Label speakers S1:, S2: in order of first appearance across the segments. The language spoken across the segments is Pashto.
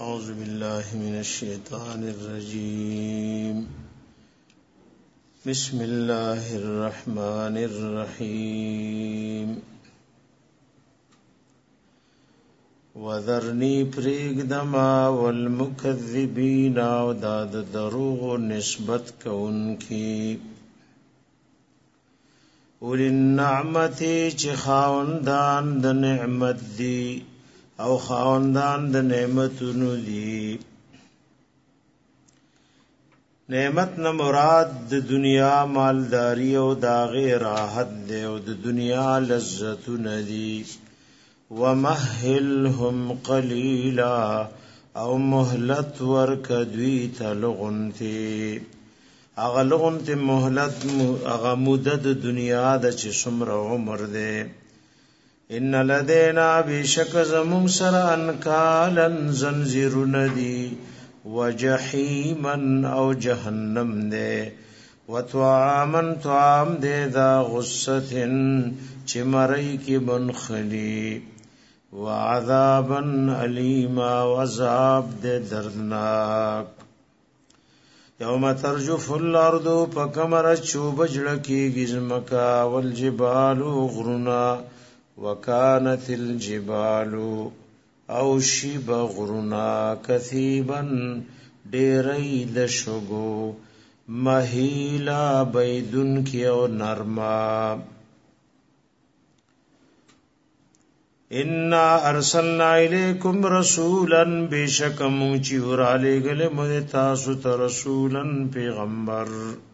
S1: أعوذ بالله من الشيطان الرجيم بسم الله الرحمن الرحيم وذرني پریگدما والمکذبین او داد دروغ نسبت کونکی اولی النعمتی چی خاوندان د نعمت دی او خاوندان د نعمتونو دی. نعمت نه مراد د دنیا مالداری او داغه راحت دی او د دنیا لذتونه دی. ومهلهم قلیلا او مهلت ورک دوی تلغنتی اغلغنتی مهلت اغا مدد دنیا د چې څومره عمر دی. ان لدینا بشک زمون سر انکالن زنجیرون دی وجحیما او جهنم دی وطعامن طعام دی دا غصتن چمرئی کی منخلی وعذابا علیما وعذاب دی دردناک. یوم ترجف الارض پکمر چوب جڑکی گزمکا والجبال غرنا وکانت الجبال او شیب غرنا کثیبا ډیری د شګو مهیلا بیدن کی او نرما. انا ارسلنا الیکم رسولا بشکم چی وراله گله مد تاسو ته رسولا پیغمبر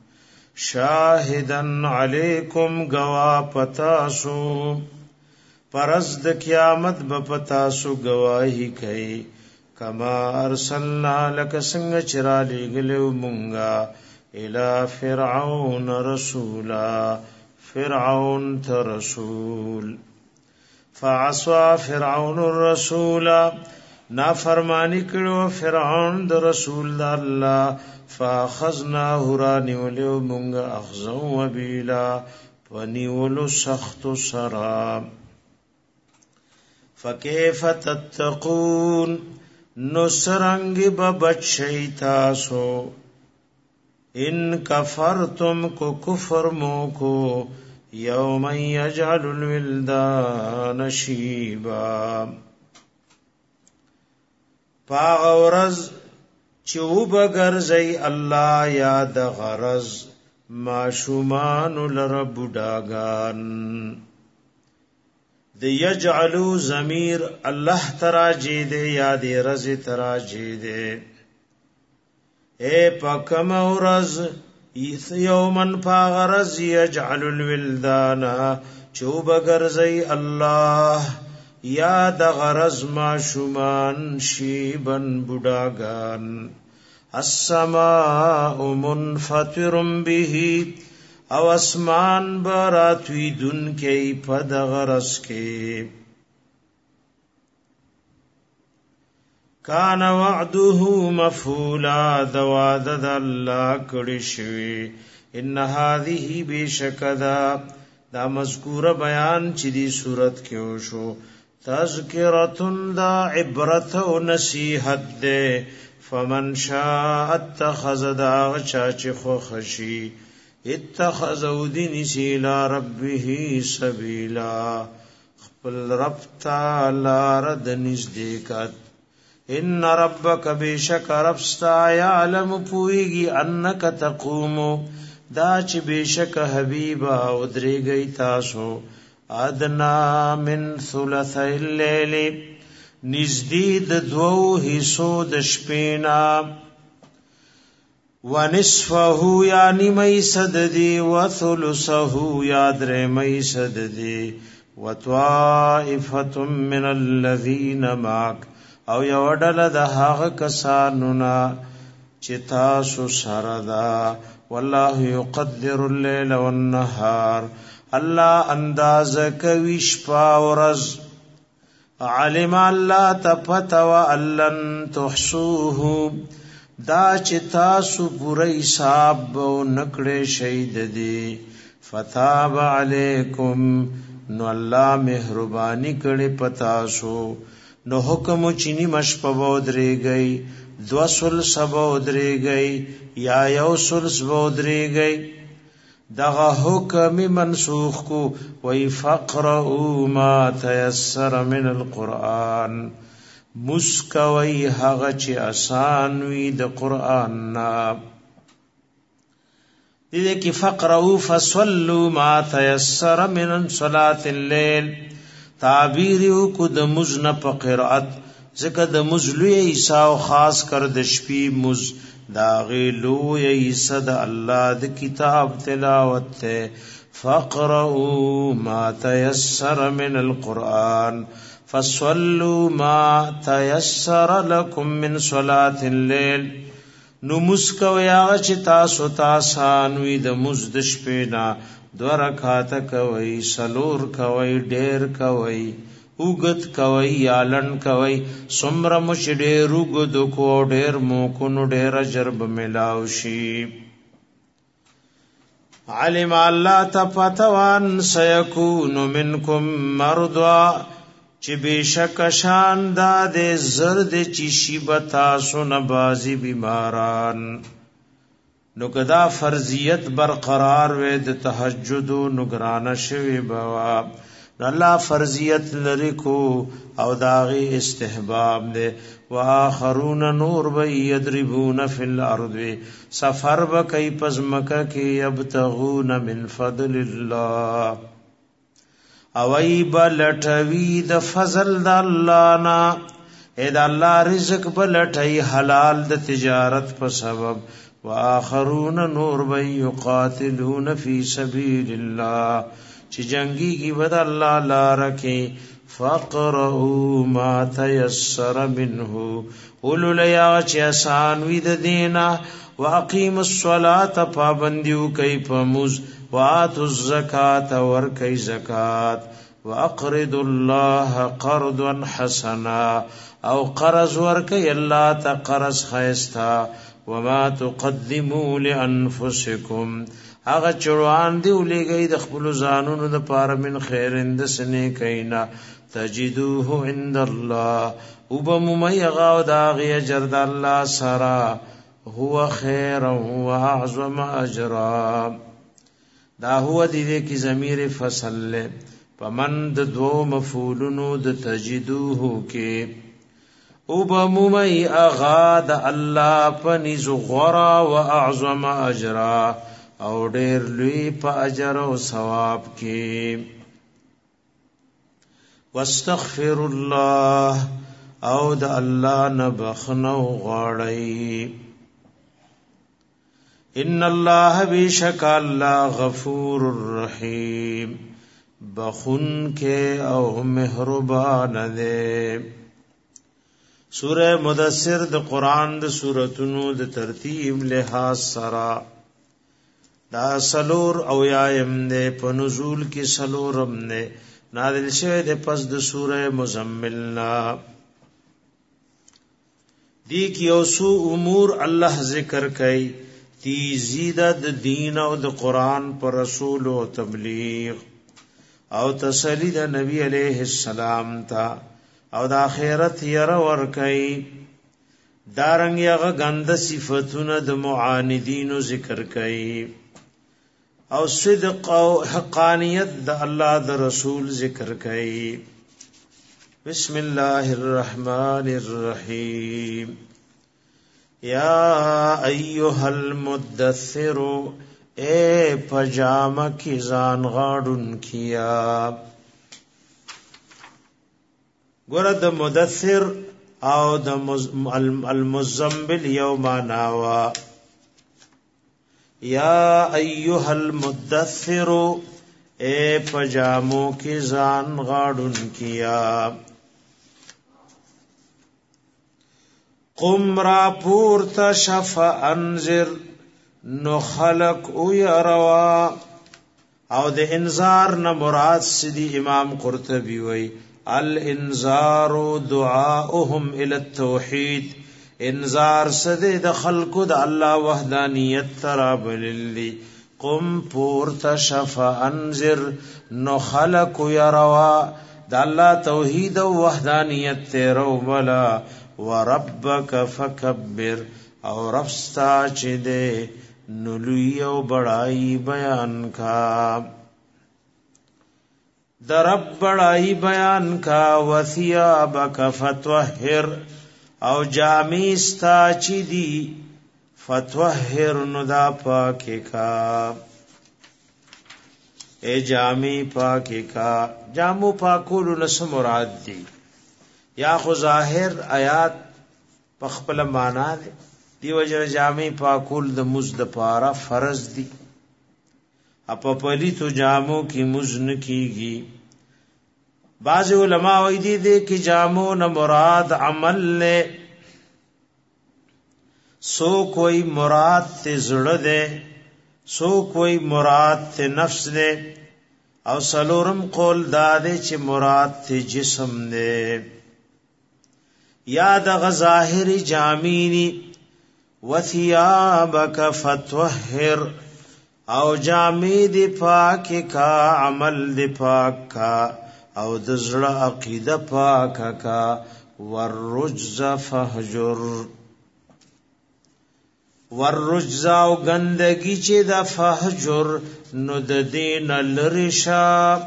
S1: شاهدن علیکم گوا پتاسو پرز د قیامت بپتاسو گواہی کئی کما ارسلنا لک سنگ چرا لگلو منگا الى فرعون رسولا فرعون تا رسول فعصوا فرعون الرسولا نافرمانی کرو فرعون د رسول دا اللہ فاخذناه رانیولو منگا اخذا وبیلا ونیولو سخت سرام. فکیف تتقون نسرنگ ببچی تاسو ان کفرتم کو کفر موکو یوم یجعل الولدان شیبا پاغورز چو بگرزی اللہ یاد غرز معشومان لرب ڈاگان. د یجعلو ضمیر الله تراجی دے یا دی رز تراجی دے. اے پکم ورز یومن پاغرز یجعل الولدان چوب گرزی اللہ یا د غرز ما شمان شیبن بڈاگان. السماء منفطر به او اسمان براتوی دن کے پد غرس کے. کان وعده مفعولا دوادد اللہ کڑشوی. ان هذه بشکدا دا مذکور بیان چی دی صورت کیوں شو تذکرتن دا عبرت و نصیحت دے. فمن شاء اتخذ دا چاچ خوخشی اتخذو دین سیلا ربه سبیلا خپل رب تعالی رد نزدیکت. ان ربک بیشک ربستا یعلم پویگی انک تقومو دا چی بیشک حبیبا ادری گئی تاسو ادنا من ثلث اللیل نزدید دو حصو دشپینا ونصفه یا نیمی صددی وثلثه یا درمی صددی وطائفت من الذین معک او یوڈل دا حق کسانونا چتاسو سردا. واللہ یقدر اللیل والنہار اللہ انداز کویش پاورز. علم اللہ تپتو اللن تحسوه دا چتاسو پوری حساب و نکڑے شید دی. فتاب علیکم نو اللہ مہربانی کڑے پتاسو نو حکم چینی مش په ودرېږي 2 ثلث ودرېږي یا 1 ثلث ودرېږي دغه حکم منسوخ کو وی فقرؤوا ما تيسر من القرآن مسکوی هغه چې آسان وي د قرآن نا دې کې فقرؤوا فصلوا ما تيسر من صلاة الليل تعبیر کو د مزن په قرأت ځکه د مزلوی عیسی او خاص کر د شپې مز دا غلو عیسی د الله د کتاب تلاوت ته فقرؤوا ما تيسر من القرآن فصلوا ما تيسر لكم من صلاة الليل نو مسکو یا چې تاسو تاسان وي د مزد شپې نا 2 رکعات کوي سلور کوي ډېر کوي اوګت کوي یالن کوي سمر مش ډېر اوګد کو ډېر مو کو نو ډېر اجر به ملاو شي علم الله تفتوان سيكون منكم مرضى چې بشک شان د زرد چې شی بتا سن بازي بیماران نو کدا فرضیت برقرار وې د تهجد نو ګرانه شوی بوا الله فرضیت لري کو او داغي استحباب دے واخرون نور بی یضربون فی الارض سفر بکای پزمکه کی یبتغون من فضل الله او ای بلټوی د فضل د الله نا اې د الله رزق بلټي حلال د تجارت په سبب واخرون نور بی یقاتلون فی سبیل الله چې جنگی کی ود الله لار کې فقرؤوا ما تيسر منه اولو لیا چې آسان وي د دینا واقیم الصلاة پابندیو کوي پموز واتوا الزکات ور کوي زکات واقرض الله قرضا حسنا او قرض ور کوي الله ته قرض خيستا وما تقدموا لانفسکم هغه چړوان دی ولېږي د خپل ځانونو د پاره من خیرند سنې کینا تجدوه عند الله وبمميغا وداغي اجر د الله سرا هو خير و اعظم اجرا دا هو دې کې ضمیر فصل له پمن د 2 مفعولونو د تجدوه کې وبمميغا د الله پنځ غرا و اعظم اجرا او ډېر لوی په اجر او ثواب کې واستغفر الله او د الله نه بخنو غواړي ان الله بیشک الله غفور الرحیم بخون کې او مهربان دی سورہ مدثر د قران د سوراتونو د ترتیب لحاظ سره دا سلور او یایم دے په نزول کې سلورم دے نازل شوه د پس د سوره مزمل نا دی کی اوسو امور الله ذکر کئ تیزی د دین او د قران پر رسول او تبلیغ او تسلی د نبی علیہ السلام تا او د اخرت ير ور کئ دارنګ یغه غند صفاتونه د معاندین ذکر کئ او صدق او حقانیت د الله د رسول ذکر کړي بسم الله الرحمن الرحیم یا ایها المدثر اے پجامه کی ځان غاډون کیا ګور د مدثر او د المزمل یوما ناوا یا ایها المدثر اے پجامو کی ځان غاډون کیا قم را پورتا شفا انذر نو خلق او يروا او د انذار نه مراد سدي امام قرطبي وای الانذار دعاؤهم الى التوحید انذار سده د خلقو د الله وحدانیت ترابللی قم پورتا شفا انذر نو خلق يروا دا الله توحید او وحدانیت تیرو ولا وربک فکبر او رفستا چې دې نلوی او بڑائی بیان کا در رب بڑائی بیان کا وثیابک فتوحر او جامیستا چی دی فتوحر ندا پاکی کا اے جامی پاکی کا جامو پاکولو نس مراد دی یا خو ظاہر آیات پخپل مانا دی دی وجر جامی پاکول د مزد پارا فرض دی اپا پلی تو جامو کی مزن کیگی بعض علماء ویدی دے کہ جامو نہ مراد عمل لے سو کوئی مراد تے زڑ دے سو کوئی مراد تے نفس دے او سلورم قول دادے چھ مراد تے جسم دے یاد غظاہر جامینی وثیابک فتوحر او جامی دی پاک کا عمل دی پاک کا او دزړه عقیده پاک کا والرجز فهجر والرجز او گندگی چې د فهجر نو د دین لریشا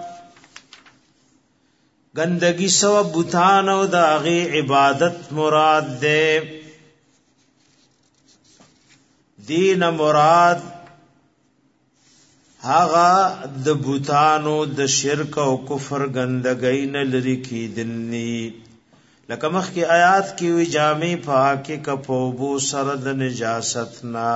S1: گندگی سو بوتان او د غی عبادت مراد ده دین مراد هاغا د بوتانو د شرک او کفر گندګۍ نه لري کی دنی لکه مخ کی آیات کی وی جامع پاکه کپوبو سره د نجاست نا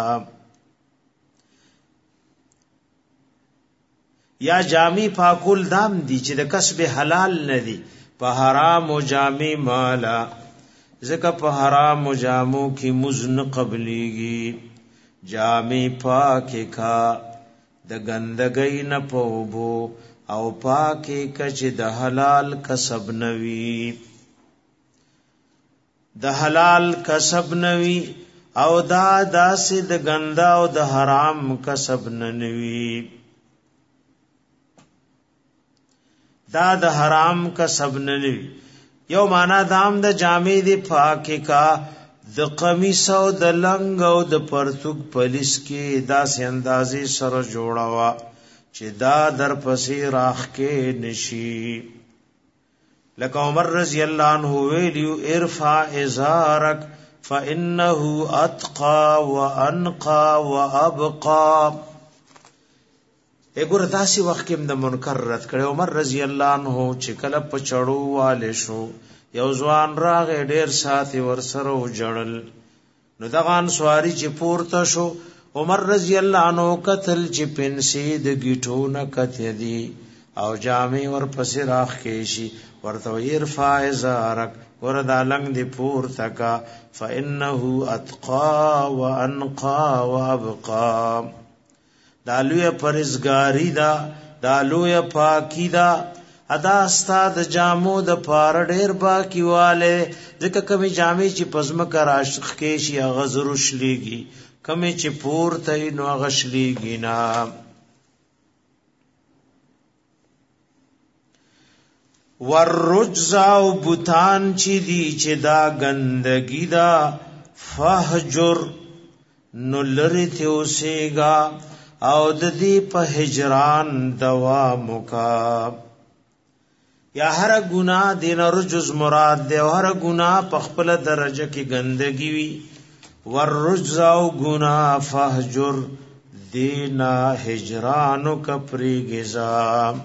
S1: یا جامع پاکول دام دی چې د کسب حلال نه دی په حرام او جامع مالا ځکه په حرام او جامو کی مزن قبلیږي جامع پاکه کا د گندګۍ نه پوبو او پاکه کچ د حلال کسب نوی د حلال کسب نوی او دا داسې د ګندا او د حرام کسب نوی دا د حرام کسب نوی یو معنا دام د جامع دی پاکه کا د قمیص او د لنګ او د پرتوک پولیس کې داسې اندازې سره جوړاوا چې دا در پسې راخ کې نشي لکه عمر رضی الله عنه ویلو ارفع ازارک فانه اتقى وانقى وابقى اګور داسې وخت کې د منکر رد کړي عمر رضی الله عنه چې کله په چړو والے شو یو ځوان راغې ډېر ساتي ورسره وجړل نو دغان سواری چې پورته شو عمر رضی الله عنه قتل چې پنسي د گیټو نه کته دي او جامع ور پسې راخ کې شي ورته ارفع ازارک وردا لنګ دی پورته کا فانه اتقى وانقى وابقى دالوی پرزګاری دا دالوی پاکی دا ادا استاد جامو د پار ډیر باکی والے ځکه کمی جامې چې پزما کا راشخ کې شي غزرشلیږي کمی چې پورته نو غشلیږي نا والرجز او بوتان چې دی چې دا گندگی دا فهجر نو لری ته اوسېګا او د دې په هجران دوام کا یا هر گناہ دین رجز مراد دے او هر گناہ په خپل درجه کې گندگی وی ورجز او گناہ فهجر دینا هجرانو کپری گزا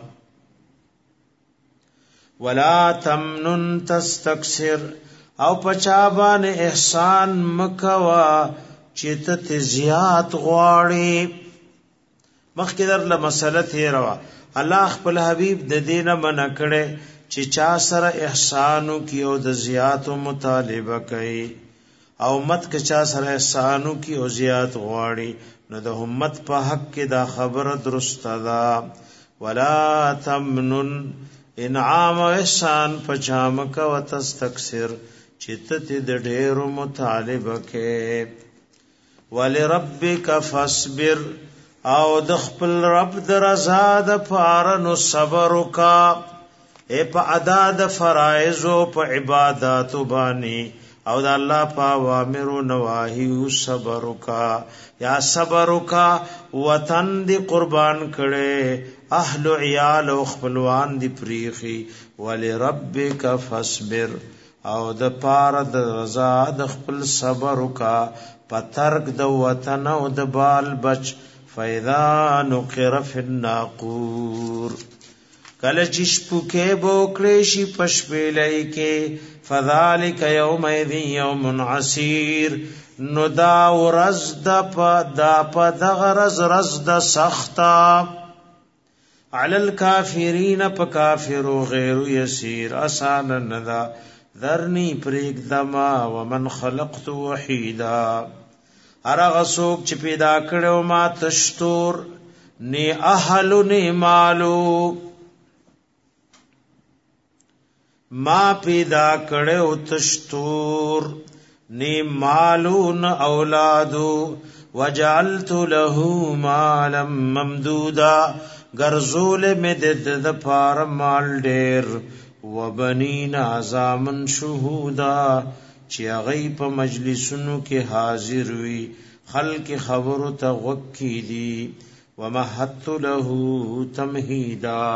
S1: ولا تمنن تستكثر او پچابان احسان مکوا چیت زیات غواړي مخکې در له مسله تیروا الله خپل حبیب د دینه منع کړي چې چا سره احسانو کیو د زیاتو مطالبه کوي او مت که چا سره احسانو کیو زیات غواړي نو د همت په حق کې دا خبره درسته ده ولا تمنن انعام و احسان پچامک و تستکثر چیت د ډیرو مطالبه کې ولربک فاصبر او د خپل رب در رضا د پاره نو صبر وکا اے په ادا د فرایض او په عبادت باندې او د الله په اوامر او نواهی صبر وکا یا صبر وکا وطن دی قربان کړي اهل عیال او خپلوان دی پریخي ولربک فاصبر او د پاره د رضا د خپل صبر وکا پترک د وطن او د بال بچ فاذا نقر فی الناقور کله چې شپکه بوکړې شي پشپېلای کې فذلک یومئذ یوم عسیر نو دا ورځ د غرض رز د سختا علی الکافرین پکافر غیر یسیر آسان ندا ذرنی پریک دما ومن خلقت وحیدا ارغ سوک چې پیدا کړو ما تشتور نی اهل نی مالو ما پیدا کړو تشتور نی مالون اولادو وجعلت له مالا ممدودا غرزول مدد د پار مال ډیر وبنین عزامن شهودا چې غی په مجلسونو کې حاضر وي خلق خبرو ته وکی دي ومحت له تمهیدا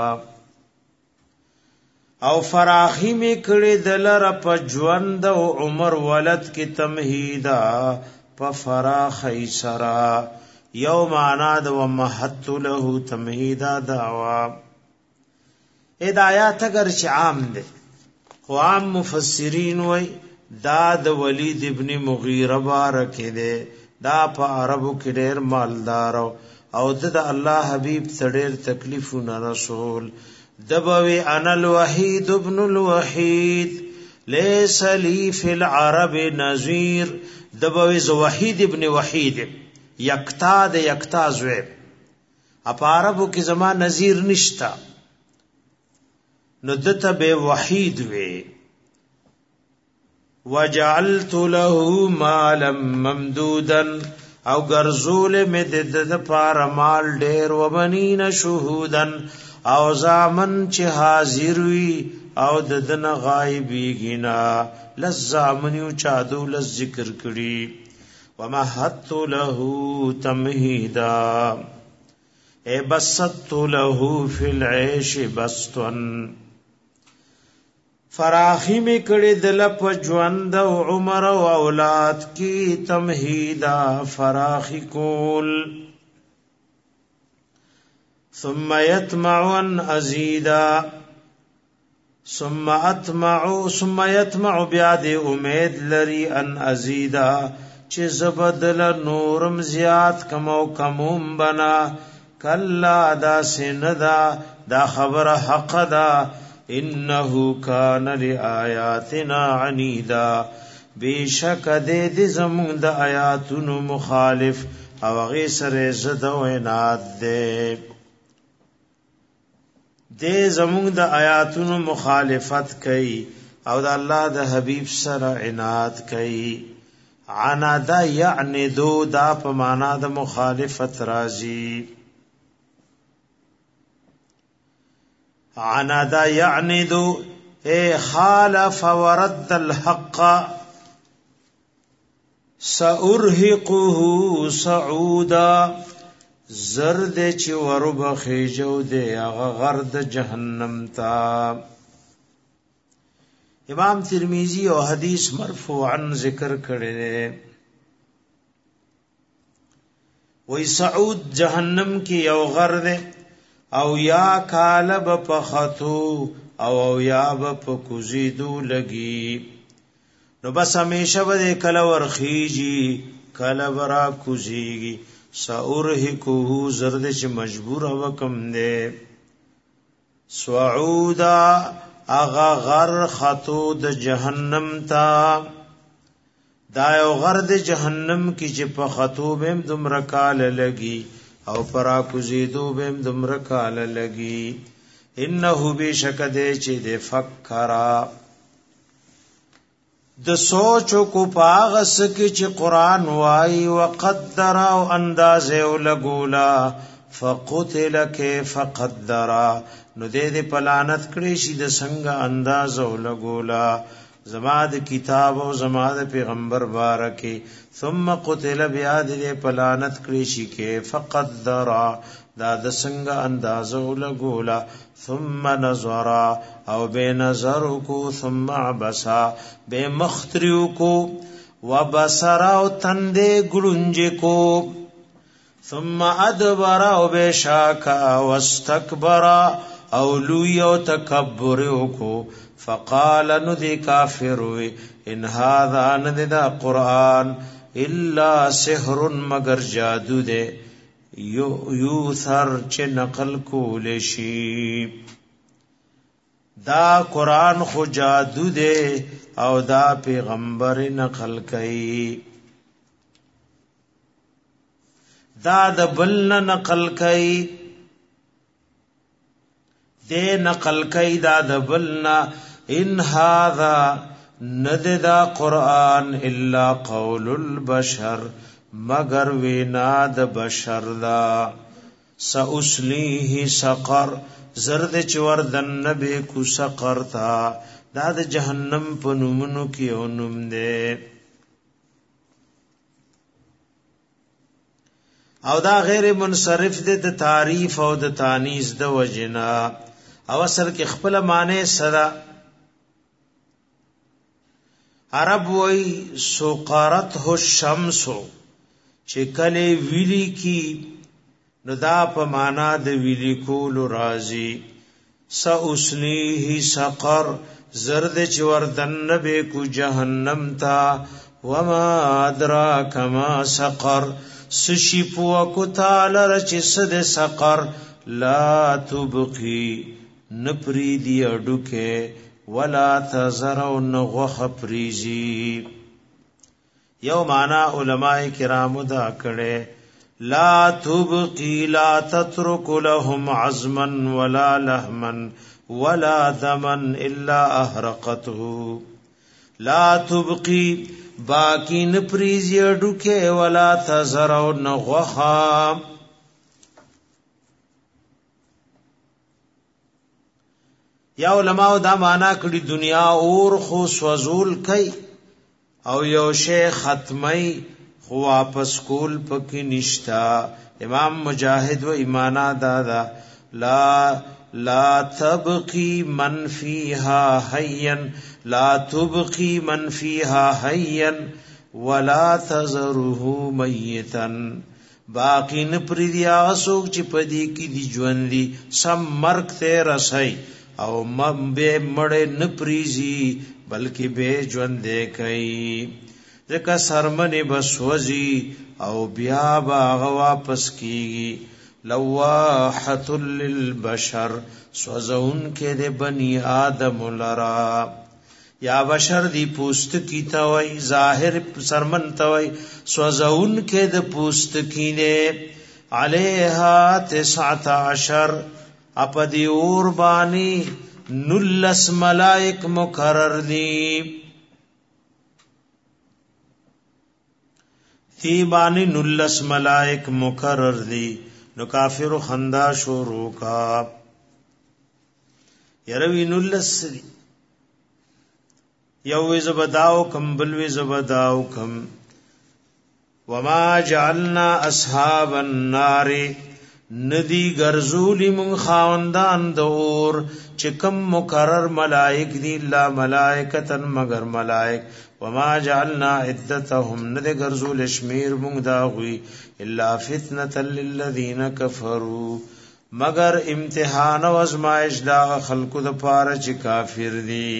S1: او فراخی می کړي دلر په ژوند او عمر ولد کې تمهیدا په فراخی سرا یو معنا د ومحت له تمهیدا دعوا هدایت اگر چې عام ده خو عام مفسرین وای دا د ولید ابن مغیره بارکه ده دا په عربو کې ډېر مالدار او د الله حبیب ډېر تکلیفونه رسول دبوی انا الوحید ابن الوحید لیس لی فی العرب نظیر دبوی ز وحید ابن وحید یکتا د یکتا زوی اپ عربو کې زما نظیر نشتا نو دته به وحید وی وجعلت له مالا ممدودا او غرزول مدد د پار مال ډیر وبنین شهودن او زامن چې حاضر وي او ددن غایبی گنا لزامنیو چادو لز ذکر کړي ومحت له تمهیدا اے بسط له فی العیش بسطن فراخی می کړي دل په ژوند او عمر او اولاد کی تمهیدا فراخی کول ثم يطمع ان ازيدا ثم يطمع بیاد امید لري ان ازيدا چې زبدل نورم زیات کمو کموم بنا کلا دا سندا دا خبر حق دا انه کان لآیاتنا عنیدا بیشک دې زمون د آیاتونو مخالف او غي سره زد او عناد دې زمون د آیاتونو مخالفت کوي او د الله د حبیب سره عناد کوي عنادا یعنی دو دا په معنا د مخالفت راځي عنادا یعنی دو اے خالف ورد الحق سأرهقه صعودا زرد چی ورب خیجو دے اغا غرد جہنم تا امام ترمیزی او حدیث مرفوعا ذکر کرے وی سعود جہنم کی او غرد او یا کالب پخطو او یا پکوزیدو لگی نو بس ہمیشہ بدے کلور خیجی کلورا کوزیگی سأرهقه زرد چ مجبور وکم دے سعودا اغا غر خطو د جہنم تا دا یو غر د جہنم کی چې په خطو بهم دمرکال لگی او پرا کوزیدو بهم دمرکال لگی انه بشک دے چې د فکرا د سوچ کو پاغس کی چې قران وای وقدر او انداز او لګولا فقتل كيف قدر نو دې پلانت کړي شي د څنګه انداز او لګولا زما د کتاب او زما د پیغمبر بارکه ثم قتل بیا دې پلانت کړي شي كيف قدر دا د څنګه انداز او لګولا ثم نظر او به نظر کو ثم عبسا به مختریو کو وبصر او تندې ګړنج کو ثم ادبر او بشاکا واستكبر او لوی او تکبر کو فقال ندی کافر ان هذا ندی قرآن الا سحر مگر جادو دے یوثر چه نقل کول شي دا قرآن خو جادو دے او دا پیغمبر نقل کئی دا د بلن نقل کئی دے نقل کئی دا د بلن ان هذا نددا قرآن الا قول البشر مگر وینا د بشر دا سأسلیه سقر زرد چور دن نبی کو سقر تا دا د جهنم په نومونو کې او نوم دی او دا غیر منصرف دی د تعریف او د تانیث د وجنا او اصل کې خپل معنی سره عرب وی سقرته الشمس چې کله ویلی کی نو دا په معنا د ویلی کول راضی سأسلیه سقر زرد چور دن بے کو جہنم تا وما ادراک ما سقر سشی پوا کو تالر چسد سقر لا تبقی نپری دی اڈوکے ولا تزرو نغوخ پریزی یو معنی علماء کرام دا کڑے لا تبقی لا تترک لهم عظما ولا لحما ولا دمن الا احرقته لا تبقي باقی نپریزی ډوکه ولا تزرو نغخا یا علماء دا معنا کړي دنیا اور خو سوزول کوي او یو شی ختمي خو واپس کول پکې نشتا امام مجاهد و ایمانا دادا لا تبقي من فيها حيا لا تبقي من فيها حيا ولا تذره ميتا باقی نپریدیا سوک چې پدی کی دی ژوندۍ سم مرګ ته رسای او به مړ نپریزي بلکې به ژوندې کوي ځکه سرمنه بسوځي او بیا باغ واپس کیږي لواحت للبشر سوزون کې د بنی آدم لرا یا بشر دی پوست کی توي ظاهر سرمن توي سوزون کې د پوست کینه علیها 19 اپدی اور بانی نلس ملائک مقرر دی تی بانی نلس ملائک مقرر دی نو کافر خندا شروع کا یروی نلس دی یوی زبداو کم بلوی زبداو کم وما جعلنا اصحاب النار ندی گرزولی من خاوندان دور چکم مقرر ملائک دی لا ملائکتن مگر ملائک وما جعلنا عدتهم ندی گرزول شمیر من داغوی الا فتنة للذین کفروا مگر امتحان و ازمائش دا خلقو دا پارا چی کافر دی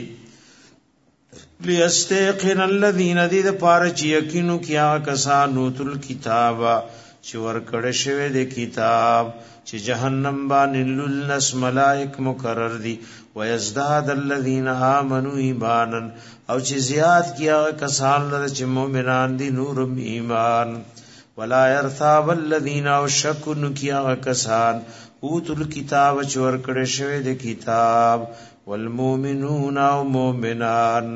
S1: لیستیقن الذین دی دا پارا چی یقینو کیا کسانو تل کتابا چې ورکړه شوی د کتاب چې جهنم باندې للنس ملائک مقرر دي ويزداد الذين امنوا ایمانا او چې زیات کیا کسان لره چې مؤمنان دي نورم ایمان ولا يرتاب الذين او شک کیا کسان اوتل کتاب چې ورکړه شوی د کتاب والمؤمنون او مؤمنان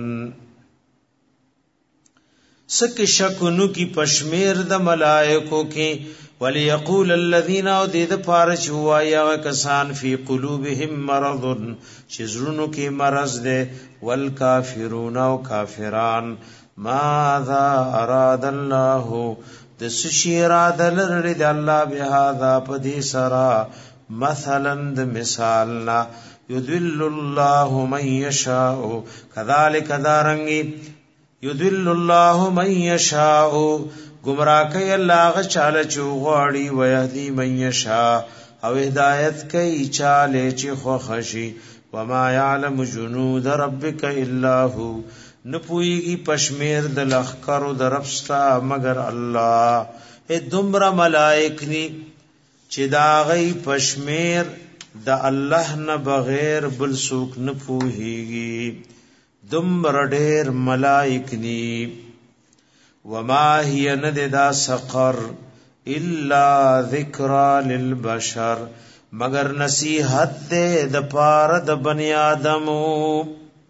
S1: سک شکونو کی پشمیر د ملائکو کې وليقول الذين او دې د پارچ وایا کسان فی قلوبهم مرض شزرونو کې مرض ده والکافرون او کافران ماذا اراد الله د سشی اراده لري د الله بهذا پدې سرا مثلا د مثالنا یذل الله من یشاء کذالک دارنگی یذل الله من یشاء گمراه کوي الله غ چاله چوغړی و يهدي من یشاء او هدایت کوي چاله چې خو خشي وما يعلم جنود ربك الا هو نپويږي پشمیر د لخرو د ربستا مگر الله اے دمر ملائک ني چې دا غي پشمیر د الله نه بغیر بل څوک نه پوهیږي دمر ډېر ملائک ني وما هي نددا سقر الا ذکرى للبشر مگر نصیحت دے د پار د بنی آدمو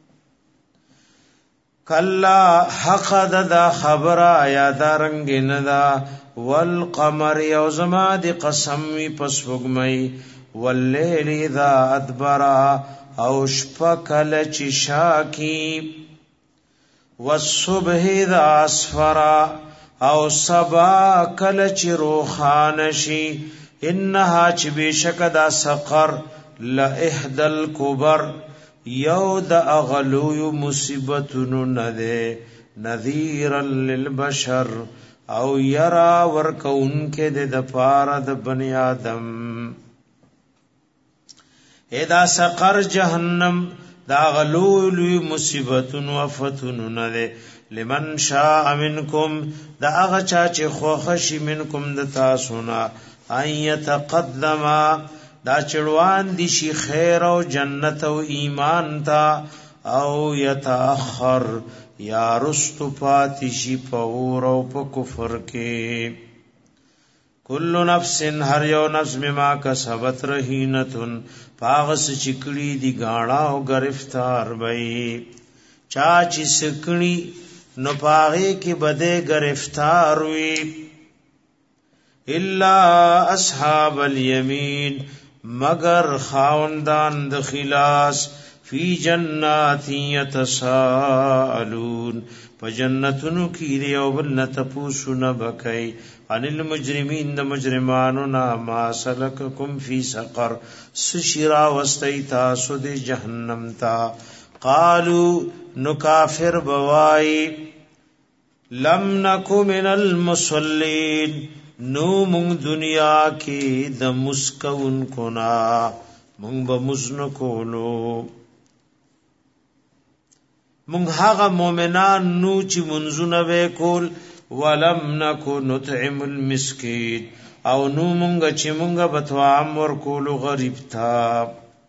S1: کلا حق دا خبر آیا دا رنگ ندا والقمر یوزما دی قسم وی پسوگمئی واللیل اذا ادبرا او شپکل چی شاکی والصبح اذا اسفرا او سبا کل چی روخانشی انها چی بیشک دا سقر لإحد الكبر یو دا اغلوی مصیبتنو نده نذیرا للبشر او یرا ورکون کے دا پارا دا بنی آدم ادا سقر جہنم دا غلوی مصیبتنو وفتنو نده لمن شاء منکم دا اغا چاچه خوخشی منکم دا تاسونا ان یتقدما دا چڑوان دیشی خیر او جنت او ایمان تا او یتاخر یا رستو پاتیشی پور او پا کفر کے کل نفس ہر یو نفس بما کسبت رہینتن پاغس چکڑی دی گاڑا او گرفتار بئی چاچی سکنی نو پاغے کی بدے گرفتار ہوئی الا اصحاب الیمین مگر خاوندان د خلاص فی جنات یتساءلون فجنتن کی دیو بل تپوسن بکای ان المجرمین د مجرمانو نا ما سلککم فی سقر سشرا واستیتا سود جہنم تا قالوا نکافر بوای لم نکو من المصلین نو مونگ دنیا کی د مسکون کنا مونگ بمزن کولو مونگ هاغا مومنان نو چی منزون بے کول ولم نکو نطعم المسکین او نو مونگ چی مونگ بتوام ورکولو غریب تھا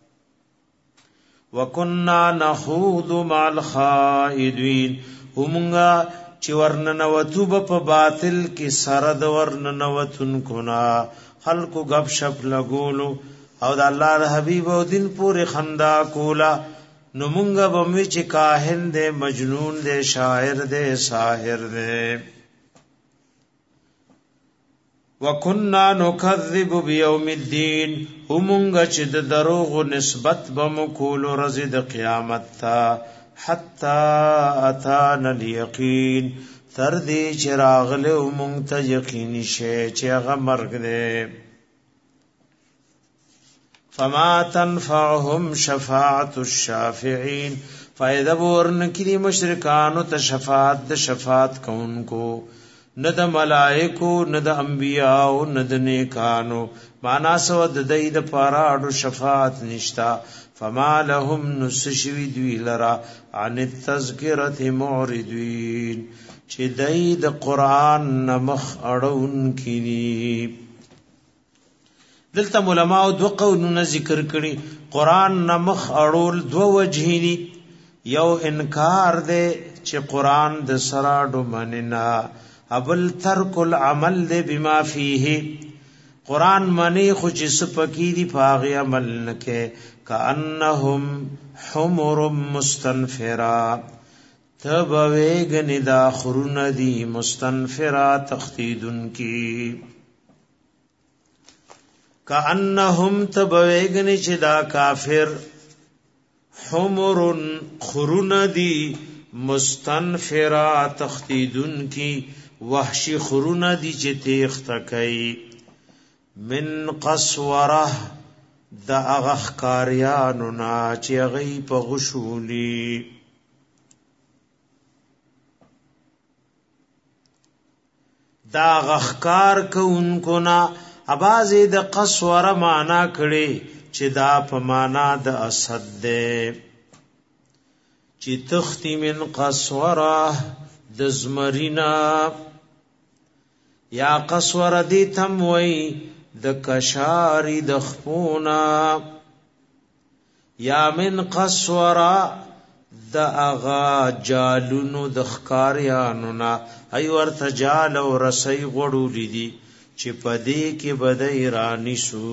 S1: وکننا نخوض مع الخائدین مونگا چی ورننوتو با پا باطل کی سرد ورننوتن کنا خلقو گپ شپ لگولو او دا اللہ دا حبیب او دن پوری خندا کولا نمونگا بموی چی کاہن دے مجنون دے شاعر دے ساحر دے وکننا نکذب بیوم الدین مونگا چی دا دروغ نسبت بمکولو رزد قیامت تا حتی اتانا الیقین تردی چراغ لو مونگتا یقینی شے چیغا مرگ دے فما تنفعهم شفاعت الشافعین فائدہ بورن کی مشرکانو تا شفاعت دا شفاعت کون کو ند ملائکو ند انبیاءو ند نیکانو مانا سو دید پاراڑو شفاعت نشتا فما لهم نسشوی دوی لرا عن التذکرت معرضین چی دید قرآن نمخ اڑون کی دلتا علماء دو قونون ذکر کری قرآن نمخ اڑول دو وجہینی یو انکار دے چی قرآن د سراڈو مننا ابل ترک العمل دے بما فیہ قرآن منی خوچ سپکی دی پاغی عمل نکے کانہم حمر مستنفرا تبویگن دا خرون دی مستنفرا تختیدن کی کأنهم تبویگنی چی دا کافر حمر خرون دی مستنفرا تختیدن کی وحشی خرون دی چی تیخت کئی من قصوره دا اغخکاریانونا چی اغی پا غشولی دا غخکار کونکو نا ابازی دا قصوره مانا کڑی چی دا پا مانا دا اسد دے چی تختی من قصوره دا زمرینا یا قصوره دی تموی دا کشاری دا خپونا یا من قصوره دا اغا جالونو د خکاریانو نا ای ورته جال او رسی غړو لیدي چې پدې کې بدای رانی سو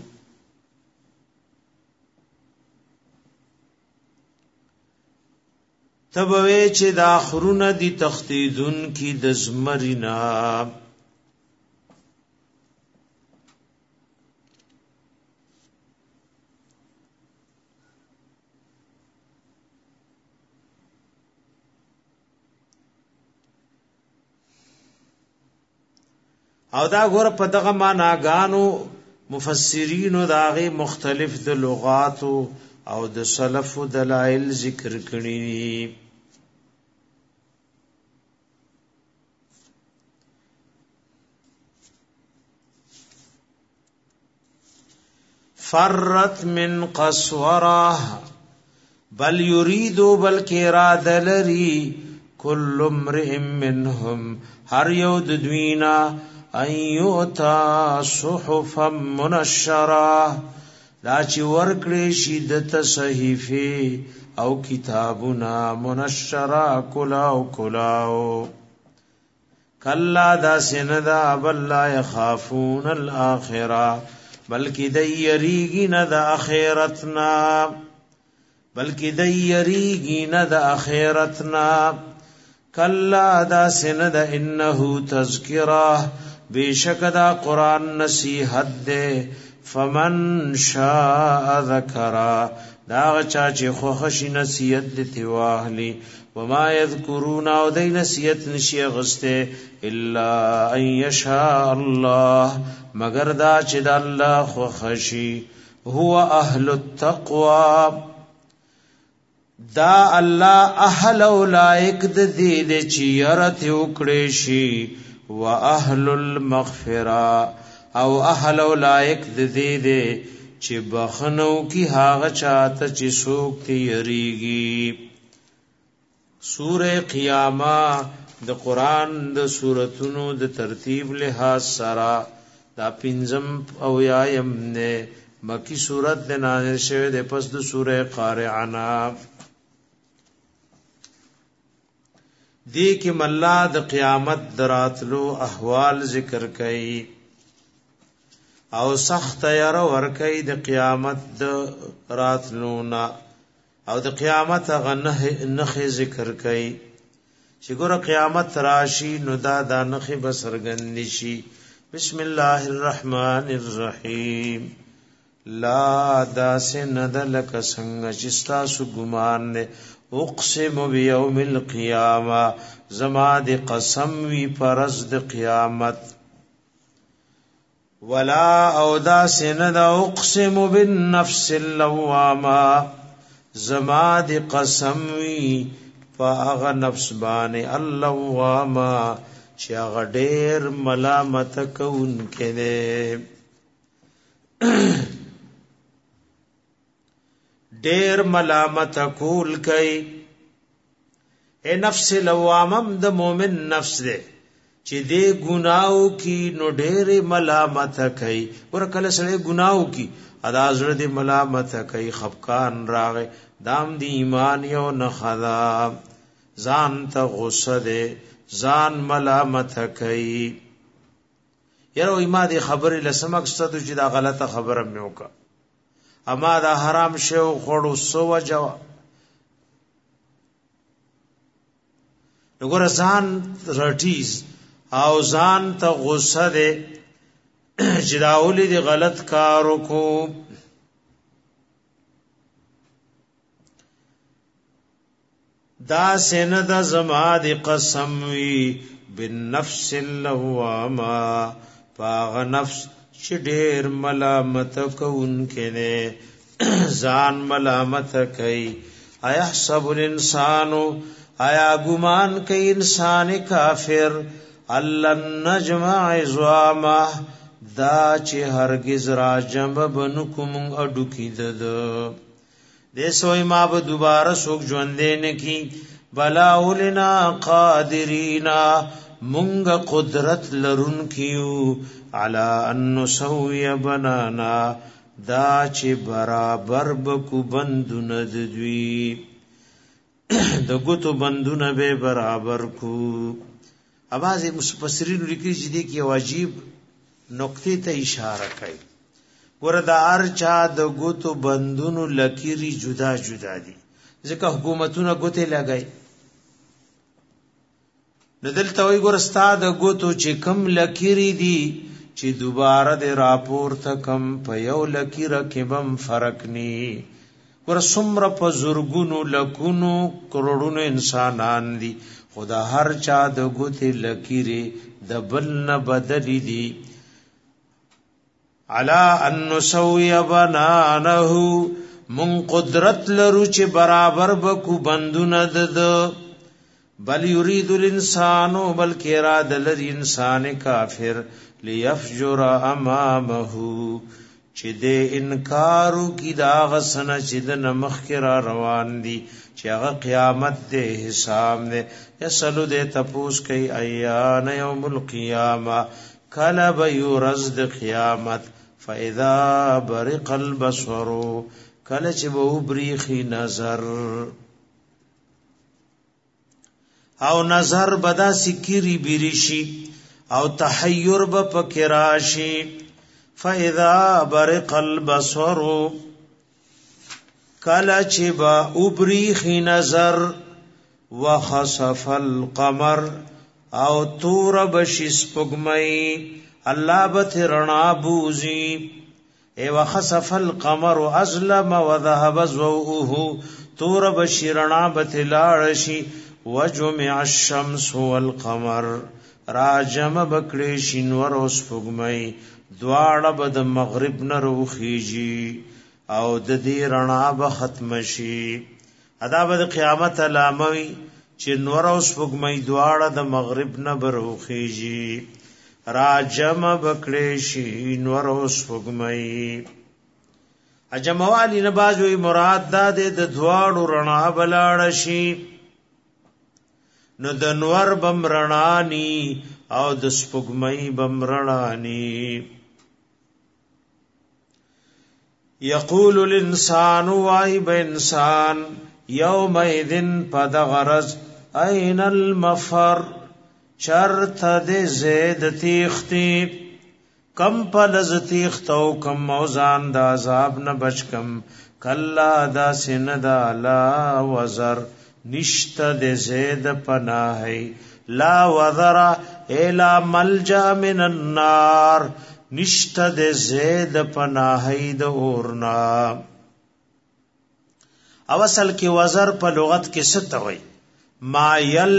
S1: تبوی چې دا خرونه دي تختیدون کی د زمرینا او دا غور په دغه معناګانو مفسرینو داغه مختلف د لغات او د سلف دلائل ذکر کړي فرت من قسوره بل يريد بلکې اراده لري كل امرئ منهم هر یو د دوینا ایوتا صحفا منشرا دا چې ورکړې شي د صحیفه او کتابنا منشرا کلاو کلا دا سندا بل لا يخافون الاخره بلکې د یریږي نه د اخرتنا بلکې د یریږي نه د اخرتنا کلا دا سند انه تذکرہ بیشک دا قرآن نصیحت دے فمن شاء ذکرہ دا غچا چی خوخشی نصیحت دیتی واہلی وما یذکرون او دی نصیحت نشی غستے الا ان یشاء اللہ مگر دا چی دا اللہ خوخشی هو اہل التقوی دا الله اهل او لایق د دې د چیرت وکړې شي واهل المغفرة او اهل او لایق د دې د چې بخنو کی هاغه چاته چې سوک تیریږي سوره قیامه د قران د سوراتونو د ترتیب لحاظ سره دا پنځم او یایم نه مکی سورت د نازل شوه د پس د سوره قارعه دی کی ملا د قیامت دراتلو احوال ذکر کئ او سخت ير ور کئ د قیامت د راتلونا او د قیامت غنه نخ ذکر کئ چې ګور قیامت راشي نو دا د نخ بسرګن شي بسم الله الرحمن الرحیم لا داسند لک څنګه چې تاسو ګمان نه اقسم بیوم القیامه زما د قسم وی پرز د قیامت ولا او دا سند اقسم بالنفس اللوامه زما د قسم وی فاغ نفس باندې اللوامه چې هغه ډېر ملامت کوون کړي ډیر ملامت کول کئ اے نفس لوامم د مومن نفس دے چې دې ګناو کی نو ډیر ملامت کئ ور کله سره ګناو کی ادا زړه دې ملامت کئ خفقان راغې دام دی ایمان یو نه خدا ځان ته غصه دے ځان ملامت کئ یره ما دې خبرې لسمک ستو چې دا غلطه خبره مې وکړه اما دا حرام شو خړو سو وجوا وګور ځان رټیز او ځان ته غصه ده چې دا اولی دی غلط کارو کو دا سند زما دی قسم وی بالنفس اللوامه پاغ نفس چې ډېر ملامت کوونکې نه ځان ملامت کوي ايحسب الانسان آیا ګمان کوي انسان کافر الله نجمع عظامه دا چې هرگز را جمع بنو کوم اډو کیدد دې سوې ما به دوباره سوک ژوندې نه کی بلا ولنا قادرینا مونږ قدرت لرون کیو علی ان نسوی بنانا دا چې برابر بکو بندونه دوی د ګوتو بندونه به برابر کو اواز مفسرین لیکي چې دې کې واجب نقطې ته اشاره کوي وردا ارچا د ګوتو بندونو لکيري جدا جدا دي ځکه حکومتونه ګوتې لګای ندلته وي ګورستا د ګوتو چې کم لکيري دي چې دوباره د راپور ته کم په یو لکیره کې بم فرق ني ور سمره په زورګونو لکونو کروڑونو انسانان دي خدا هر چا د ګوتې لکيري د بل نه بدلی دي علا ان نسوی بنانه من قدرت لرو چې برابر بکو بندونه دد بل یرید الانسان بلکې اراده لري انسان کافر لیفجر امامه چې دې انکارو کی دا غسن چې د نمخ کرا روان دي چې هغه قیامت دې حساب نه یسلو دې تپوس کوي ایان یوم القیامه کله به یورز د قیامت فاذا برق البصر کله چې به وبریخي نظر او نظر بدا سکری بیریشی او تحیر به پکراشی فاذا برق البصر کله چې به وبریخي نظر وخسف القمر او تور بشي سپګمای الله به رڼا بوزي ای وخسف القمر ازلم وذهب ضوءه تور بشي رڼا به لاړشي وجمع الشمس والقمر راجم بکړي شینور او سپګمای دواړه به د مغرب نه روخیږي او د دې رڼا به ختم شي ادا به قیامت علامه چې نور او سپګمای دواړه د مغرب نه بروخیږي راجم بکړي شي نور او سپګمای اجموالی نه بازوی مراد ده د دواړو رڼا بلاړ شي نو د نور بمرණانی او د سپګمۍ بمرණانی یقول الانسان وای بانسان یومئذ پدغرز اين المفر چرت د زید تیختی کم پلز تیختو کم موزان د عذاب نه بچکم کلا دا سندا لا وزر نشت د زید پناهی لا وذر الا ملجا من النار نشت د زید پناهی د اورنا او اصل کې وزر په لغت کې څه ته وایي ما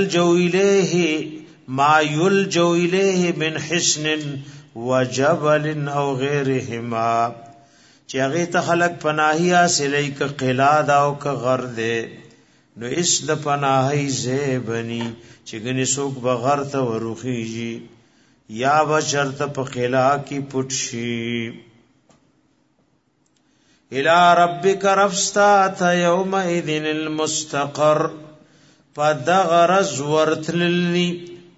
S1: یلجو الیه من حسن وجبل او غیرهما چې هغه ته خلق پناهی حاصلې ک قلاد او ک غرده نو اس د پناهی زیبنی چې ګنې څوک بغیر ته وروخیږي یا بشرط په قلا کې پټ شي الى ربک رفستا یومئذ المستقر فدغرز ورتللی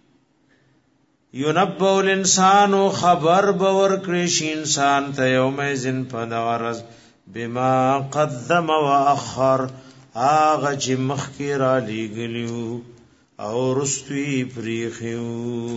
S1: ينبأ الانسان خبر باور کړي شي انسان ته یومئذ فدغرز بما قدم واخر آغا چې مخکې را لېږلیو او رستوی پریخیو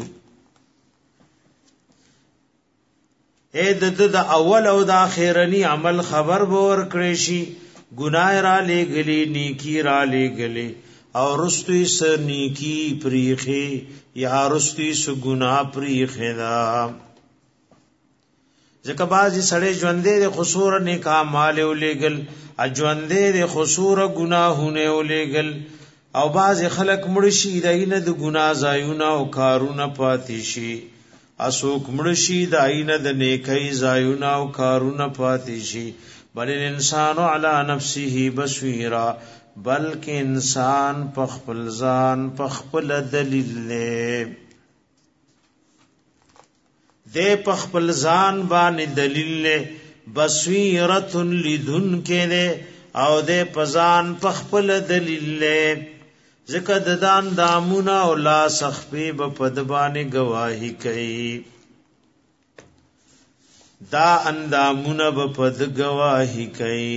S1: اے د اول او د اخرنی عمل خبر باور کړی شي ګناه را لېږلی نیکی را لېږلی او رستوی س نیکی پریخي یا رستوی س ګناه پریخي دا ځکه بعضی سړی ژوندې د خسور نیکه مال ولېګل اجوندې د خسور ګناهونه ولېګل او بعضی خلک مړ شي داینه د ګناه زایونه او کارونه پاتې شي اسوک مړ شي داینه د نیکي زایونه او کارونه پاتې شي بل الانسان علی نفسه بصیرا بلکې انسان په خپل ځان په خپل دلیل له دې په خپل ځان باندې دلیل له بصیرۃ لذن کې او دې په ځان په خپل دلیل له ذکر ددان دامونا او لا سخفی بپدبانی گواہی کئی دا اندامونا بپد گواہی کئی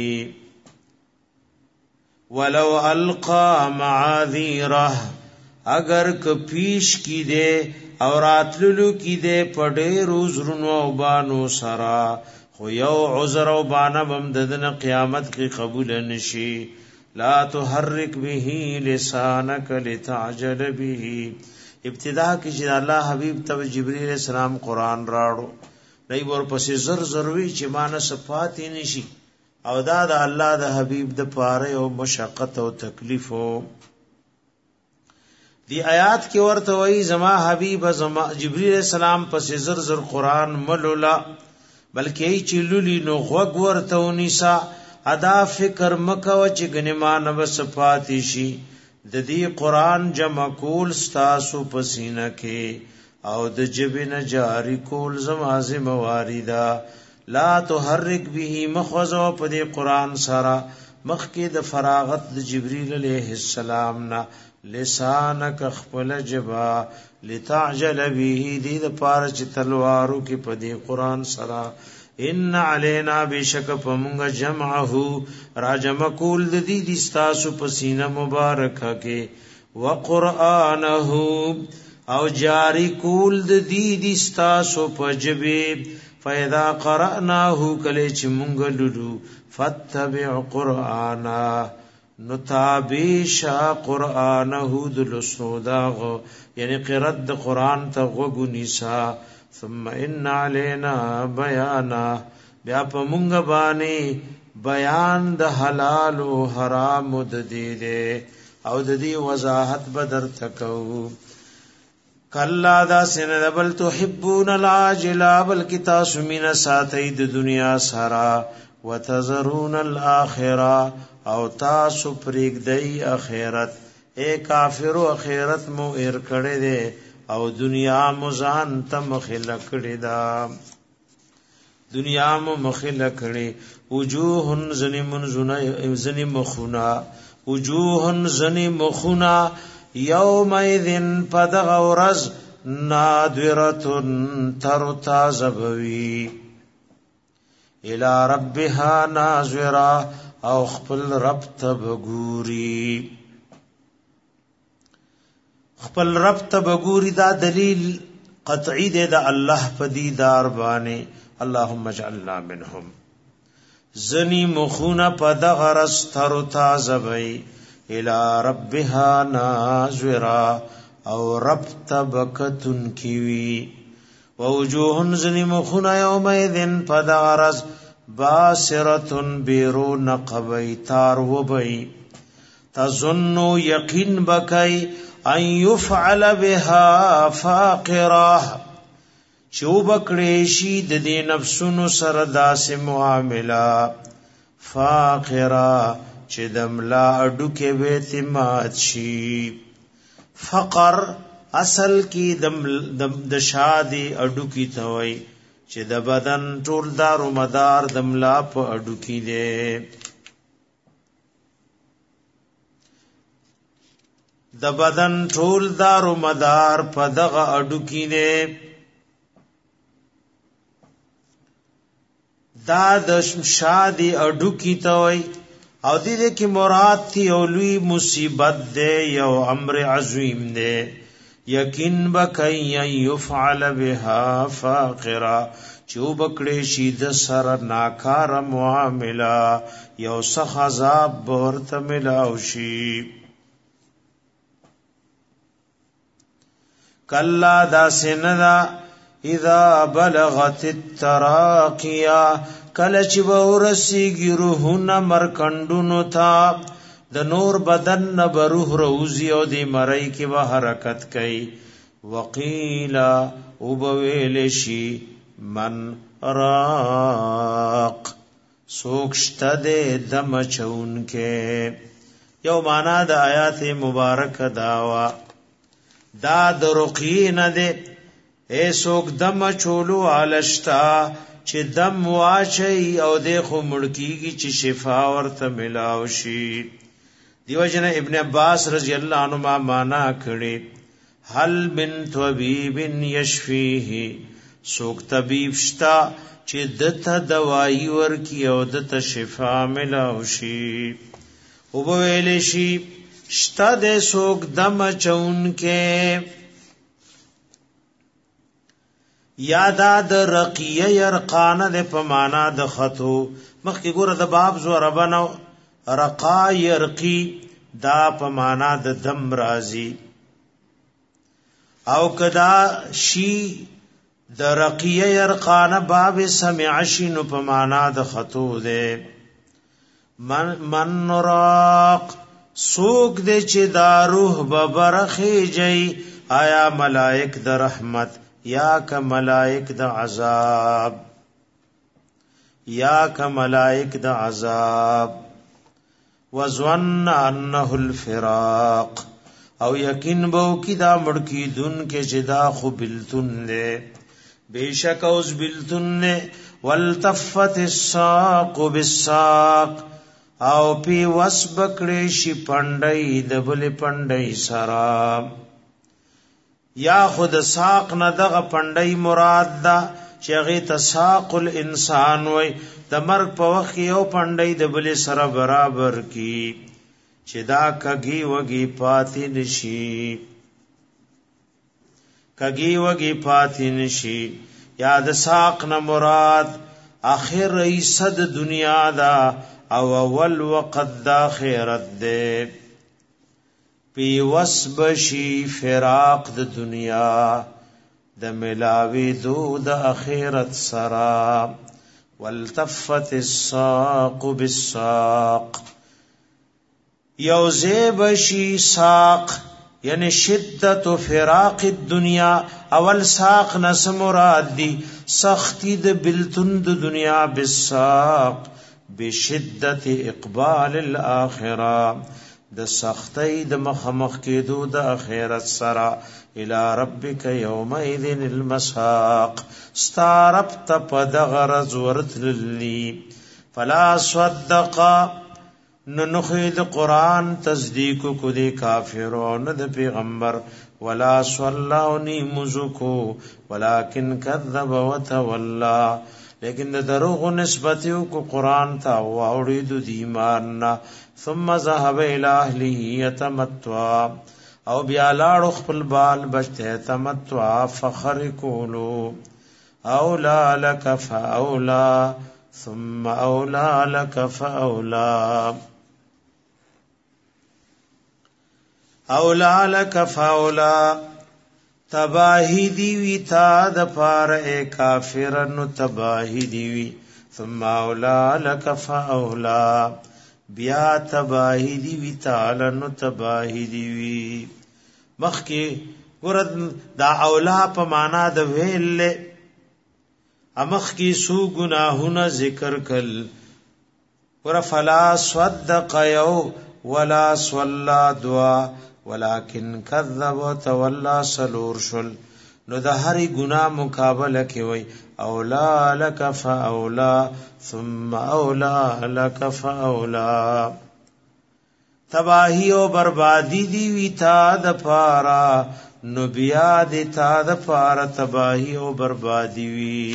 S1: ولو القا معاذیرہ اگر کپیش کی دے اور اتللو کی دے پڑے روزرنو او بانو سرا خو یو عذر او بانا بمددن قیامت کی قبول نشی لا تحرک به لسانک لتعجل به ابتدا کی چې الله حبیب ته جبرئیل السلام قران راړو دای ور پسې زر زروي چې مان صفات نشي او دا د الله د حبیب د پاره او مشقت او تکلیف دی آیات کې ورته وای زما حبیب زما جبرئیل السلام پسې زر زر قران ملولا بلکې چې لولي نو غوګ ورته ونیسا ادا فکر مکو چې غنیمان وسفاتی شي د دې قران جمع کول ستاسو پسینه کې او د جبن جاری کول زمازه مواریدا لا تحرک به مخوزو په دې قران سره مخکې د فراغت د جبرئیل علیه السلام نا لسانک خپل جبا لتعجل به دې د پاره چې تلوارو کې په دې قران سره ان علینا بشک پمغ جمعه راجم کول د دې دستاسو پسینه مبارکه کې وقرانه او جاری کول د دې دستاسو پجبه فاذا قرانه کله چې مونږ لولو فتبع قرانا نتابیشا قرانه دلسوداغ یعنی قرات د قران ته وګونیسا ثم ان علينا بیانا بیا په مونږ باندې بیان د حلال او حرام د دې او د دې وضاحت بدر تکو کلا دا سن بل تحبون العاجل بل کتاس من ساتي د دنیا سرا وتذرون الاخره او تاسو پرېګ دی اخرت اے کافر اخرت مو ایر کړه دے او دنیا مزان تم خلقړه دا دنیا مو مخلقړه وجوه زنی مخونا وجوه زنی مخونا یومئذن پدغورز نادرتن ترتا زبوی الى ربها ناظرا او خپل رب تبغوري خپل رب تبغوري دا دلیل قطعی دی دا الله په دیدار باندې اللهم اجعلنا منهم زنی مخونه پدغرس ترتا زبوی الى ربها ناظرا او رب تبکتن کیوی ووجوه زنی مخونه یومئذن پدغرس باسرتن بیرون قبی تار وبی تظنو یقین بکی ان یفعل بها فاقرہ چو بکڑیشی ددی نفسونو سرداس معاملہ فاقرہ چه دملا اڈو کے بیتمات شی فقر اصل کی دشادی اڈو کی توئی چې د بدن ټول دار او مدار د ملا په اډو کې دی د بدن ټول دار او مدار په دغه اډو کې دی دا د شادي اډو کې توي او دې کې مراد دی اولوی مصیبت دی یو امر عظیم دی یقین بکای یفعل بها فاقرا چو بکړې شي د سر ناکار معاملہ یو سخ عذاب ورته ملاو شي کلا دا سندا اذا بلغت التراقیا کله چې ورسیږي روحونه مرکندونو ته د نور بدن نه بروح روزي او د مړی کې به حرکت کوي وقیلا او بویل شي من راق سوکشته د دم چون کې یو معنا د آیات مبارک داوا دا د رقی نه ده اے سوک دم چولو علشتا چې دم واچي او د خو مړکیږي چې شفا ورته ملاو شي دیو جن ابن عباس رضی الله عنهما معنا کړي هل من طبيب يشفيه سوک طبيب شتا چې دته دوايي ورکی او دته شفا ملاو شي او ویل شي شتا د سوک دم چون کې یادا د رقیه یرقانه د پمانا د خطو مخکې ګوره د باب زو ربنو رقا یرقی دا پمانا د دم رازی او کدا شی د رقیه یرقانه باب سمع شنو پمانا د خطو ده من راق سوک دے چې دا روح ببرخی جئی آیا ملائک د رحمت یا کا ملائک د عذاب یا کا ملائک د عذاب وظن انه الفراق او یقین بو کی دا مړکی دن کې جدا خو بلتن لے بیشک اوس بلتن نے والتفت الساق بالساق او پی وسبکړې شي پندای د بل پندای سرا یا خود ساق نه دغه پندای مراد دا چې هغه تساق الانسان وای د مرګ په وخت یو پندای د بل سره برابر کی چې دا کګي وږي پاتې نشي کګي وږي پاتې نشي یا د ساق نه مراد اخر ایصد دنیا دا او اول وقت دا خیرت دے پی وسبشی فراق د دنیا د ملاوی دو د اخیرت سرا والتفت الساق بالساق یوزیبشی ساق یعنی شدت فراق الدنیا اول ساق نس مراد دی سختی د بلتن د دنیا بالساق بشدت اقبال الاخره د سختي د مخمخ کېدو د اخرت سرا الى ربك يومئذ المساق استعربت پدغرز ورتللی فلا صدق ننخید قرآن تصدیق کو دی کافرون د پیغمبر ولا صلونی مزکو ولكن كذب وتولى لیکن د دروغ نسبتیو کو قرآن تا واوړید د ایمان نا ثم ذهب الى اهله يتمتع او بیا لاړ خپل بال بچته تمتع فخر کولو اولا لك فاولا ثم اولا لك فاولا اولا لك فاولا تباہی دیوی تا د پار اے کافرن تباہی دیوی ثم اولا لک فاولا بیا تباہی دیوی تا لن تباہی دیوی مخی ګورد دا اولا په معنا د ویل امخ کی سو گناهونه ذکر کل ور فلا صدق یو ولا صلى دعا ولكن كذب وتولى سلور شل نو د هری گناہ مقابله کی وای اولا لك فاولا ثم اولا لك فاولا تباہی او بربادی دی وی تا د پارا نو بیا د تا د پارا تباہی او بربادی وی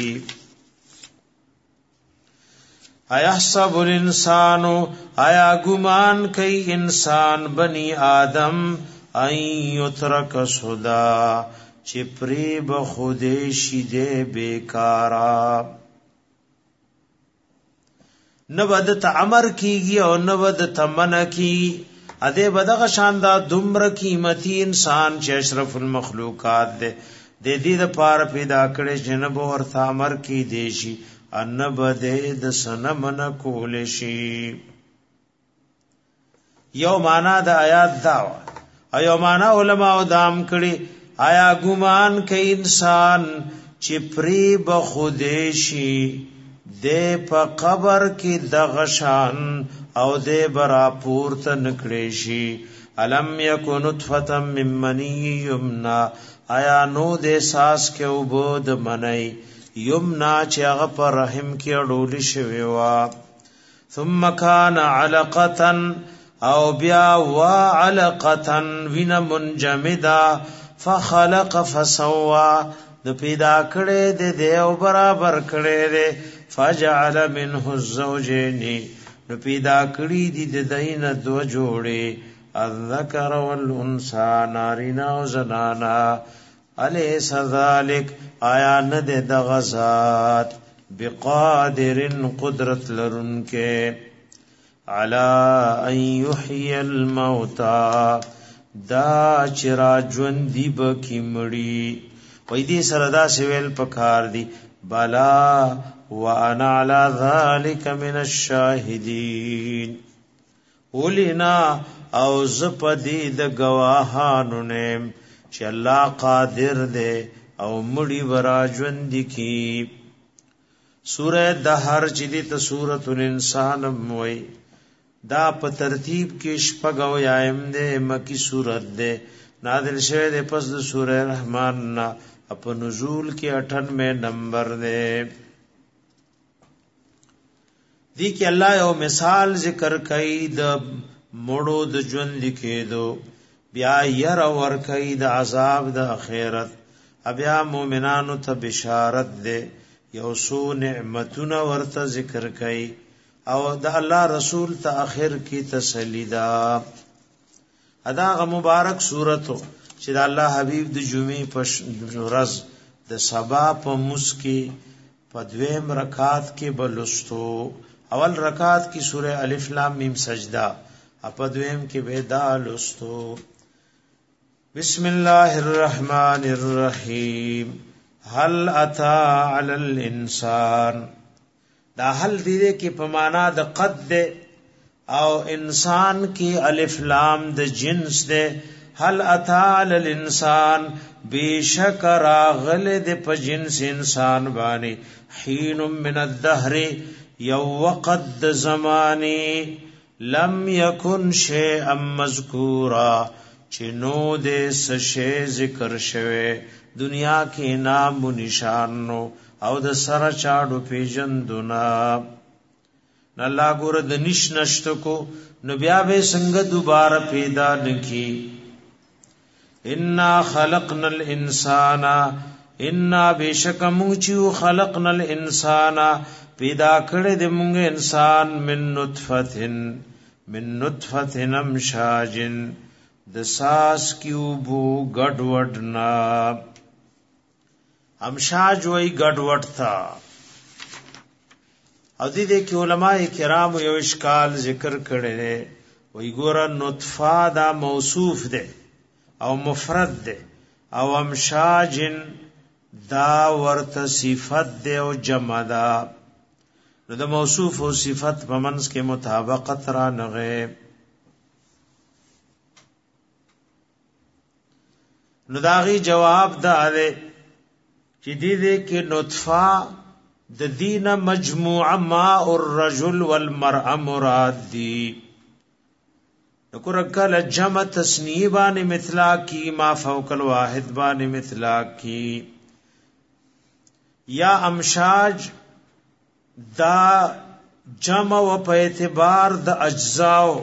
S1: ایحسب الانسان آیا گمان کئی انسان بنی آدم این یترک صدا چپری بخودشی دے بیکارا نبد تعمر کیگی او نبد تمن کی ادے بدغ شاندہ دمر قیمتی انسان چه اشرف المخلوقات دے دې د پار پیدا کړي جنب ورته امر کی دیشي ان بده د سنمن کول شي. یو معنا د آیات دا ایو معنا علماء دام کړي آیا ګمان کوي انسان چې پری بخودشي د په قبر کې د غشان او د برا پورته نکړي شي. الم یکن نطفه من منی یمنا آیا نو د احساس کې وبود منی یمنا چې هغه پر رحم کې اډول شوی وا ثم کان علقه او بیا وعلقه وین منجمدا فخلق فسوا د پیدا کړي د دیو برابر کړي د فجعل منه الزوجين نو پیدا کړي د دین دو جوړي الذکر والانثى نارینا او زنانا الیس ذلک آیا نه د غزاد بقادر قدرت لرونکه علی ان یحیی الموتى دا چرا ژوند دی بکی مړی وای دې سره دا سویل پکار دی بلا وانا علی ذلک من الشاهدین ولنا او زپدی د گواهانو نیم چې الله قادر دی او مړی ورا ژوند کی. سورہ دهر چې دې ته سورۃ الانسان موي دا په ترتیب کې شپږو یایم ده مکی سورۃ ده نازل شوه ده پس د سورہ رحمان نا په نزول کې 98 نمبر ده. دی کې الله یو مثال ذکر کوي د مړو د ژوند کېدو بیا ير ور کوي د عذاب د اخرت بیا مؤمنانو ته بشارت ده یو سو نعمتونه ورته ذکر کوي او د الله رسول ته اخر کی تسلی دا ادا غ مبارک سورته چې د الله حبیب د جمعې په ورځ د سبا په مسکی په دویم رکعات کې بلستو. اول رکعات کی سورہ الف لام میم سجدہ په دویم کې ودا لستو. بسم الله الرحمن الرحیم هل اتا علی الانسان دا حل دیده کی پمانا د قد ده او انسان کی الف لام د جنس ده. حل اتا علی الانسان بیشک راغل ده په جنس انسان بانی حین من الدهر یو وقت د زمانی لم یکن شیئا مذکورا چنو ده سشی ذکر شوه دنیا کې نام و نشان نو او د سره چاړو پیجندونا الله ګور د نش نشت کو نو بیا به څنګه دوباره پیدا نکی. ان خلقنا الانسان ان بشک موچو خلقنا الانسان پیدا کړه د موږ انسان من نطفه امشاجن د ساس کیوبو ګډوډنا امشاج وی ګډوډ تھا. او دې کې علماء کرام یو اشکال ذکر کړي وی ګور نطفه دا موصوف ده او مفرد ده او امشاجن دا ورته صفت ده او جمع ده نو د موصوف او صفت په منځ کې مطابقت را نغه. نو داغي جواب دا ده چې دې کې نطفه د دین مجموع ماء الرجل والمرأه مراد دي. نکور کله جمع تسنیه باندې مثلا کی ما فوق الواحد باندې مثلا کی یا امشاج دا جمع و په اعتبار د اجزاء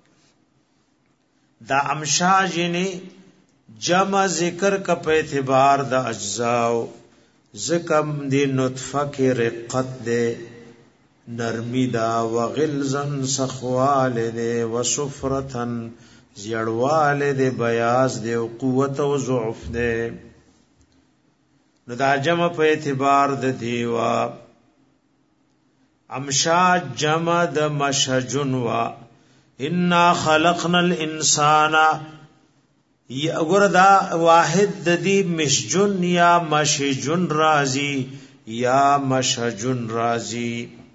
S1: دا امشاج یعنی جمع ذکر کا په اعتبار د اجزاء زکم دی نطفه کی رقت دے نرمی دا وغلزن سخوال دے وصفرتن زیڑوال دے بیاز دے قوت و ضعف دے نو دا جمع په اعتبار د دیوا. امشاج جمع د مشجن وا انا خلقنا الانسان یا ګوردا واحد د دې مشجن یا مشجن رازی یا مشجن رازی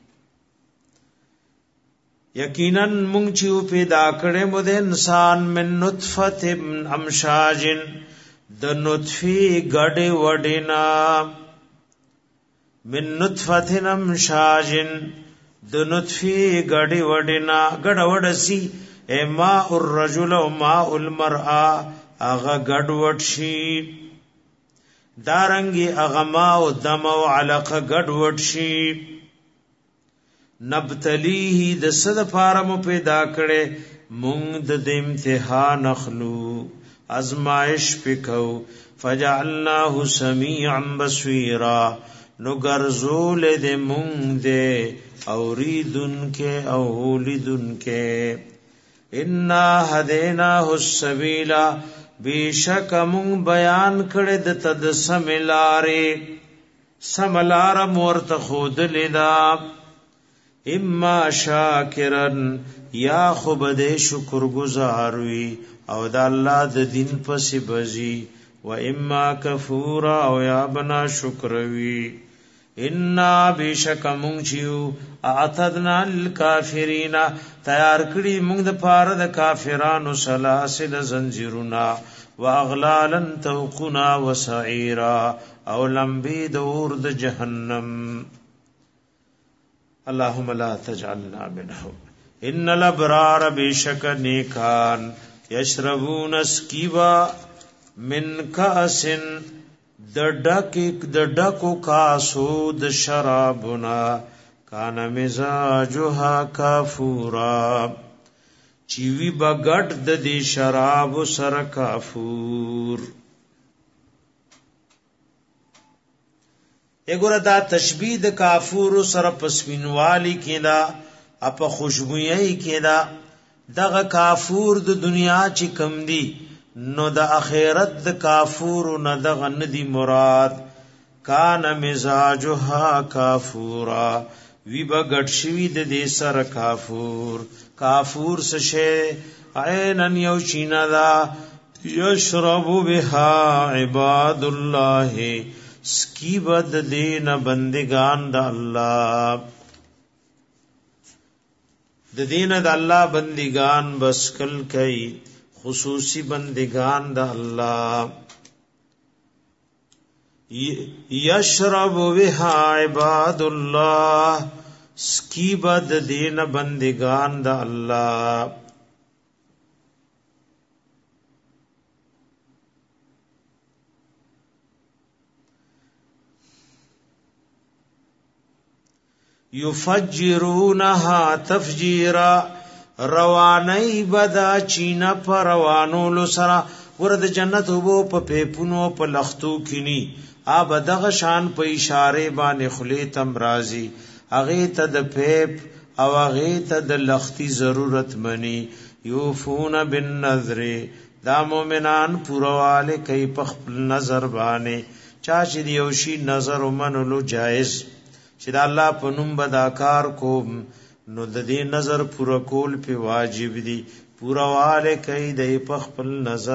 S1: یقینا مونږ چې پیدا کړې مو د انسان من نطفه امشاج د نطفه ګډه وډینا من نطفه امشاج د نطفه ګډه وډینا ګډه وډسی ماء الرجل او ماء المرأه اغه ګډ وډ شي دارنګي اغه ماء او دم او علقه ګډ وډ شي نبتلیه د صد فارم پیدا کړي مونږ د امتحان اخلو ازمائش پکو فجعلناه سميعا بصيرا نو ګرځول دې مونږ دې اوریدن کې او لیدن کې ان هديناه السبيل بیشک مونږ بیان کړي د تد سملاره سملار مورته خود لیدا اما شاکرن یا خوب دے شکر گزاروی او دا اللہ دا دین پسی بزی و اما کفورا او یا بنا شکروی انا بیشک مونگ چیو اعتدنا للکافرین تیار کری مونگ دا پار دا کافرانو سلاسل زنزیرونا و اغلالا توقنا و سعیرا او لمبی دور دا جہنم اللهم لا تجعلنا منهم ان الابرار بشک نیکان یشربون اسکیبا من کاس دډکو کاسو د شرابنا کان مزاجها کافورا چیوی بغټ د دې شراب سر کافور اګوره دا تشبیه د کافور سره پسوینوالی کیندا اپ خوشبوئی کیندا دغه کافور د دنیا چې کم دی نو د اخرت د کافور نه دغه ندی مراد کان مزاجها کافورا وی بغټ شوی د دې سره کافور سشه عینن یو چینا دا یشرب بها عباد الله سکی بد دین بندگان د الله د دین د الله بندگان بسکل کئ خصوصی بندگان د الله یشرب بها عباد الله سکی بد دین بندگان د الله یفجرونها تفجیرا روانای بدا چینا پر روانولو سرا ورد جنت وبو په پیپونو په لختو کینی اب دغه شان په اشاره باندې خلی تم رازی اغه ته د پیپ او اغه ته د لختی ضرورت منی یوفون بالنذر دا مومنان پرواله کوي په خپل نظر باندې چا چې دیوشي نظر ومنلو جائز چې دا الله په نوم بداکار کوم نو د دې نظر پورا کول په واجب دي پورا واله کوي د په خپل نظر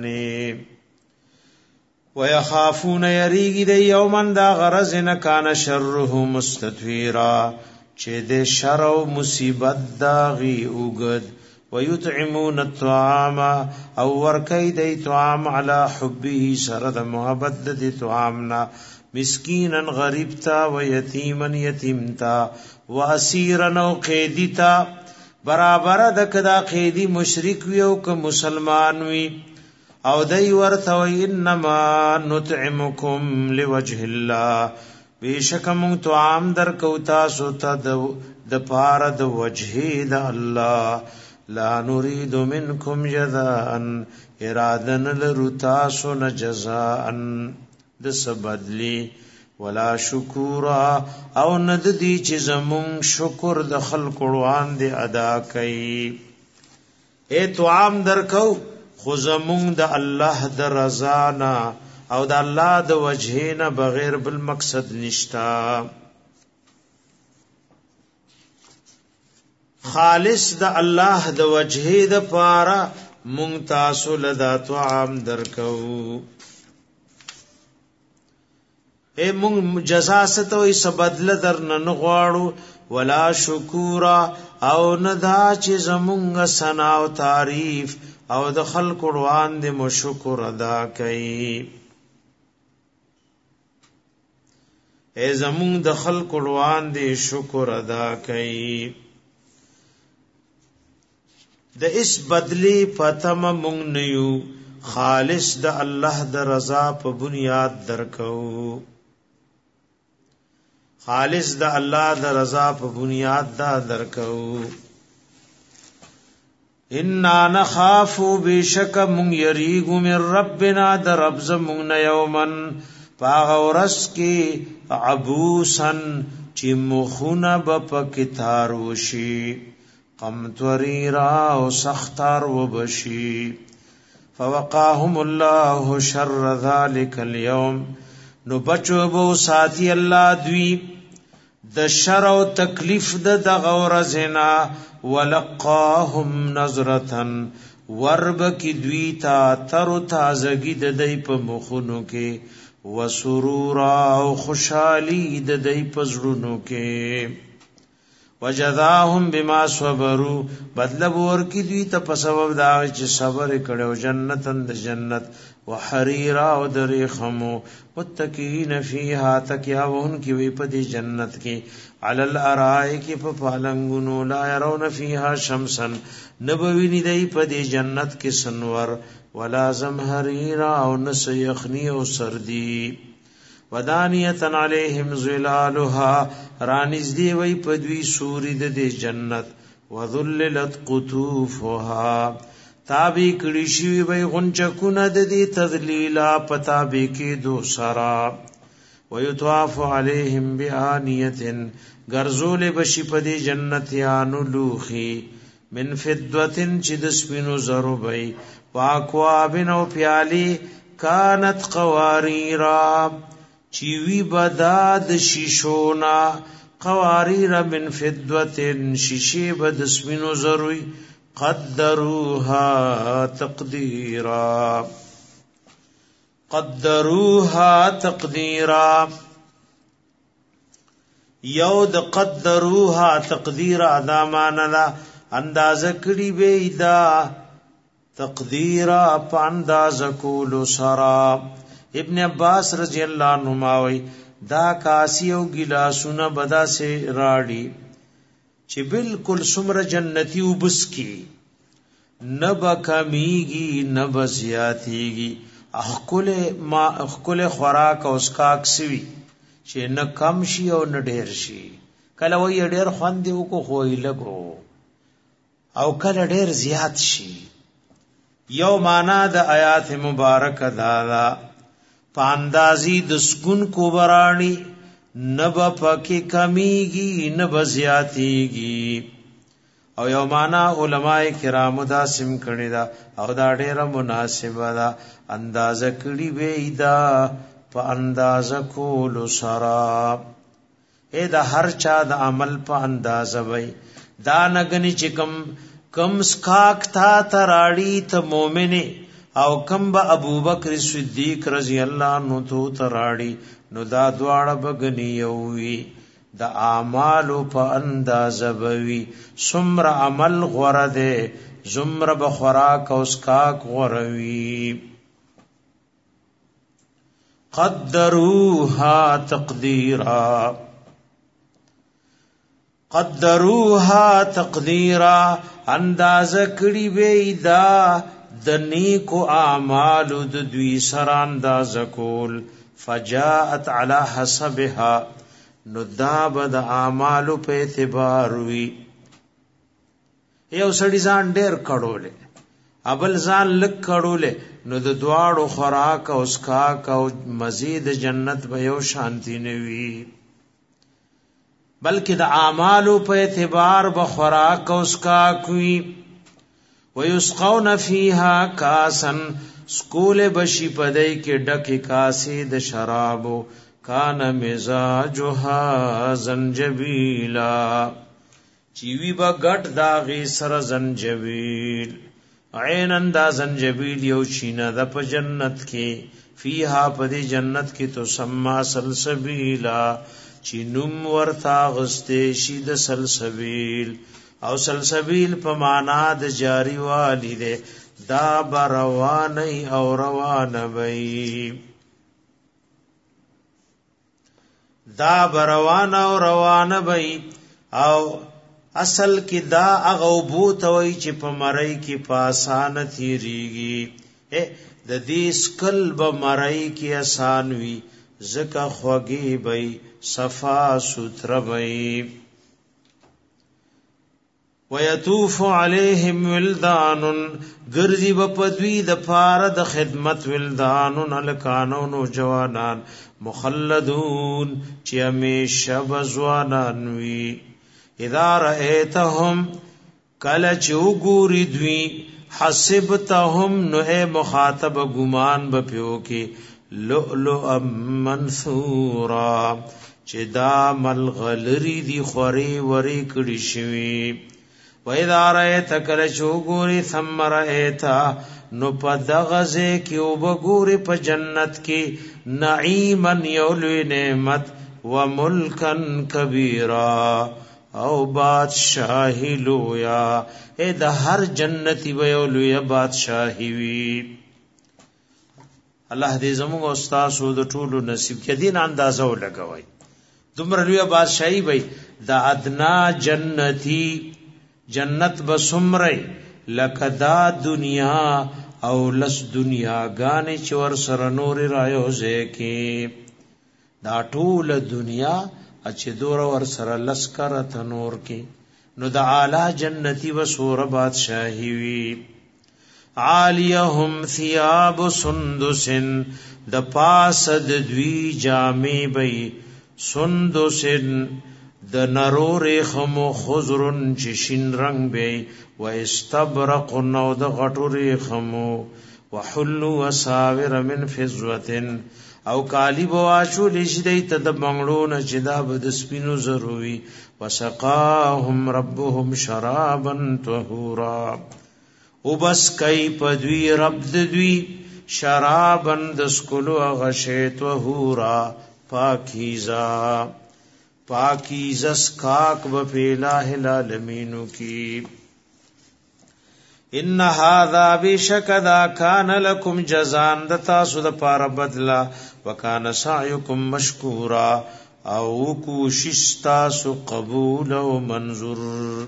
S1: باندې ويخافون يريغي د يومن دا غرض نه کان شره مستطيرا چې د شر او مصیبت دا غي اوګد ويطعمون الطعام او ورکي د طعام على حبه سره د محبت د طعامنا مسکینا غریب تا و یتیما یتیم تا و اسیرا او قیدی تا برابر د کدا قیدی مشرک وی او که مسلمان وی او دای ورته انما نطعمکم لوجه الله بیشکم تو عام در کو تاسو ته د پار د وجه د الله لا نريد منکم جزاء ارادن لرتاسو ن جزاء د سبدلی ولا شکورا او ند دی چې زمون شکر د خلق روان دی ادا کئ اے توام درکو خو زمون د الله د رضا نه او د الله د وجه نه بغیر بل مقصد نشتا خالص د الله د وجه د پاره مونږ تاسو لدا طعام درکو اے مونږ جزا ستوي سبدل درن نغواړو ولا شکورا او ندا چې زمونږ ثنا او تعریف او د خلق روان دې مو شکر ادا کړي اے زمونږ د خلق روان دې شکر ادا کړي د اس بدلی پتم مونږ نیو خالص د الله د رضا په بنیاد درکو خالص د الله د رضا په بنیاد دا درکو ان نخاف بشک من یریغ من ربنا در رب زمون یومن پاغورس کی عبوسن چی مخونه بپکتار وشی قمطریرا او سختار وبشی فوقاهم الله شر ذلك اليوم نو بچو بو ساتي الله دوی د شر او تکلیف د غورزنا ولقاهم نظرتن ورب کی دوی تا تر تازگی د دای په مخونو کې وسرورا او خوشحالی د دای په زړونو کې وجزاهم بما صبروا بدل ور کی دوی ته په سبب دا چې صبر کړو جنتن د جنت وحریرا او درخمو متکئین فیها تکیاون کی وی په دې جنت کې علی الارائک په پالنګونو لا يرون فیها شمسا نبوی ندی په دې جنت کې سنور ولا زمهریرا او نسیخنی او سردی ودانیتن علیہم ظلالها رانز دی وی پدوی سوری د دې جنت وذللت قطوفها تابی کړي شی وی غنچکونه د دې تذلیلا پتابی کې دو سرا ويطاف علیہم بآنیتن غرزول بشی پدې جنت یانو لوخي من فدوتن چې د سپینو زرو بی واکوابن او پیالی کانت قواریرا چیوی بداد شیشونا قواریر من فدوتن شیشی بد اسمینو زروی قدروها تقدیرا قدروها تقدیرا یود قدروها تقدیرا دامانا دا اندازه کړي به دا تقدیرا پاندازه کولو سرا ابن عباس رضی اللہ عنہ وی دا کاسی او گلاسونه بدا سے راڑی چې بالکل سمر جنتی وبس کی نب کمیگی نب زیاتیگی اخکل خوراک او اسکاک سوی چې نه کم شي او نه ډیر شي کله وی ډیر خوند دی کو خوې لګو او کله ډیر زیات شي یو معنا د آیات مبارک دادا پاندازی د سکون کو برانی نب پکی کمیگی نب زیاتیگی او یو معنا علماء کرام دا سم کړي دا او دا ډیره مناسبه ده اندازه کړي وې دا په اندازه کول سرا اے دا هر چا د عمل په اندازه وای دا نګنی چې کم سکاک تا تراړی ته مؤمنه او کم با ابوبکر صدیق رضی اللہ عنہ تو تراڑی نو دا دواړه بغنیوي د اعمالو په اندازه بوي سمر عمل غرده زمر بخوراک او اسکاک غروي قدروها تقدیرا قدروها تقدیرا اندازه کړي وې دا د نیکو اعمال د دوی سره اندازه کول فجاءت على حسبها نداب د اعمال په اعتبار وی یو سړي ځان ډېر کړولې ابل ځان لک کړولې نو د دواړو خوراک او اسکاک او مزید جنت به یو شانتی نوي بلکې د اعمال په اعتبار به خوراک او اسکاک وی ويسقون فيها كاسا سکول بشی پدای کې ډکه کاسې د شرابو کان مزاجها زنجبیلا چیوی با غټ داغي سره زنجبیل عینن دا زنجبیل یو چینه د په جنت کې فیها پدی جنت کی تو سما سلسبیلا چینم ورتا غسته شید سلسبیل او سلسبیل په معنا د جاری والی ده دا بروانی او روان بی دا بروان او روان بی او اصل کی دا اغوبوت وی چې په مړی کی پاسان تیریږي د دې سکل به مړی کی آسان وی زکه خوږی بی صفا سوتر بی ويطوف عليهم ولدان غرزي بپدوی د پاره د خدمت ولدان الکانو نو جوانان مخلدون چې همیشه بزوانان وی اذا رأيتهم کله چوغوري دوی حسبتهم نو مخاطب ګمان بپیو کې لؤلؤ منثورا چې دا ملغلری دی خوري وری کړي شوی وَإِذَا رَأَيْتَ كَلَ چوغوري ثم رأيت نو پدغزه کی وبګوري په جنت کې نعیما یولوی نعمت وملکن کبیرا او بادشاہی لویا اے د هر جنتی ویولوی بادشاہی وی الله دې زموږ استاد سود ټولو نصیب کې دین اندازو لګوي دومره لوی بادشاہی وي د ادنا جنتی جنت بسمره لکدا دنیا او لس دنیا غانې چور سره نور رايو زکه دا ټول دنیا اچ دور ور سره لس کر تنور کې نو د اعلی جنتی و سور بادشاہی وی عالیهم ثياب سندس د پاسد دوی جامې بی سندسن د نرور خمو خضرن چشین رنگ بی و استبرق نو د غټور خمو وحلوا وساور من فضه او کالی بواشو لشدی ته د بنگړو نه جدا بد سپینو زروي وسقاهم ربهم شرابا طهورا وبس کای پدوی رب دوی شرابن د سکلو غشه طهورا پاکیزا پاکیزس کاک بفیلا العالمینو کی ان هذا بشکدا کان لکم جزان د تاسو د پاره بدلا وکانه سعیکم مشکورا او کوشش تاسو قبول او منظور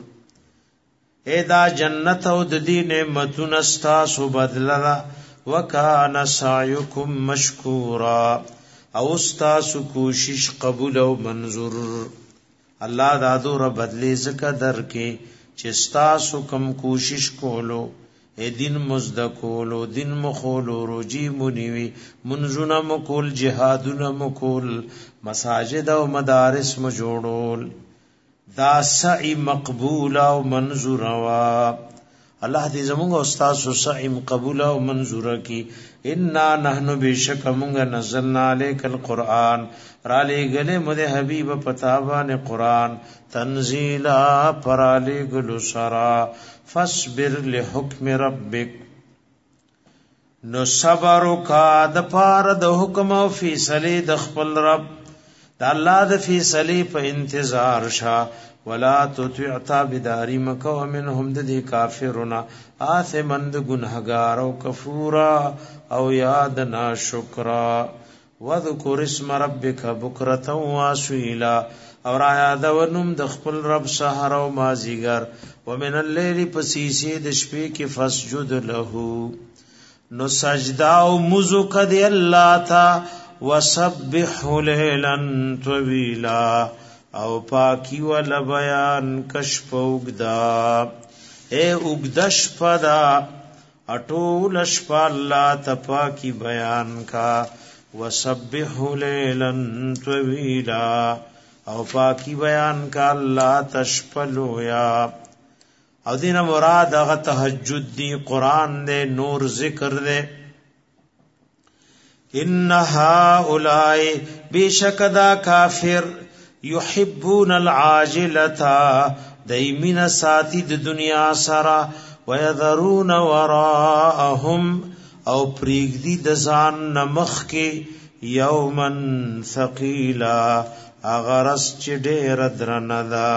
S1: اے دا جنت او د دې نعمتونو تاسو بدلا وکانه سعیکم مشکورا او تاسو کوشش قبول او منظور الله دادو ر بدلی زکه درکې چې تاسو کم کوشش کولو اے دین مزد کولو دین مخولو روجی منیوی منزونه مکول جهادونه مکول مساجد او مدارس مجوړول دا سعی مقبول او منظور وا الله دې زموږ استاد سعی قبول او منظور کی ان نحن بشک موږ نزلنا الیک القرآن را لګله مد حبیب پتاوان قرآن تنزیلا پر لګلو سرا فاصبر لحکم ربک نو صبر کا د پار د حکم او فیصله د خپل رب د الله د فیصله په انتظار شا ولا تطع تابداری مکو منهم د دې کافرنا آثمند گنہگار او کفورا او یاد نا شکرا وذکر اسم ربک بکرتا واسیلا اور یاد ونم د خپل رب سحر او مازیګر ومن الليل پسیسی د شپې کې فسجد له نو سجدا او مزو کدی الله تا وسبح ليلا طويلا او پاکی ول بیان کشف اوگدا اے اوگدش پدا اٹول شپا اللہ تپاکی بیان کا وسبح لیلا طویلا او پاکی بیان کا اللہ تشپلویا او دینا مراد اغا تحجد دی قرآن دے نور ذکر دے انہا اولائی بیشکدا کافر یحبون العاجلتا دایمین ساتی د دنیا سرا ويذرون وراءهم او پریگدی د ځان نمخ کې یومن ثقیلا اغرس چې ډېر درنه ده.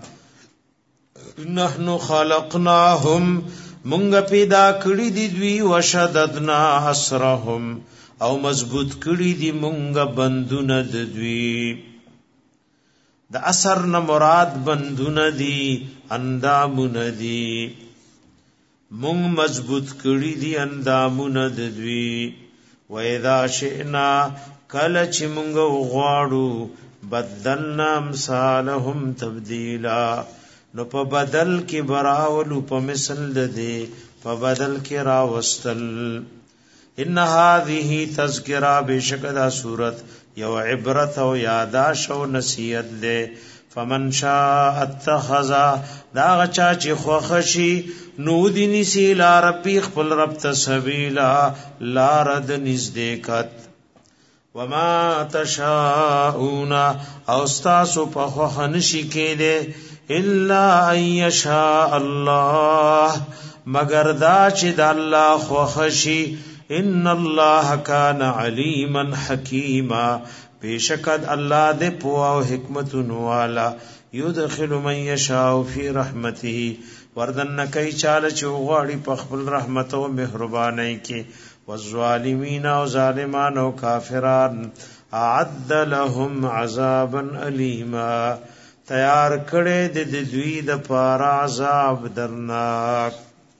S1: نحنو خلقناهم مونږ پیدا کړی دي دوی وشددنا اسرهم او مضبوط کړی دي مونږ بندونه د دوی. د اثر نه مراد بندونه دي اندامونه دي مونږ مضبوط کړی دي اندامونه د دوی. و اذا شئنا کله چې مونږ وغواړو بدلنا امثالهم تبدیلا نو په بدل کې براولو په مثل د دې په بدل کې راوستل. ان هذه تذکرہ بشکدا صورت یو عبرت او یاداش او نصیحت ده. فمن شاء اتخذ دا غچا چې خوخشي نو دیني سی لا ربي خپل رب ته سبیلا لارد نزدېکت. وما تشاءون او استاسو په خوخنشي کېده الا ان يشاء الله مگر دا چې د الله خوخشي. ان الله كان عليما حكيما بیشکد الله دې په او حکمت والا. يدخل من يشاء في رحمته وردن کوي چاله چې غواړي په خپل رحمت او مهرباني کې. والظالمین او ظالمان او کافران اعد لهم عذابا الیما تیار کړي د دوی د پاره عذاب درناک.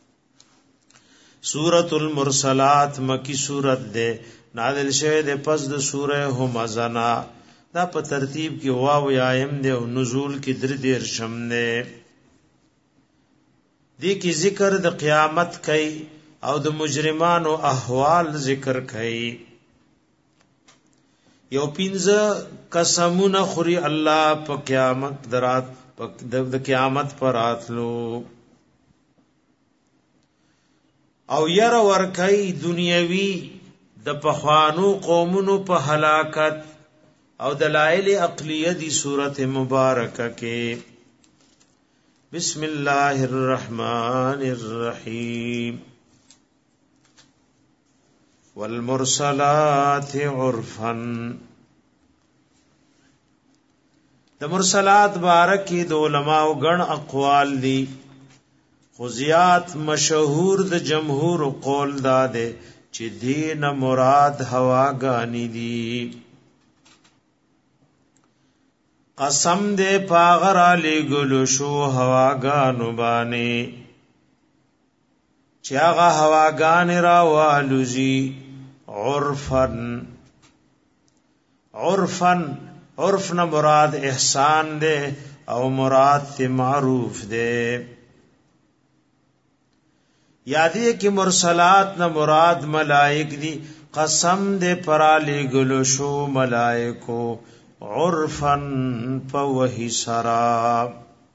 S1: سورۃ المرسلات مکی سورۃ ده نازل شوه د پس د سوره همزه دا په ترتیب کې واو یایم ده او نزول کې در شم ده. دې کې ذکر د قیامت کوي او د مجرمانو احوال ذکر کوي. یو پینځه قسمونه خوري الله په قیامت درات د قیامت پر راتلو او ير ور کوي دنیوي د پخوانو قومونو په هلاکت او دلائل عقلیه دی سورۃ مبارکه کې. بسم الله الرحمن الرحیم. والمرسلات عرفا د مرسلات بارکی د علماء غن اقوال دي خو زیات مشهور د جمهور قول داده چې دین مراد هواګانی دي. قسم دې پاغر علی ګلو شو هواګانو باندې چې هغه هواګان را والوزی عرفن. عرف نه مراد احسان دے او مراد تی معروف دے. یادی کی مرسلات نه مراد ملائک دی. قسم دے پرالی گلو شو ملائکو عرفن پا وحی سراب.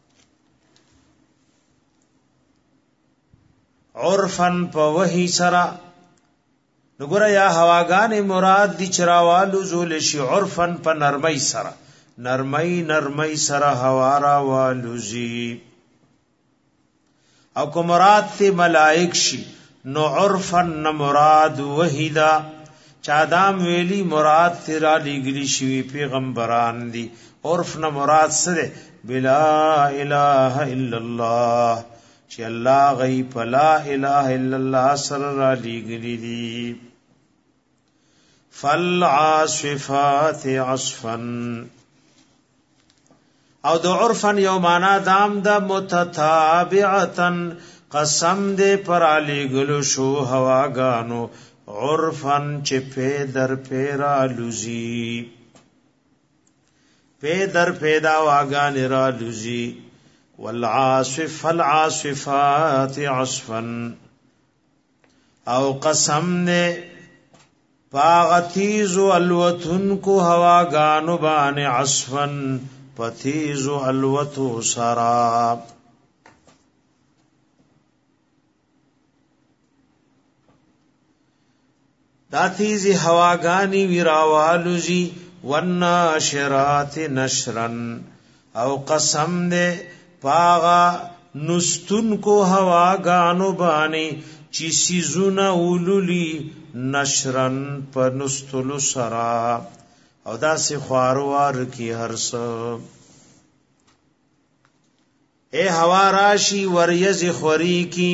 S1: عرفن په وحی سرا نګره یا هواګان مراد دي چراوالو زول شي عرفن په نرمۍ سرا نرمۍ سرا هوارا والوزی. او کو مراد ته ملائک شي نو عرفن مراد وحیدا چادام ویلی مراد تیرا لګلی شي پیغمبران دي. عرف نه مراد سره بلا اله الا الله چې الله غي فلا اله الا الله سره را لګلی دي. فالعاصفات عصفا او د عرفن یو معنا دام د متتابعتن قسم دې پر علی ګلو شو هواګانو عرفن چې په در پیرا لوزی په در پیدا واګان را لوزی. فالعاصفات عصفا او قسم دے پاغتیزو الوتن کو هواگانو بان عصفا پتیزو الوتو سراب. داتیزی هواگانی ویراوالوزی والناشرات نشرن او قسم دے پاغا نستن کو هواګانو باندې چې سيزونه اولولي نشرن په نستلو سرا او داسې خواروار کی هرس اے هوا راشی وریز خوری کی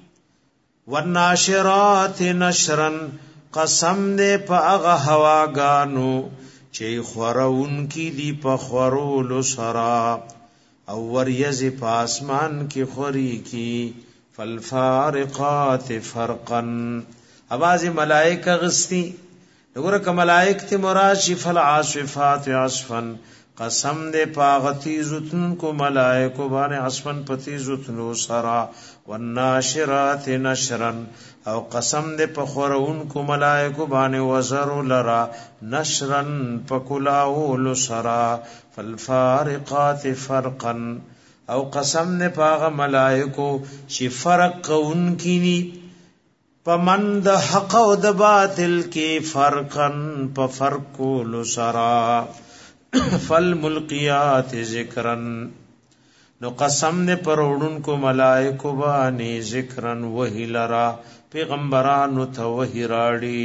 S1: والناشرات نشرن قسم دے پا اغا هواگانو چه خورون کی دی پا خورولو سرا او وریز پا آسمان کی خوری کی فالفارقات فرقن آواز ملائک غستی نگورا که ملائک تی مراشی فالعاصفات عصفن قسم دے پاغتی زتن کو ملائکو بانے عصفن پتی زتنو سرا والناشرات نشرن او قسم دے پخورون کو ملائکو بانے وزرو لرا نشرن پکلاولو سرا فالفارقات فرقن او قسم دے پاغ ملائکو چی فرق قون کینی پمند حق و د باطل کی فرقن پفرقولو سرا فالملقیات ذکرن نو قسم دے پروڑن کو ملائکو بانی ذکرن وحی لرا پیغمبرانو تا وحی راڑی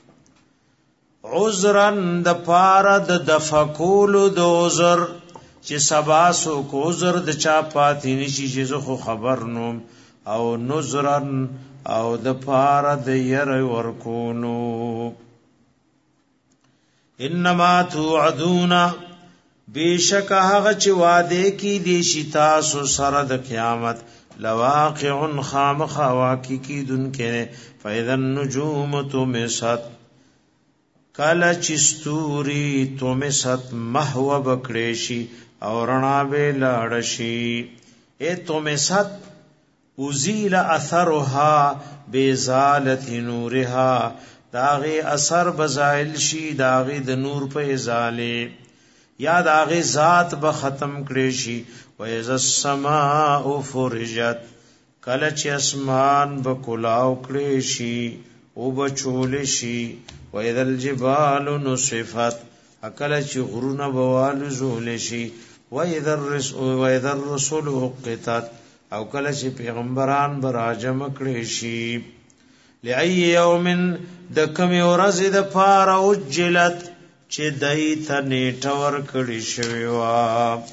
S1: عذرن د پارد دفکولو دو عذر چی سباسو کو عذر د چا پاتی نشی چیزو خو خبرنو او نذرن او د پارد یر ورکونو انما توعدون بیشک هغه چې وعده کی دی شتاسو سره د قیامت لواقع خامخ واقع کی دن کې فاذا النجوم تمست کلا چستوری تمست محو بکړېشي او رڼا به لاړشي اے تمست ازیل اثرها بزالت نورها داغی اثر بزائل شی داغی د نور په ازاله یا داغی ذات به ختم کړي شي و اذا السماء فرجت کله چې اسمان به کلاو کړي شي او بچول شي و اذا الجبال نصفت کله چې غرونه بوال زول شي و اذا الرسل قطت او کله چې پیغمبران براجم کړي شي لأي يوم د کمی ورځ د پار اوجلت چې دایت نیټه ور کړی شوی وا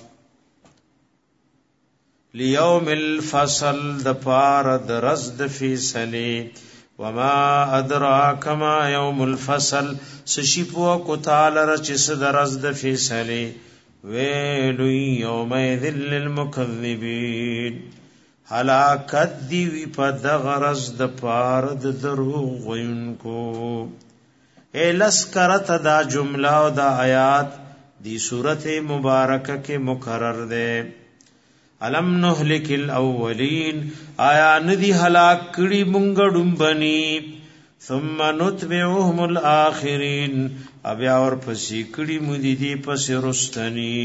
S1: لیوم الفصل د پار د رز د فیصله وما ادراک ما یوم الفصل سشیپو کو تعالی ر چې د رز د فیصله ویل یومئذ للمکذبین حلاکت دی وی په دغرز د پار د دروغ وینکو ایلس کرت دا جمله او دا آیات دی صورت مبارکه کې مکرر ده علم نهلک الاولین آیا ندی هلاک کړي مونږ ډومبني ثم نتبعهم الاخرین ابیا اور پسې کړي مودي دی پسې رستنی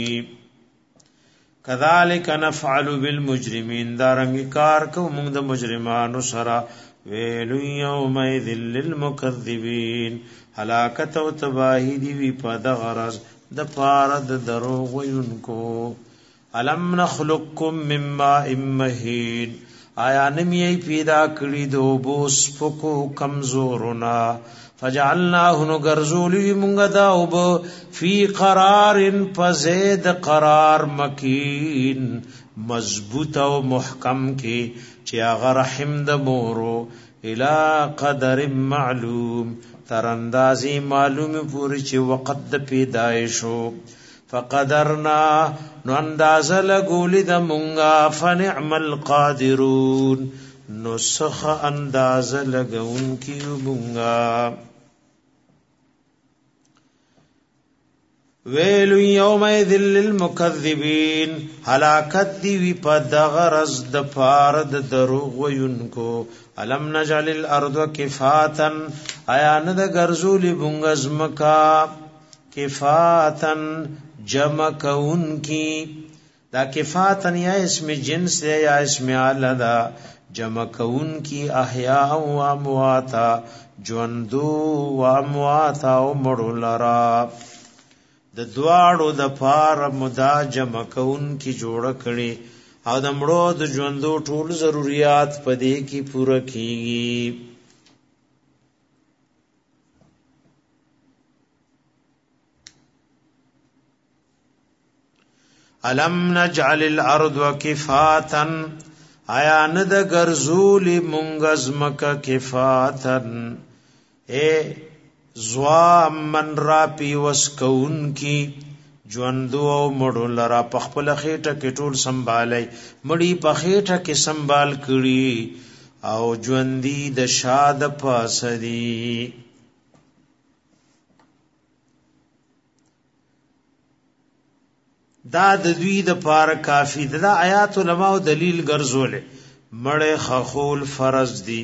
S1: کذالک نفعل بالمجرمین دارنګ کار کو موږ د مجرمانو سره ویل یومئذ للمکذبین هلاکت او تباہی دی وی په د غرض د پاره د دروغ وینکو الم نخلقکم من ماء مهین آیا نمی پیدا کړی دو بوس پکو کمزورنا فجعلناه نغرزولی مونږ دا وب فی قرار فزید قرار مکین مضبوط او محکم کی چې هغه رحم د مورو الی قدر معلوم تر اندازې معلوم پوری چې وخت د پیدایشو فقدرنا نو اندازه لګولې د مونږه فنعم القادرون نو سخ اندازه لګون کیو مونږه ویل یومئذ للمکذبین هلاکت دی وی په دغه رز د پار د دروغ وینکو الم نجعل الارض کفاتن آیا نه د ګرځولې بونګزمکا کفاتن جمع کون کی دا کفاتن یا اسم جنس ہے یا اسم اعلی دا جمع کون کی احیاء و امواتا جوندو و امواتا و مړو لرا د دواړو د پار مدا جمع کون کی جوړ کړي او د مړو د ژوندو ټول ضرورت پدې کې پوره کیږي. الم نجعل الارض کفاتا آیا ند غرزول منغزمک کفاتن اے زوا من را پی وسکون کی ژوندو او مړو لرا پخپل خېټه کې ټول سنبالای مړی په خېټه کې سنبال کړي او ژوندۍ د شاد پاسدي. دا د دوی د پار کافی دا آیات علماء دلیل ګرځول مړې خخول فرض دي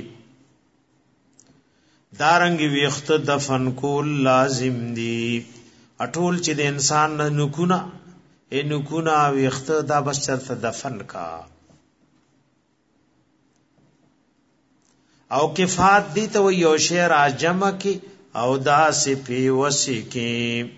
S1: دارنګ ویخت دفن کول لازم دي اټول چې د انسان نکونه ویخت دا بس چرته دفن کا او کفات دي ته یو شی راجم کی او دا سی پی وسی کی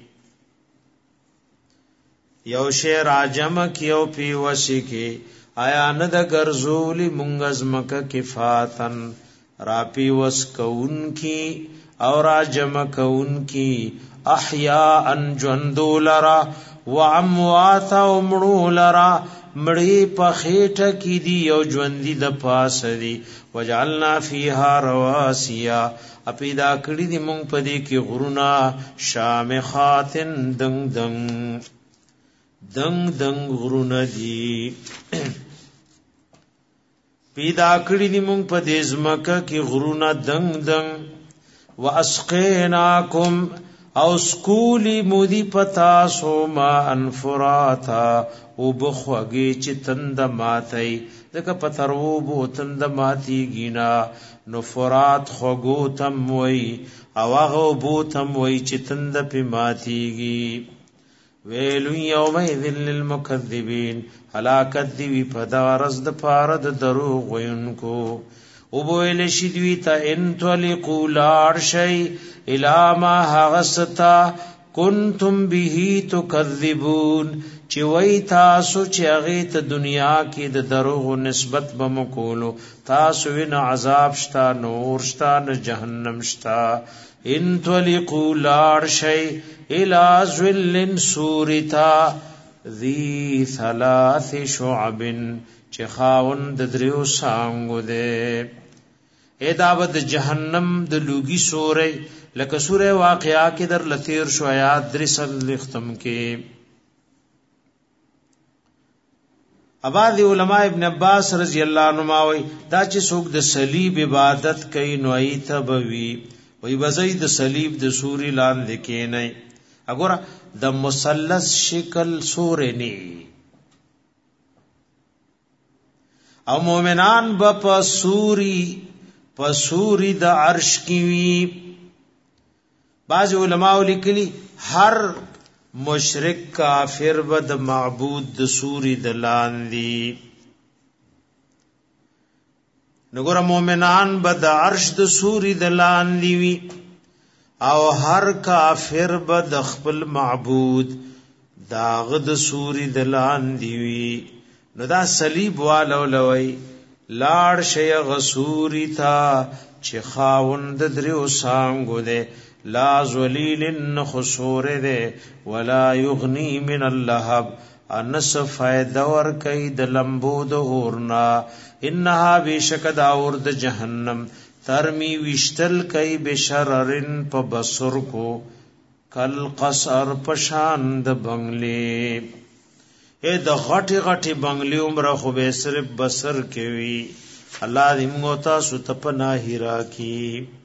S1: یو شی راجم کی او پی وسی کی آیا نه د ګرځولی منغزمک کفاتن را پی وس کون کی او راجم کون کی احیاء ان جندولرا واموات ومړولرا مړی په خېټه کې دی او ژوندۍ د پاس دی. وجعلنا فیها رواسیا اپیدا کړی دی مونږ په دې کې غرونا شامخاتن دنګ دنګ غرونا دی پیدا کړی دی مونږ په دې زمکه کې غرونا دنګ واسقیناکم او سکولی مودی پتا سو ما انفراتا او بخوگی چی تند ماتی دکا پترو بو تند ماتی گینا نفرات خوگو تم وی او اغو بو تم وی چی تند پی ماتی گی. ویلو یومئذن للمکذبین حلاکت دیوی پدا رزد پارد دروغ وینکو او بویل شدوی تا انتولیقو لارشی الاما حغستا کنتم بیهی تکذبون چی وی تاسو چی اغیت دنیا کی د دروغ نسبت بمکولو تاسو وین عذاب شتا نور شتا ن جہنم شتا. انتولیقو لارشی الى ذل سورتا ذی ثلاث شعب چی خاون د دریو سانگو دے ایدابد جہنم د لوگی سورے لکه سورہ واقعہ کی در لتیر شو آیات درسل لختم کے. ابادی علماء ابن عباس رضی اللہ عنہ وی دا چې څوک د صلیب عبادت کوي نو ایت بوي وی بزید د صلیب د سوري لاندې کې نه وګوره د مثلث شکل سورې نه او مومنان په سوري د عرش کی وی. بعض علماء لیکلی هر مشرک کافر بد معبود د سوري د لاندې نګور مومنان بد عرش د سوري د لاندې وی او هر کافر بد خپل معبود داغ د سوري د لاندې وی. نو دا صلیب والو لوی لاړ شي غسوري تا چې خاوند دریو سانګو دے لا ذلیل خسور دے ولا یغنی من اللهب انس فائدہ ور کای د لمبو د اورنا انها بشکد اور د جهنم ترمی وشتل کای بشررن په بصر کو کل قصر پشان د بنگلې اے د غټي غټي بنگلې عمره خو به صرف بصر کې وی. الله دې موږ تاسو ته پناه راکړي.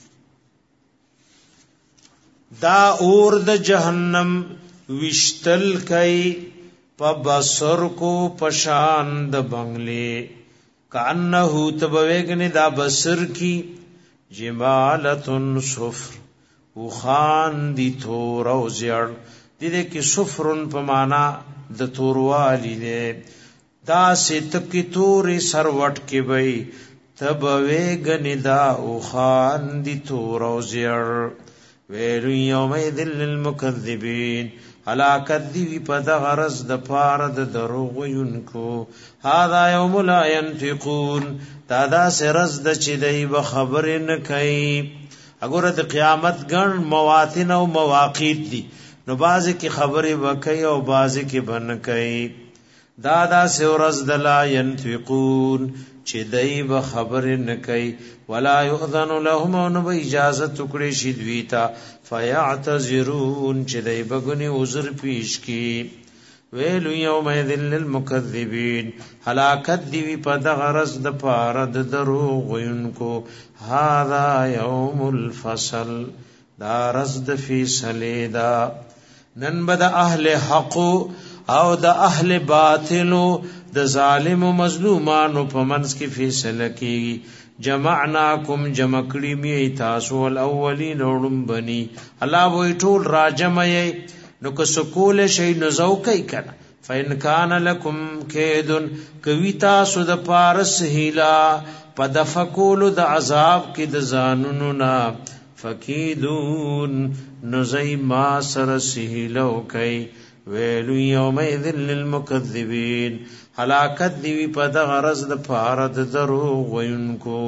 S1: دا اور د جهنم وشتل کای په بصر کو پشان د بنگلې کانه تبویګنی دا بصر کی جمالتن صفر وخان دی تور او زیړ دې کې صفرن په معنا د توروالی دې دا ست کی تورې سروټ کې وای تبویګنی دا وخان دی تور او زیړ. ویل یومئذ للمکذبین هلاکت دی په دغه ورځ د پاره د دروغ وینکو هاذا یوم لا ينطقون دا سرز د چې دی به خبر نه کوي اګوره د قیامت ګڼ مواطن او مواقیت دي نو بازي کې خبرې وکي او بازي کې بن کوي دا سرز د لا ينطقون چې دای به خبر نه کوي ولا يؤذن لهم نو به اجازه ټکړي شي دوی ته فيعتذرون چې دای بغني عذر پیش کی ویل یومئذ للمکذبین هلاکت دی په دغه ورځ د پاره د دروغ وینکو هاذا یوم الفصل دا ورځ د فیصله دا نن بد اهل حق او د اهل باطل د ظالم او مظلومانو په منځ کې فیصله کیږي جمعناکم جمع کړي می تاسو الاولین اولم بني الله وې ټول راجمې نو که سکول شي نو زوکای کنه فین کان لکم کیدن کوي تاسو د پارس هیلا پدفقول د عذاب کې د زانونو نا فکیدون نو زئی ما سر سهیلو کوي ویل یومئذ للمکذبین هلاکت دی په دغه ورځ د پاره د دروغ وینکو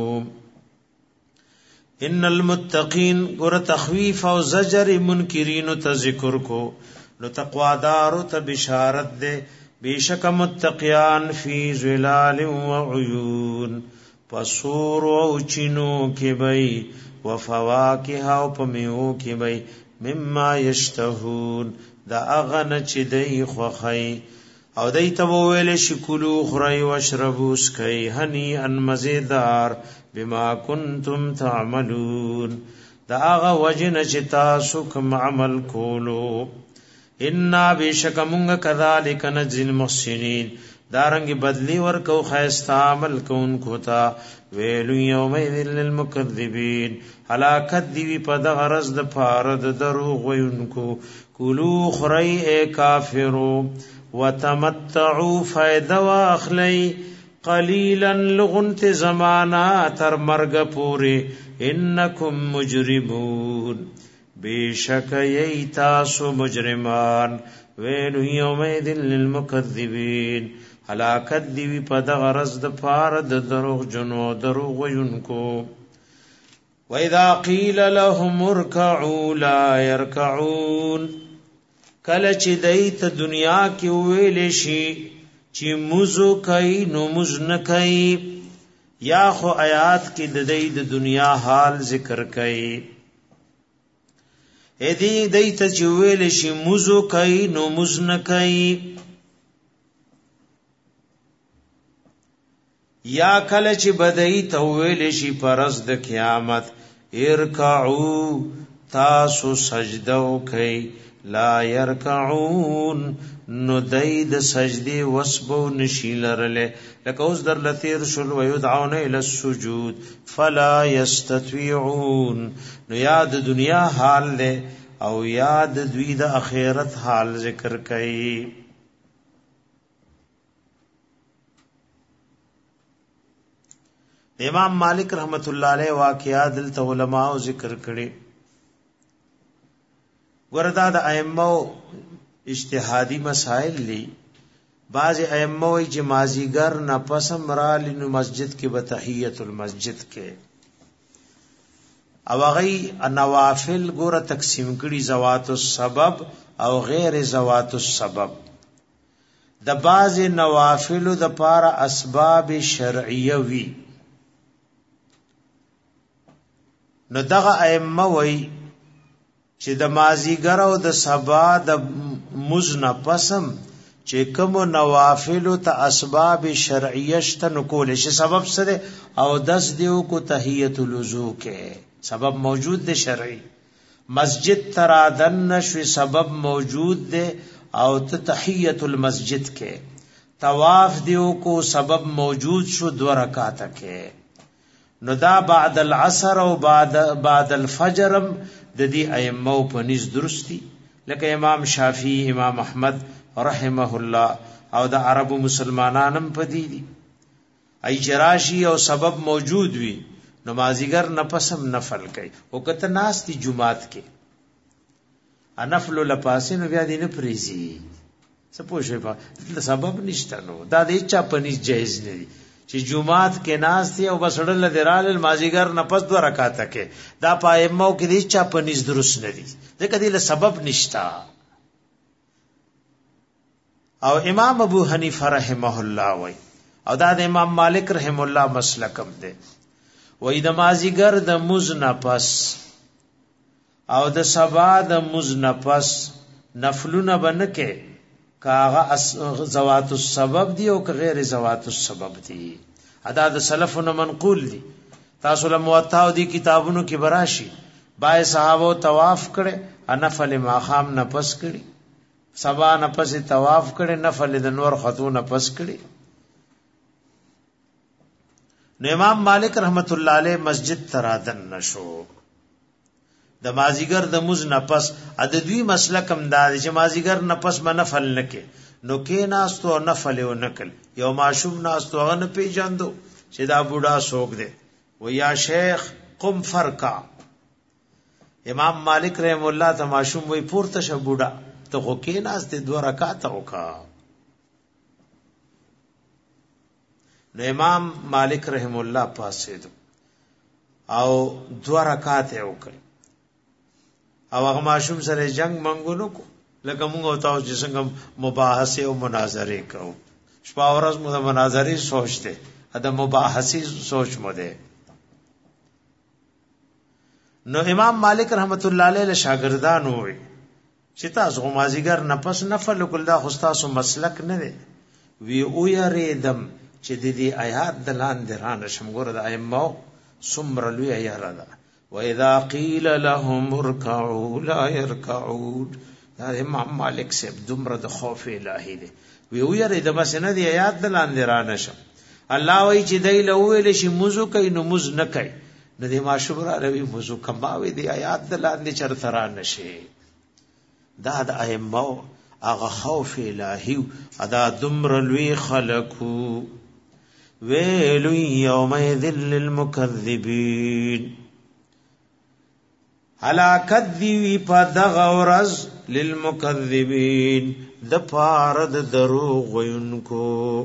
S1: ان المتقین ګور تخویف او زجر منکرین ته ذکر کو نو تقوا دار ته بشارت ده بیشک متقیان فی ظلال و عیون پسور او چینو کې بی وفواکه او پمیو کې بی مما یشتهون دا اغن چې دی خوخی او دی تبویل شکلو خری وشربو سکی هنی ان مزیدار بما کنتم تعملون دا اغا وجن چې تاسو کم عمل کولو انا بیشک منگ کذالک نجزی المحسنین دارنگی بدلی ورکو خیستا عمل کون کتا ویلو یومئذ للمکذبین ہلاکت دیوی پا دغرز د پارد دروغ وینکو کلو خری اے کافرو وتمتعو فائدہ واخلی قلیلا لغنت زمانا تر مرگ پوری انکم مجرمون بیشک یی تاسو مجرمان ویلو یومئذ للمکذبین ہلاکت دیوی پا دغرز د پارد دروغ جنو دروغ وینکو وَإِذَا قِيلَ لَهُمُ ارْكَعُوا لَا يَرْكَعُونَ کله چې دایت دنیا کې ویلې شي چې مزو کوي نو مز نه کوي یا خو آیات کې د دې د دنیا حال ذکر کوي اې دې دایت چې ویلې شي مزو کوي نو مز نه کوي یا کله چې بدای ته ویلې شي پرز د قیامت ارکعوا تاسو سجده وکي لا يركعون نو دید سجدی وسبو نشی لرله لکه اوس در لتیر شل ويدعون الى السجود فلا يستطيعون نو یاد دنیا حال له او یاد دوی د اخرت حال ذکر کئ امام مالک رحمت الله علیه واقعات دلته علماء ذکر کړي وردا د ائمه اجتهادي مسائل لی بعض ائمه وی چې مازیګر نه پسم را لینو مسجد کې به تحیت المسجد کې او غي نوافل ګوره تقسیم کړي ذوات السبب او غیر ذوات السبب د بعض نوافل د پاره اسباب شرعیه وی نو دغه ائمه وی چې د مازیګر او د سبا د مزن پسم چې کوم نوافل ته اسباب شرعیه شته نو کول شي سبب سره او دس دیو کو تحیت الوضو کې سبب موجود دی شرعي مسجد ترادن نشوي سبب موجود دی او ته تحیت المسجد کې طواف دیو کو سبب موجود شو 2 رکعات کې نو دا بعد العصر او بعد الفجر د دې ائمه په نس درستی لکه امام شافعی امام احمد رحمه الله او د عربو مسلمانانم پدی دي ای جراشی او سبب موجود وی نمازیګر نفسم نفل کوي او کته ناس دی جمعات کې نفل لپاسې نو بیا دې نه پریزي څه پوه شوې په سبب نشته نو دا د هیچا په نس جایز نه دي چې جمعات کې ناستې او بس ډله دې راغلل مازدیګر نه پس 2 رکعاته کې دا په ائمو کې د هیچا په نس درست نه دي ځکه دې له سبب نشته. او امام ابو حنیفه رحمه الله وای او دا د امام مالک رحم الله مسلکم دی وای د مازدیګر د مز نه پس او د سبا د مز نه پس نفلونه بنکه کاغه زوات السبب دی او که غیر زوات السبب دی ادا د سلفونو منقول دی. تاسو له موطا او دی کتابونو کې براشي بای صحابه طواف کړي نفل ماخام نه پس کړي سبا نه پس طواف کړي نفل د نور خطو نه پس کړي. نو امام مالک رحمت الله علیه مسجد ترادن نشو د مازیګر د مز نفس ا د دوی مسلکم دا چې مازیګر نفس منفل نکي نو کې ناستو نفل او نکل یو معشوم ناستو غن پیجاندو چې دا بوډا سوق دی و یا شیخ قم فرقا امام مالک رحم الله ته معشوم وی پورته ش بوډا ته خو کې ناست 2 رکعات وکا. نو امام مالک رحم الله پاسید او 2 رکعات وکړ او هغه معشوم سره جنگ منګونو کو لکه موږ او تاسو چې څنګه مباحثه او مناظره کوو شپه ورځ موږ مناظره سوچته دا مباحثه سوچ مو ده. نو امام مالک رحمت الله علیه شاګردان وي چې تاسو غمازیګر نفس نفل کول دا خو تاسو مسلک نه دی وی او یریدم چې د دې آیات دلان درانه شمګور د ائمه سمر لوی ایاره ده وَإِذَا قِيلَ لَهُمُ ارْكَعُوا لَا يَرْكَعُونَ دا امام مالک سے دمر د خوف الہی دی وی ویری د مسنه دی آیات دلان درانه شم الله وی چې دای له ویل شي موضوع کوي نو موز نه کوي نو د ماشوره روي موضوع کماوي دی آیات دلان دي چرته نشي دا د ائمه هغه خوف الہی ادا دمر لوی خلقو ویل یومئذ للمکذبین هلاکت دی په دغه ورځ للمکذبین د پاره د دروغ وینکو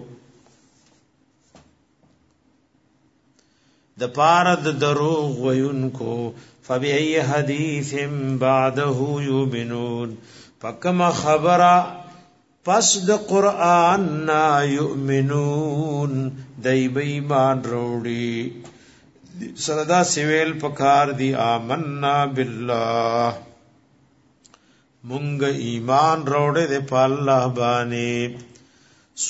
S1: د پاره د دروغ وینکو فبأي حدیث بعده یؤمنون فکما خبره پس د قران نا یؤمنون دای به ایمان وروړي سردا سویل پکار دی آمنا بالله مونږ ایمان روړې د الله باندې.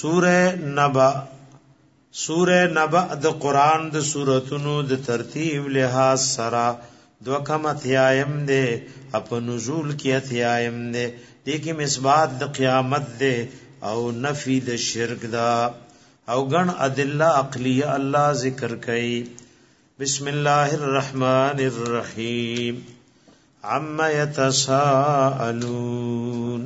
S1: سوره نبا د قران د سوراتونو د ترتیب لحاظ سره دوکم اتیایم ده اپ نزول کی اتیایم ده دې کې مثبات د قیامت ده او نفی د شرک ده او ګن ادله عقلیه الله ذکر کوي. بسم الله الرحمن الرحیم عما يتساءلون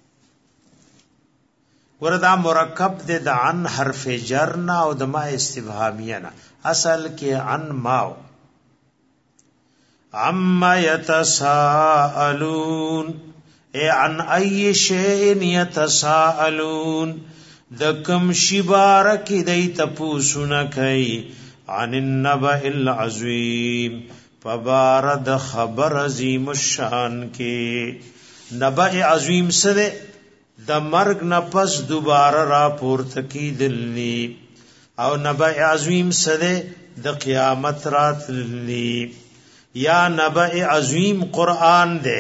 S1: وردا مرکب د عن حرف جرنا او د ما استفهامیه نه اصل کې عن ماو عما يتساءلون اي عن اي شيء يتساءلون د کوم شی بارک دی تپوسونه کوي عن النبأ العظیم فبارد خبر عظیم الشان کې نبأ عظیم سره د مرگ نفس دوباره را پورته کیدلی او نبأ عظیم سره د قیامت راتلی یا نبأ عظیم قرآن دے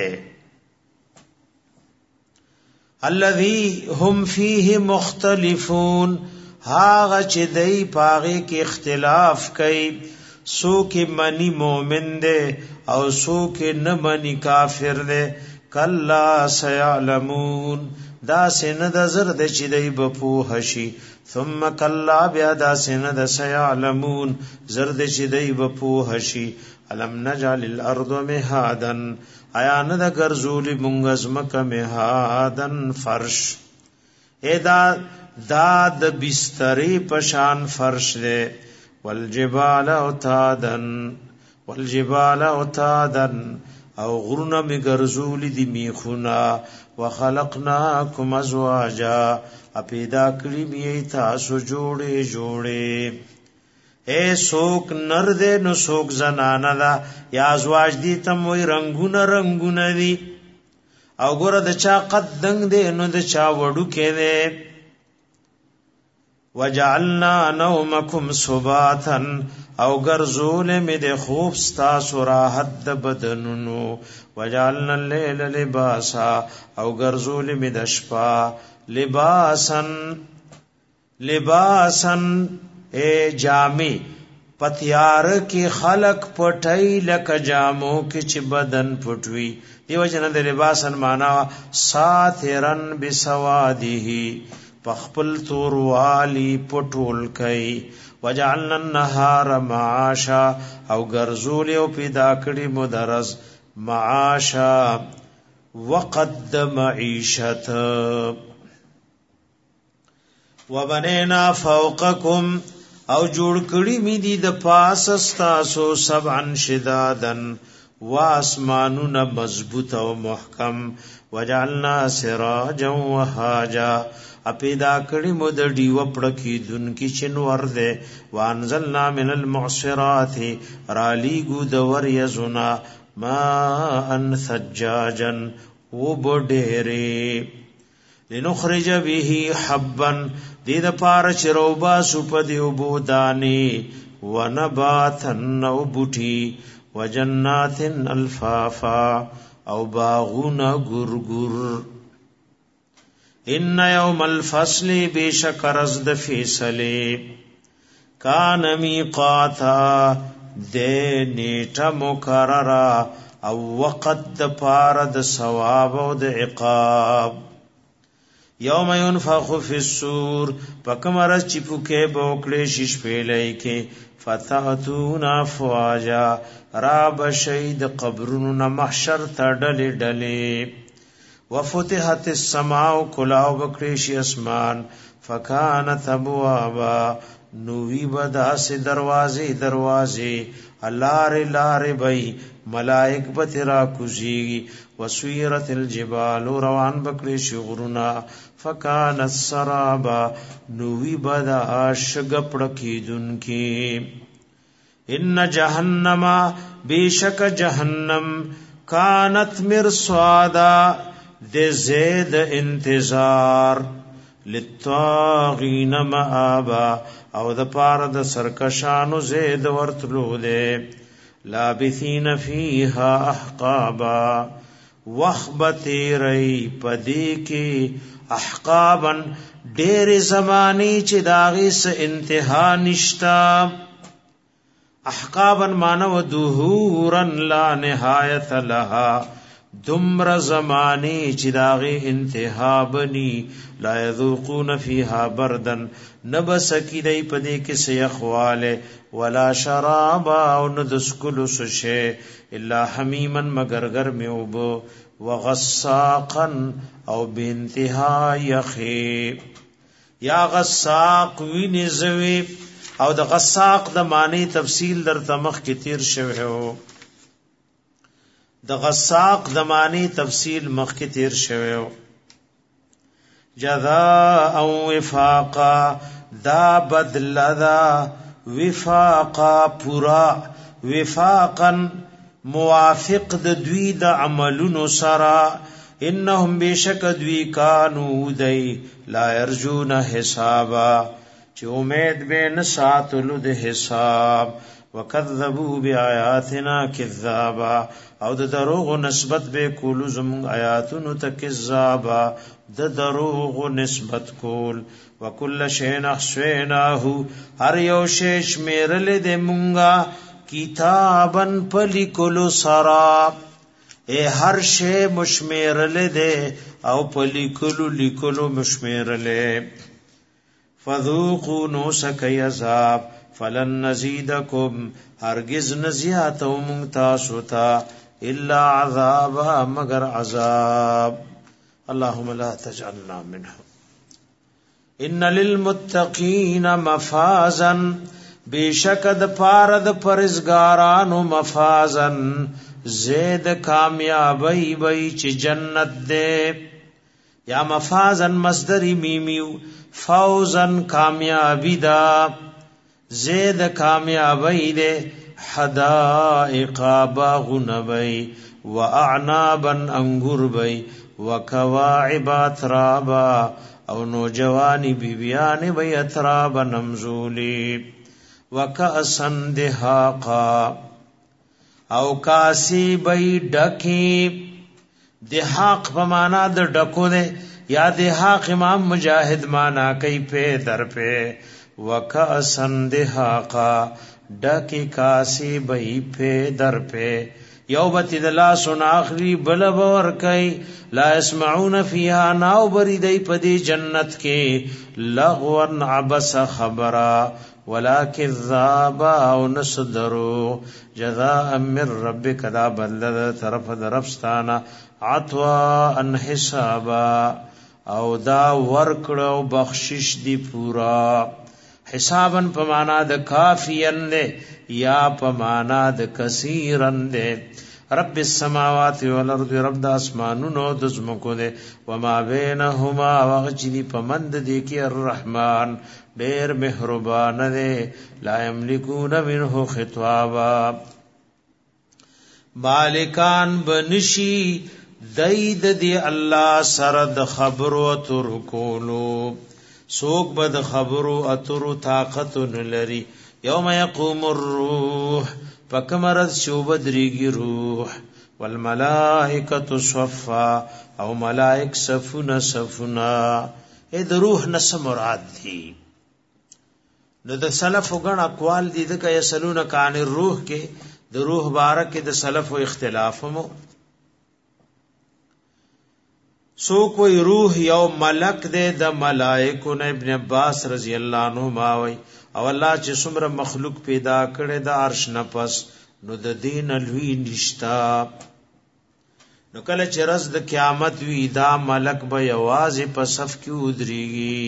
S1: الذی هم فیه مختلفون هاغه چې دای پاغه کې اختلاف کوي سو کې منی مومن دے او سو کې نه منی کافر دے کلا سيعلمون دا سن د زر د چې دای بپو هشي ثم کلا بیا دا سن د سيعلمون زر د چې دای بپو هشي الم نجعل الارض مهادا آیا نه د ګرځول مونږ زمکه مهادن فرش ادا دا د بسترې پشان فرش دے والجبال اوتادن او غرونه می ګرځول دي میخونه وخلقناکم ازواجا پیدا کړی می تاسو جوړې اے سوک نر دے نو سوک زنانا دا یا ازواج دی تم وی رنگونه دی او ګوره د چا قد دنګ دے نو د چا وډو کې دے وجعلنا نومکم سباتا او ګرځول می د خوب ستاسو راحت د بدنونو وجعلنا الليل لباسا او ګرځول می د شپه لباسن اے جامع پتیار کی خلق پټی لک جامو کی چ بدن پټوي دیو جن د لباسن معنا ساترن بسواده پخپل تور والی پټول کای وجعلنا النهار معاشا او ګرځول او پیدا کړی مدرز معاشا وقد معیشت وبنینا فوقکم او جوړ کړی می دي د پاس استاسو سبعن شدادن واسمانون مضبوط او محکم وجعلنا سراجا وهاجا اپیدا کړی مو د ډیو پړکی دن کی چنور ده وانزلنا من المعصرات رالی گو د ور یزنا ما ان ثجاجا وبډری لنخرج به حبا دې د پار چروبا سپدیو بودانی ونباتن او بوټي وجنات الفافا او باغون گرگر ان یوم الفصل بشکرز د فیصله کان میقاتا دې نیټه مقرره او وقت د پار د ثواب او د عقاب یوم ينفخ فی الصور پکمرز چپوکے بوکلے شش پیلئی کے فتحتون افواجا راب شید قبرون محشر تا ڈلی ڈلی وفتحت السماء کلاو بکلیشی اسمان فکانت ابوابا نوی بدا سے دروازے لار بھئی ملائک بترا کزیگی وسویرت الجبال روان بکلی شغرنا فکانت سرابا نوی بدا شگپڑکی دن کی ان جہنم بیشک جہنم کانت مرصادا دے زید انتظار للطاغین مآبا او د پار د سرکشانو زید ورتلو دے لابثین فیها احقابا وخبتی رئی پدی کی احقابا دیر زمانی چی داغی سے انتہا نشتا احقابا مانو دہورا لا نہایت لها دمر زمانی چی داغی انتہا بنی لا یذوقون فیها بردن نبسکی دی پدی کسی اخوالے ولا شرابا او ندسکلو سشے الا حمیما مگر گرمی اوبو وغساقا او بانتہا یخی یا غساق وینی زوی او د غساق د معنی تفصیل در تمخ کی تیر شوه ہو د غساق د معنی تفصیل مخ کی تیر شوه ہو جزاء وفاقا دا بدل دا وفاقا پورا وفاقا موافق د دوی د عملونو سرا انهم بشک دوی کانو دی لا يرجون حسابا چې امید به نه ساتلو د حساب وکذبوا بیااتنا کذابا او د دروغ نسبت به کول زمون آیاتونو ته کذابا د دروغ نسبت کول وکل شیء احصیناه هر یو شی شمیرل د مونږه کتابن پلیکلو سرا اے هر شی مشمیرل دے او پلیکلو لیکلو مشمیرل فذوقوا نو سکی عذاب فلن نزیدکم هرگز نزیاتو مونتاسو تا الا عذابا مگر عذاب اللهم لا تجعلنا منهم ان للمتقین مفازا بیشک د پاره د پرزګارانو مفازن زید کامیابی بی چی جنت دے یا مفازن مصدر میمیو فوزن کامیابی دا زید کامیابی دے حدائقا باغن بی و اعنابا انگر بی و کواعب اترابا او نوجوانی بیبیانی بی اترابا نمزولی و کأسن دہاقا او کاسی بی ڈکی دہاق پمانا د ڈکو دے یا دہاق امام مجاہد مانا کئی پہ در پہ وکأسن دہاقا ڈکی کاسی بی پہ در پہ یوبتی دلا سناخری بلبور کئی لا اسمعون فیہا ناو بری دی پدی جنت کے لغون عبس خبرا ولا کذابا او نصدرو جزاء من ربک دا بدل طرف درفستانا عطوا ان حسابا او دا ورکڑو بخشش دی پورا حسابن پمانا د کافین دے یا پمانا د کثیرن دے رب السماوات والارض رب د اسمانونو د زمکو دے وما بینهما وغچنی پمند دی کی الرحمن ډیر مهربان دے لا یملکون منه خطابا مالکان بنشی دید دی الله سره د خبرو اتر کولو سوک بد خبرو اترو طاقت نلری یوم یقوم الروح فکمرد شوبدریگی روح والملائکت صفا او ملائک صفنا صفنا اے د روح نس مراد دی نو د سلف وګڼ اقوال دي د کای سلون کان الروح کې د روح بارک د سلف او اختلاف مو سو کوئی روح یو ملک دے د ملائکو نے ابن عباس رضی اللہ عنہ ماوی او الله چې څومره مخلوق پیدا کړي د عرش نه پس نو د دین لوی نشتا نو کله چې رز د قیامت وی دا ملک به یوازې په صف کې ودرېږي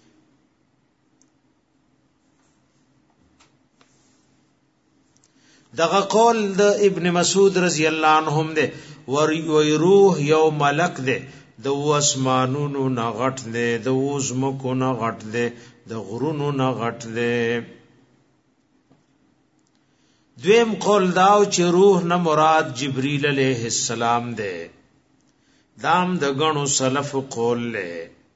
S1: دغه قول د ابن مسعود رضی الله عنهم دے وی روح یو ملک دے د اسمانونو نه غټ دے د زمکو نه غټ دے د غرونو نه غټ دے دویم قول داو چې روح نه مراد جبرئیل علیہ السلام دے دام د غنو سلف قول لے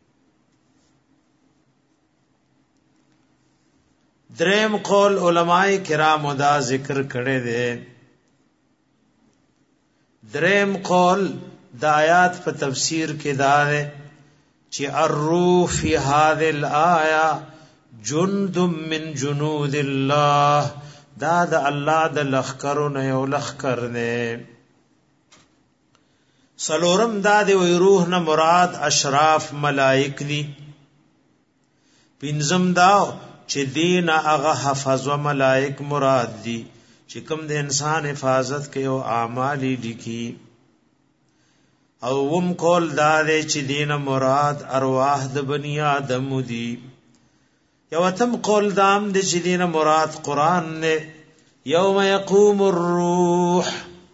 S1: دریم قول علماء کرام دا ذکر کړي دے دریم قول د آیات په تفسیر کې دا ہے چې الروح فی هذه الآیه جند من جنود الله دا د الله د لخرو نه یو لخر نه سلورم دا دی وی روح نه مراد اشراف ملائک دي پنځم دا چې دین هغه حفظ و ملائک مراد دي چې کوم د انسان حفاظت کوي او اعمال لیکي او وم کول دا دی چې دین مراد ارواح د بنی آدم دي یو تم قول دام د چې دین مراد قران نه یوم یقوم الروح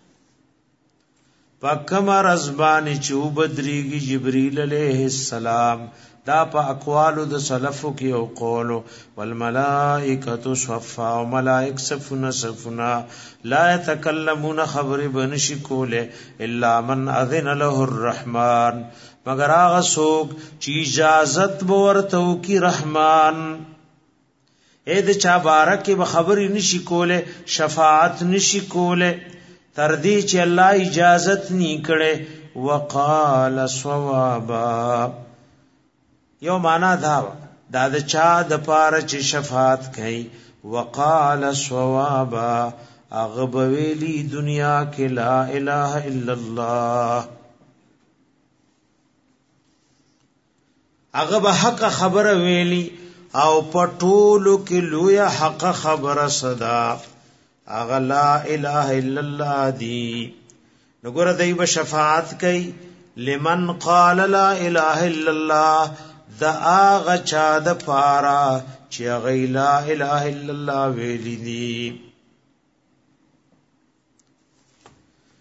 S1: پکم رزبان چوبدریږي جبرئیل علیہ السلام دا په اقوالو د سلفو کې او قولو والملائکۃ صفا او ملائک صفنا صفنا لا يتکلمون خبر بنشی کوله الا من اذن له الرحمن مگر هغه څوک چې اجازت ورته کی رحمان اې د چا بارکه به خبر نشي کوله شفاعت نشي کوله تر دې چې الله اجازت نې کړي وقال صوابا یو معنا دا د چا د پاره چې شفاعت کوي وقال صوابا اغبویلی دنیا کې لا اله الا الله اغب حق خبر ویلی او پټولو کې لوی حق خبر صدا اغ لا اله الا الله دی نګور دای په شفاعت کوي لمن قال لا اله الا الله دا آغا چا دا پارا چی اغی لا الہ الا اللہ ویلی دی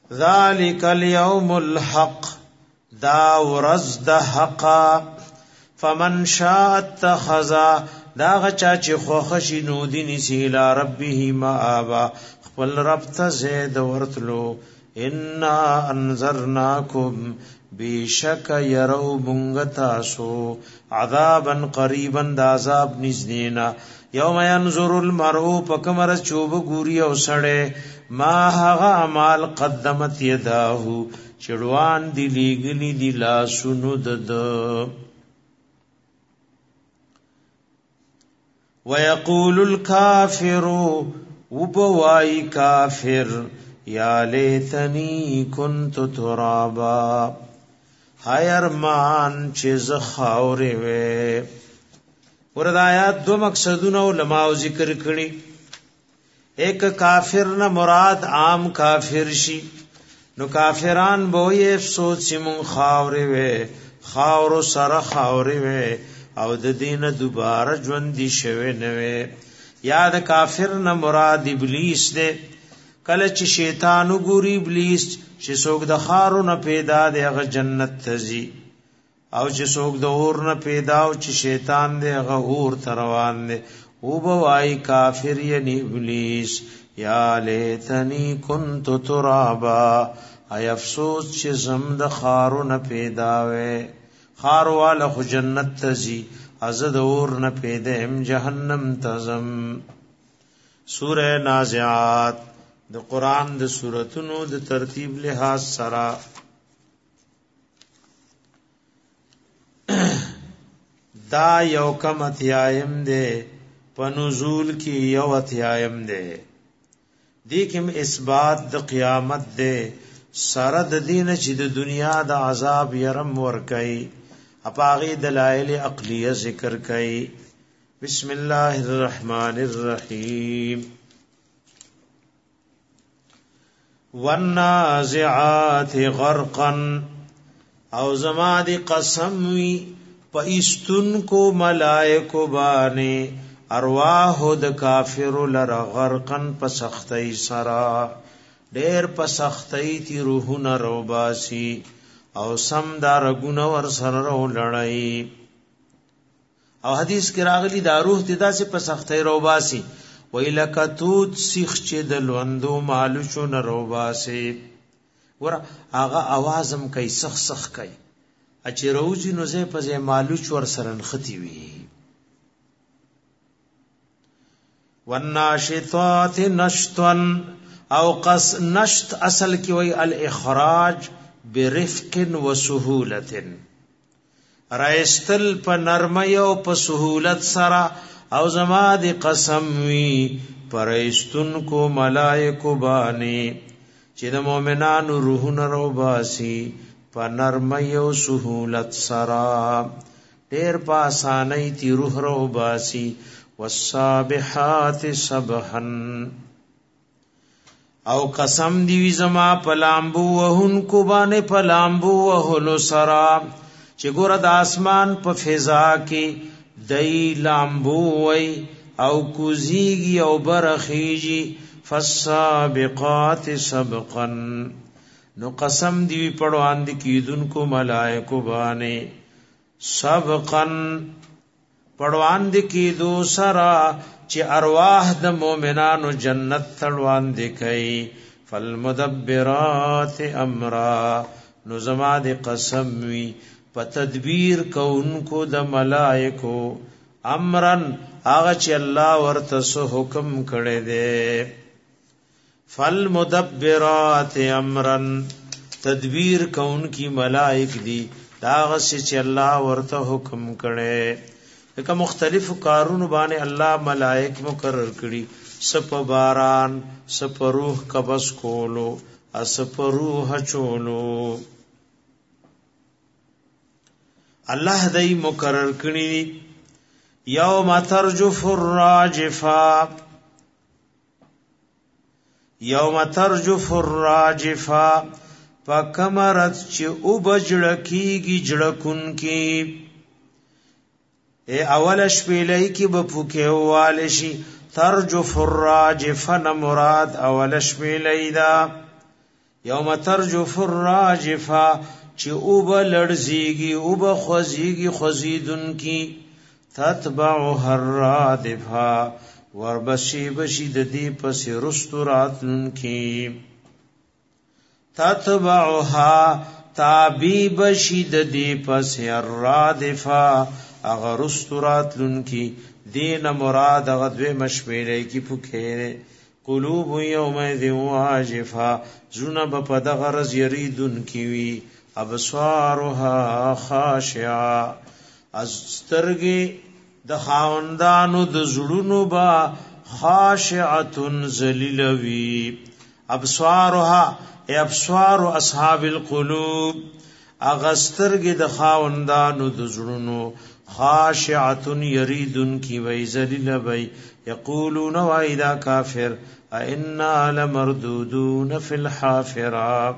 S1: ذالک اليوم الحق دا ورځ د حق فمن شاء اتخذ دا غچا چې خوښ شي نو دي نسی الى ربه مآبا خپل رب ته زید ورتلو انا انذرناکم بیشک یرو منگتاسو عذابا قریبا دا عذاب نزدینا یوم ینظر المرء پکمر چوب ګوري او سړی ما هغه اعمال قدمت یداهو چړوان دی لیګلی دی لاسونو دد ويقول الكافر وبواي كافر یا لیتنی کنت ترابا هایرمان چیز خاوری وی ورد آیات دو مقصدون علماء ذکر کړي ایک کافر نہ مراد عام کافر شي نو کافران بوئی افسوس سیمون خاوری وی خاورو سر خاوری وی او د دین دوباره ژوندې شوه نوې یاد کافر نہ مراد ابلیس دے کله چې شیطان وګوري ابلیس چې څوک د خارو نه پیدا دی هغه جنت ته ځي او چې څوک د اور نه پیدا او چې شیطان دی هغه اور ته روان دی او بوای کافر یعنی ابلیس یا لیتنی کنت ترابا ای افسوس چې زم د خارو نه پیدا وې خار والا خو جنت ته ځي ازد اور نه پیدا هم جهنم ته ځم سورہ نازعات د قران د سوراتونو د ترتیب لحاظ سره دا یو کم اتیایم ده په نزول کې یو اتیایم ده دې کوم اثبات د قیامت ده سره د دین چې د دنیا د عذاب يرم ور کوي اپاغي دلایل عقلیه ذکر کوي بسم الله الرحمن الرحیم والنازعات غرقا او زما دی قسم وی پایستون کو ملائکو باندې ارواح د کافر لر غرقن په سختۍ سرا ډېر په سختۍ تی روحونه روباسي او سم دا رګونه ور سره لړای او حدیث کې راغلی دا روح تدا سے په سختۍ روباسي ویلکتوت سیخ چې د لوندو مالوشو نه روباسي ور هغه आवाजم کوي سخ سخ کوي اچ روزي نو زه په مالوچ ور سره نختی وی والناشطات نشطا او قص نشط اصل کی وی الاخراج برفق وسهوله رایستل په نرمۍ او په سهولت سره او زما دی قسم وی پرایستون کو ملائکو باندې چې د مؤمنانو روحونه روباسي په نرمۍ او سهولت سره ډېر په اسانۍ تی روح روباسي والسابحات سبحا او قسم دی زما پلامبو وهن کو باندې پلامبو وهلو سرا چې ګور د اسمان په فضا کې دای لامبو وی او کوزیږي او برخیږي فالسابقات سبقا نو قسم دی پړوان دی کیدون کو ملائکو باندې سبقا پړوان دی کیدو سرا چې ارواح د مؤمنانو جنت تړوان دی کوي فالمدبرات امرا نو زما دی قسم وی په تدبیر کوونکو د ملائکو امرن هغه چې الله ورته سو حکم کړی دی فالمدبرات امرن تدبیر کوونکی ملائک دی داغه چې الله ورته حکم کړی لکه مختلف کارونو باندې الله ملائک مقرر کړي سپ باران سپ روح قبض کولو اسپ روح چولو الله دای مقرر کړی یوم ترجف الراجفه یوم ترجف الراجفه پکمرت چې او بجړکیږي جړکون کې اول شپېلې کې بپوکه والشي ترجف الراجفه مراد اول شپېلې دا یوم ترجف الراجفه چې او به لړزیږي او به خوځيږي خوځیدون کی تتبعها الرادفه وربشي بشي د دې پس رستوراتن کی تتبعها تابی بشي د دې پس الرادفه اغه رستوراتن کی دین مراد غدوی مشمیره کی پوکه قلوب یومئذ واجفه زنب پد غرز یریدن کیوی ابصارها خاشعه استرگی د خاوندانو د زړونو با خاشعه ذلیلوی ابصارها ای ابصار اصحاب القلوب اغسترگی د خاوندانو د زړونو خاشعه یریدن کی وی ذلیل وی یقولون وایدا کافر ائنا لمردودون فی الحافره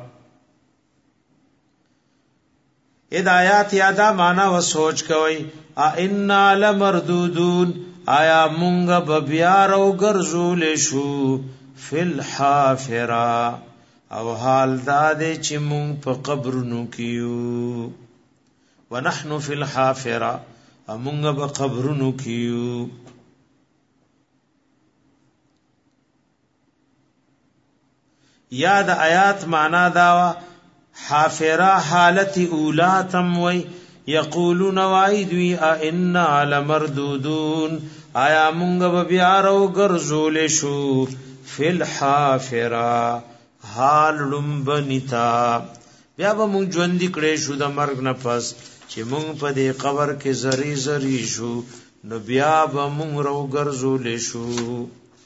S1: ہدایات یادا معنا و سوچ کوي ائنا لمردودون آیا مونږ ببیار او ګرځول شو فی الحافره او حال دادې چې مونږ په قبرونو کیو ونحن فی الحافره امونږ په قبرونو کیو یاد آیات معنا دا حافره حالت اولا تم وی یقولون وایدوی ائنا لمردودون آیا مونږ بیا راو ګرځول شو فی الحافره حال لمبنتا بیا به مونږ ژوند کړي شو د مرګ نه پس چې مونږ په دې قبر کې زری زری شو نو بیا به مونږ راو ګرځول شو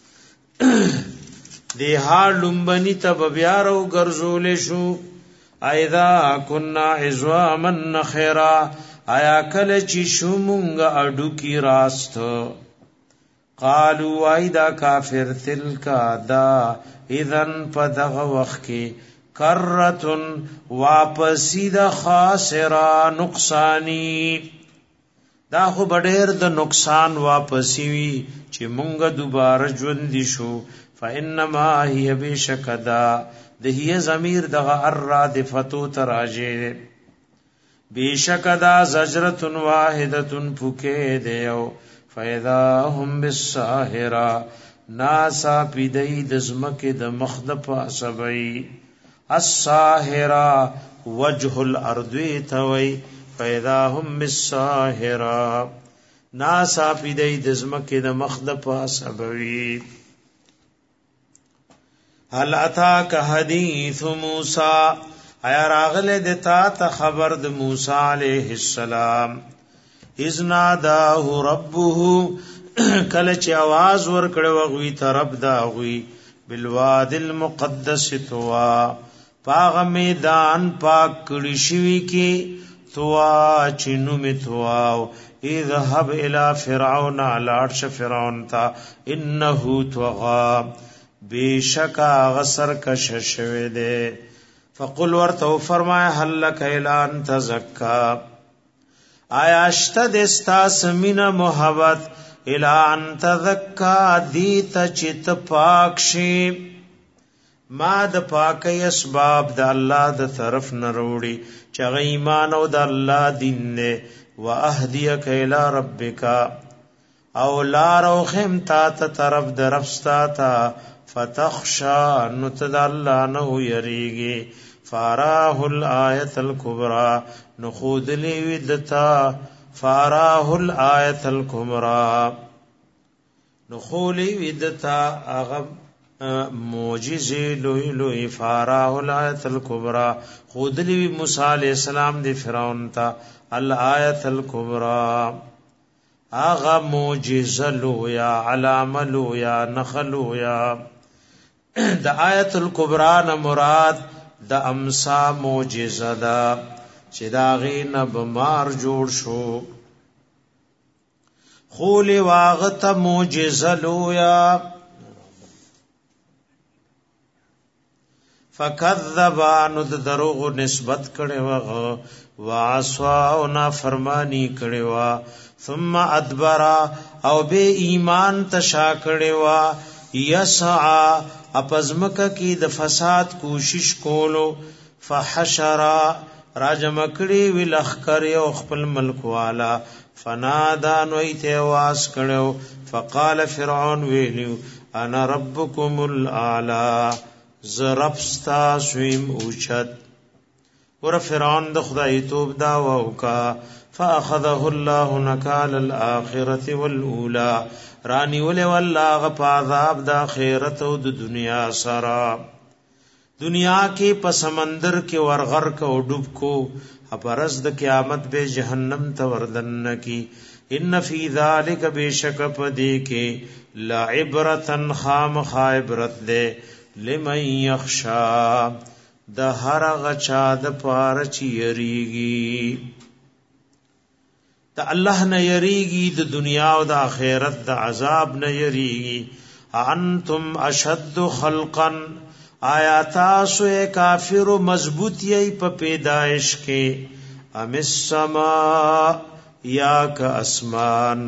S1: دی حال لمبنی تب بیا راو ګرځول شو ایذا کنا عظاما نخرا آیا کله چې شو مونږ اډو کی راست قالوا ایدا کافر تلکا دا اذن پدغ وخت کې کرتن واپسی د خاسرا نقصانی دا خو بډیر د نقصان واپسی وی چې مونږ دوباره ژوند شو فانما هي بشکدا د هي ضمیر دغه الرادفتو تراجه بشکدا زجرۃ واحدۃ پوکې دیو فاذا هم بالساهره ناسا پیدای د زمکه د مخد پاسبای الساهره وجه الارض توي فاذا هم بالساهره ناسا پیدای د زمکه د مخد پاسبای هل اتاک حدیث موسی ایا راغله د تا خبر د موسی علیہ السلام اذنا داه ربه کله چې आवाज ور کړو غوي طرف دا غوي بالواد المقدس توا پاغ میدان پاک کړي شوی کی توا چینو می توا اذهب الى فرعون لاړ فرعون تا انه طغى بیشکا غسر کش شوی دے فقل ورتو فرمایا هل لک اعلان تزکا آیا اشتا دستا سمین محبت اعلان تزکا دیت چت پاکشی ما د پاکی اسباب د الله د طرف نروڑی چغ ایمان او د الله دین نے واهدیک الی ربک او لارو خم تا طرف درفستا تا فتخشا نتد اللہ نو یریگی فاراه الآیت الكبرى نخود لیویدتا فاراه الآیت الكبرى نخولی ویدتا اغب موجزی لوی لوی فاراه الآیت الكبرى خود لیوی موسیٰ علیہ السلام دی فرعون تا الآیت الكبرى اغب موجز لویا علام لویا نخلویا د آیت الکبرى نه مراد د امسا معجزه ده چې دا غین بمار جوړ شو خول واغت معجزه لویا فکذب ان دروغ نسبت کړي وغه واسوا او نافرمانی کړي وا ثم ادبر او به ایمان تشا کړي وا یسعا اپزمکه کی د فساد کوشش کولو فحشرا راجمکړي ولخر یو خپل ملک والا فنادا نویت واس کړو فقال فرعون ویلو انا ربکم الاعلى زربستا سویم اوچت ور فرعون د خدای توب دا وکا فاخذه الله نکال الاخرة والاولى رانی ول والله غ عذاب د اخرت او د دنیا سرا دنیا کې په سمندر کې ورغر کو ډوب کو اپرز د قیامت به جهنم ته وردن کی ان فی ذلک بشک پدی کې لا عبرتن خام خائبرت دے لمن یخشا د هر غچا د پار چی یریږي ته الله نه یریږي د دنیا او د آخرت د عذاب نه یریږي انتم اشد خلقا آیا تاسو کافر مضبوط یی په پیدائش کې ام السما یا ک اسمان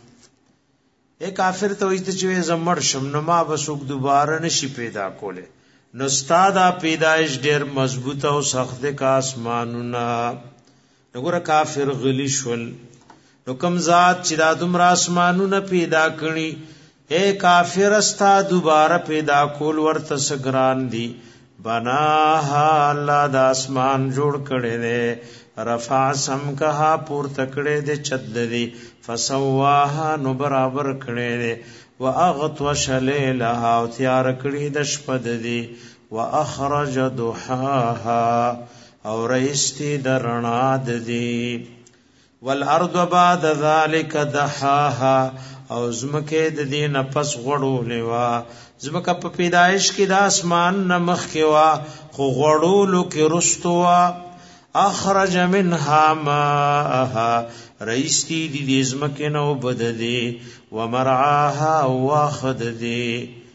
S1: کافر ته وایي چې زمړ شم نو ما بسوک دوباره نشي پیدا کوله نو استاد پیدائش ډیر مضبوط او سخت کا اسمانونه وګوره کافر غلی شول نو کوم ذات چې د دومره اسمانونه پیدا کړي اے کافر استا دوباره پیدا کول ورته سګران دی بناها الله د اسمان جوړ کړي دے رفع سم کها پور تکړه دے چد دی فسواها نو برابر کړي دے واغطش ليلها او تیار کړي د شپد دی واخرج ضحاها او رئیستی درنا دی والارض بعد ذلك دحاها او زمکه د دین پس غړو لیوا زمکه په پیدائش کې د اسمان نمخ کې وا خو غړولو کې رستوا اخرج منها ماءها رئیستی د دې زمکه نو بددي ومرعاها واخد دي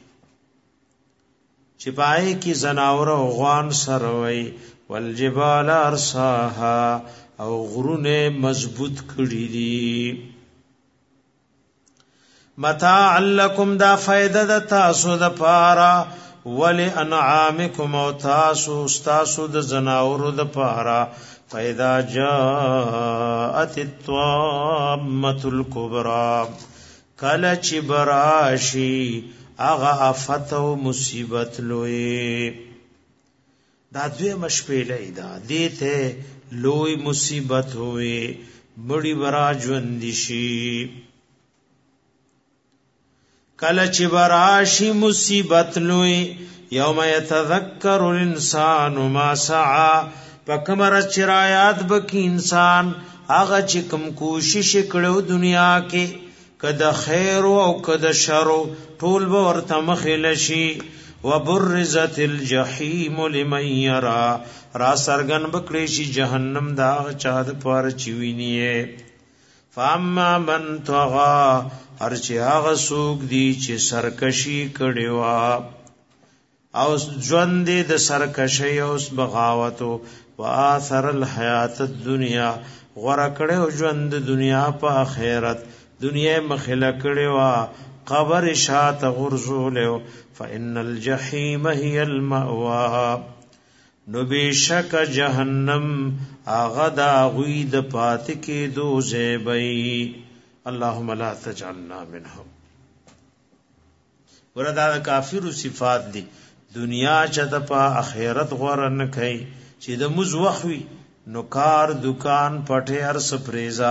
S1: چپای کی زناور او غوان سروي والجبال ارساها او غرونه مضبوط کړی دي متاع لکم دا فائدہ دا تاسو دا پارا ولی انعامکم او تاسو استاسو دا زناور دا پارا فائدہ جاءت الطامت الكبرى کلچ براشی اغا افت و مصیبت لوئی دا دوی مشپیلی دا دیتے لوئی مصیبت ہوئی بڑی برا جوندشی کله چې براشي مصیبت لوی یوم یتذکر الانسان ما سعى پکمر چرایات بکی انسان هغه چې کوم کوشش کړو دنیا کې کده خیر او کده شر ټول به ورته مخېل شي وبرزت الجحیم لمن يرى را سرغن بکړي شي جهنم دا چا د پاره چوینیه فاما من طغى هر چې هغه سوق دی چې سرکشي کړي وا او ژوند د سرکشي او بغاوت او اثر الحیات الدنیا غره کړي ژوند دنیا په آخرت دنیا مخله کړي وا قبر شات غرزول فان الجحیم هي المأوا نو بشک جهنم اغدا غید پات کې دوزه بئی اللهم لا تجعلنا منهم وردا کافر صفات دي دنیا چته په اخرت غورن کوي چې د مزوخوي نو کار دکان پټه هر سپریزا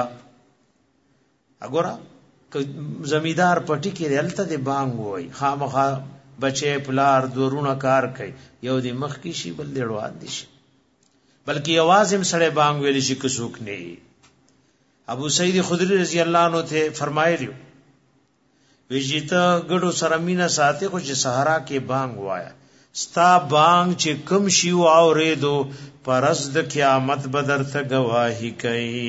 S1: وګوره زمیدار پټی کې دلته د بانګ وای خامخا بچي پلار دورونه کار کوي یو د مخ کې شي بل دړوان دي شي بلکې आवाज هم سره بانګ ویل شي که څوک نه ابو سعید خدری رضی الله عنه ته فرمایلیو ویجیتا ګړو سره مینا ساتي خو چې صحرا کې بانګ وایا ستا بانګ چې کم شي او اورېدو پرز د قیامت بدر ته گواہی کوي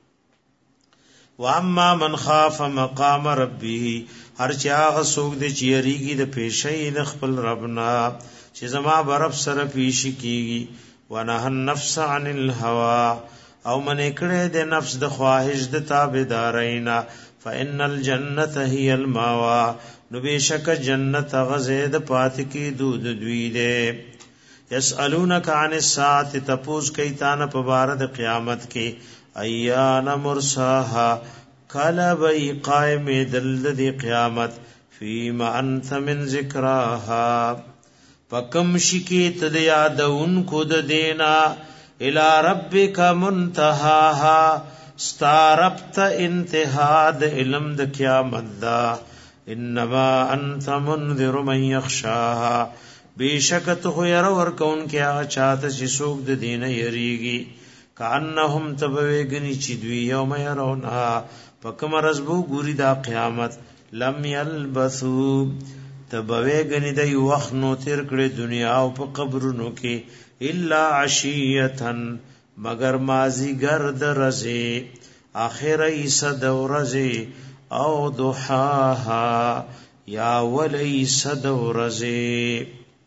S1: واما من خاف مقام ربه هر چا غسوک د چیریږي د پېښې د خپل ربنا چې زما برب سره پیش کیږي ونهى النفس عن الهوى او من کړه د نفس د خواهش د تابعدارینا فان الجنه هي الماوا نو بشک جنت غزید پات کی دود دوی دے یسالونک عن الساعه تپوس کیتان پبارد قیامت کی ایان مرساها کلا بی قائم دلد دی قیامت فیما انت من ذکراها پکم شکی تد یادون کود دینا الى ربک منتهاها ستاربت انتهاد علم د قیامت دا انما انت منذر من یخشاها بیشکت خو ير ور کون کیا چاته چې سوق د دین یریږي کانهم تبویگنی چې دوی یوم يرونها پکم رزبو ګوري دا قیامت لم یلبثو تبویگنی د یو وخت نو تیر کړي دنیا او په قبرونو کې الا عشیتن مگر مازی گرد رزی آخری صد ورزی او ضحاها یا ولی صد ورزی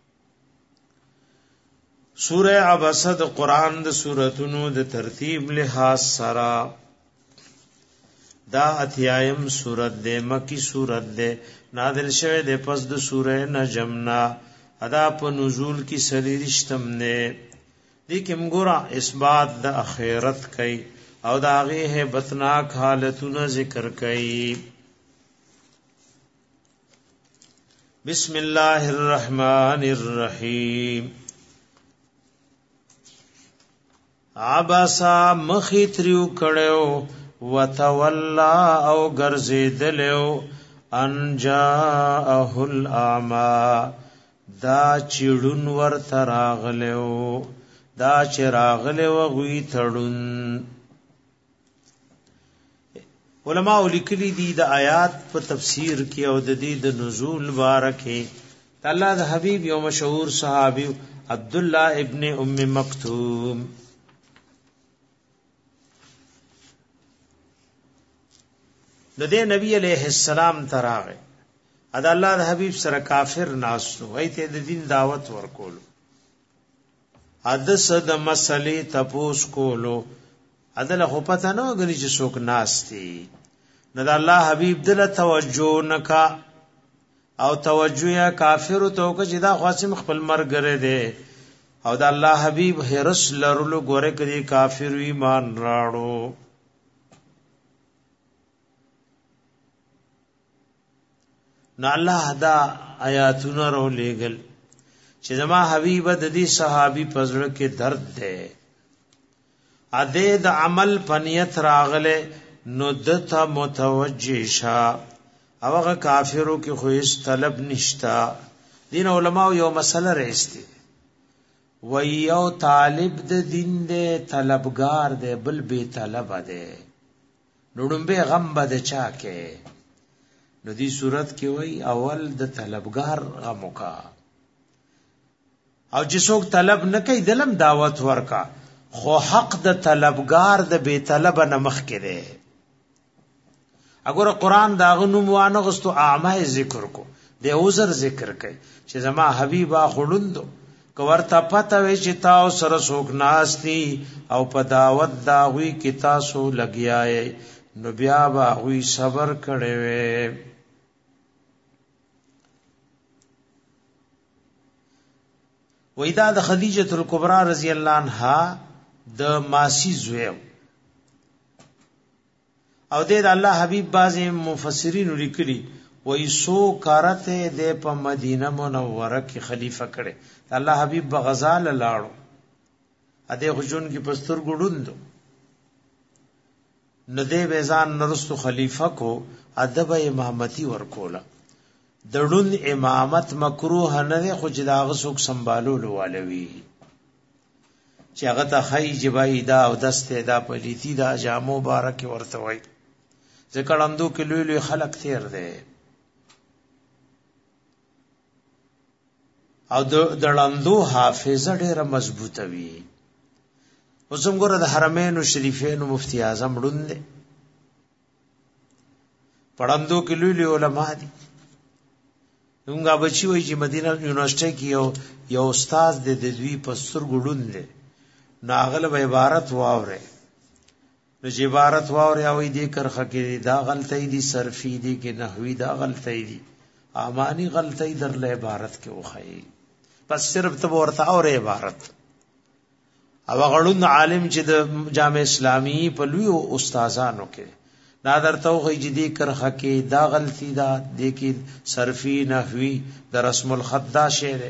S1: سورہ عبسہ د قرآن د سورتونو د ترتیب لحاظ سرا دا اتیایم سورت دے مکی سورت دے نادل شوه دے پس د سورہ نجمنا ادا په نزول کی سلیرشتم نے دیکھم گورا اثبات د اخرت کئی او دا غی ہے بتناک حالتونه ذکر کئی بسم اللہ الرحمن الرحیم عباسا مخی تریو کڑیو وتولا او گرزیدلیو انجاءه الاعما دا چیڑن ور تراغلیو دا چراغلیو غوی تڑن علماء لیکلی دی د آیات په تفسیر کې او د دې د نزول بارکه الله د حبیب یو مشهور صحابی عبد الله ابن ام مکتوم د دې نبی علیہ السلام تراغه ادا الله د حبیب سره کافر ناسو ایته د دین دعوت ورکول حدث د مسلې تپوس کولو ادله خو پته نو غني چې څوک ناشتي نو د الله حبیب دله توجه نکا او توجه یا کافر تو چې دا خاصم خپل مرګره ده او د الله حبیب هرس لرلو ګوره کړي کافر ایمان راړو نو الله دا آیاتونه رو لېګل چې زما حبیب د دې صحابي پزړه کې درد ده اده د عمل پنیت راغله نو دته متوجه شا اوغه کافرو کې خو هیڅ طلب نشتا دین علماء یو مسله رېستي و یو طالب د دین دې طلبگار دې بل به طلب ده نوډمبه غم بده چا کې نو دی صورت کې وای اول د طلبگار غموکا او چې څوک طلب نه کوي دلم دعوت ورکا خو حق د طلبگار د بے طلب نه مخ کړي اگر قرآن دا غنوم وانه غستو اعمه ذکر کو د عذر ذکر کوي چې زما حبیبا خړوندو کورته پته وي چې تاسو سره څوک ناشتي او په دعوت دا وی کې تاسو لګیاي نو بیا با وی صبر کړي وي وېدا د خدیجه الکبرى رضی الله عنها د ماسی زوی او د الله حبیب باز مفسرین لیکلي وې سو کارته د په مدینه منوره کې خلیفہ کړي الله حبیب بغزال لاړو اده خجون کې پستر ګډوند نده بیزان نرستو خلیفہ کو ادب امامتی ورکولا دړون امامت مکروه نه خو چې داغه څوک سنبالولو والوي چې هغه ته خی جبای دا او دسته دا پلیتی دا جامو بارک ورته وای ځکه لندو کې لوی لوی خلق تیر دی او د لندو حافظه ډیره مضبوطه وي اوسم ګره د حرمین شریفین مفتی اعظم ډوند پړندو کې لوی لوی علما دي نوګه بچي وای چې مدینه یونیورسيټي کې یو استاد د دوی په ستر ګډون دي ناغله به عبارت واوره نو چې عبارت واوره او دې کرخه کې دا غلطۍ دي صرفي دي کې نحوی دا غلطۍ دي امانی غلطی در له عبارت کې وخی بس صرف ته ورته اور عبارت او غړون عالم چې د جامع اسلامی په لوی استادانو کې دا درته وایي چې دې کرخه کې دا غلطی دا د کې صرفی نحوی د رسم الخط دا شعر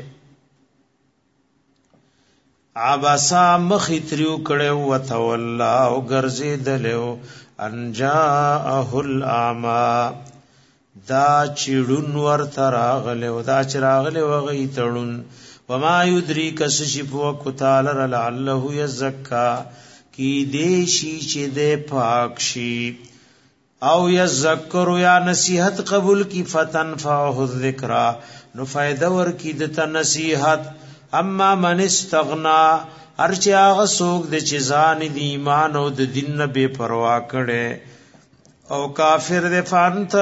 S1: عباسا مخی تریو کړو وتولا او ګرځیدلو انجاءه الاعمى دا چړون ور تراغله او دا چراغله وغی تړون وما يدريك سشفو کتال لعله يزكى کی دیشی چې دې پاک شي او یذکر یا نصیحت قبول کی فتنفعه الذکر نو فائدہ ور کی د نصیحت اما من استغنا ارچا غسوک د چزان دی ایمان او د دین بے پروا کړي او کافر د فانت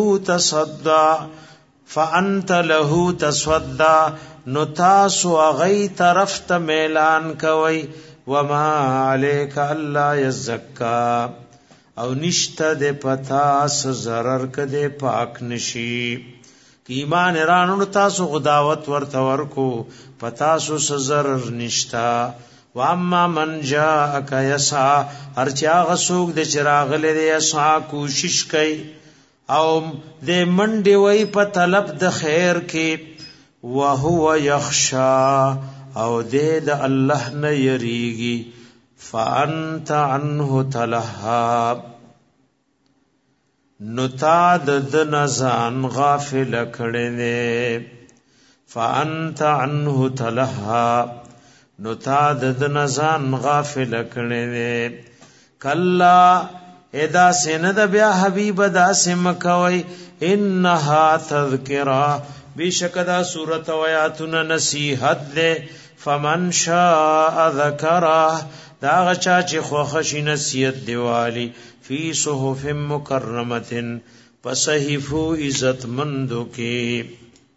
S1: له تصدا نو تاسو غی طرف ته میلان کوي وما علیک الا یزکا او نشته د پتاس zarar کده پاک نشي ایمان رانو تاسو غداوت ورته ورکو پتاسو zarar نشتا واما من جاءک یسا هر چا غسوک د چراغ لري یسا کوشش کوي او د منډي وای په طلب د خیر کې وهو یخشا او د الله نه یریږي فانت عنه تلهاب نتا د نزان غافل کړي نه فانت عنه تلهاب نتا د نزان غافل کړي نه کلا ادا سند بیا حبیب دا سم کوي انها تذکرہ بشکدا سورۃ و آیاتن نصیحت ده فمن شاء ذکرہ دا غچا چې خوښ نصیحت دیوالی فی صحف مکرمه پسحفو عزت مندو کې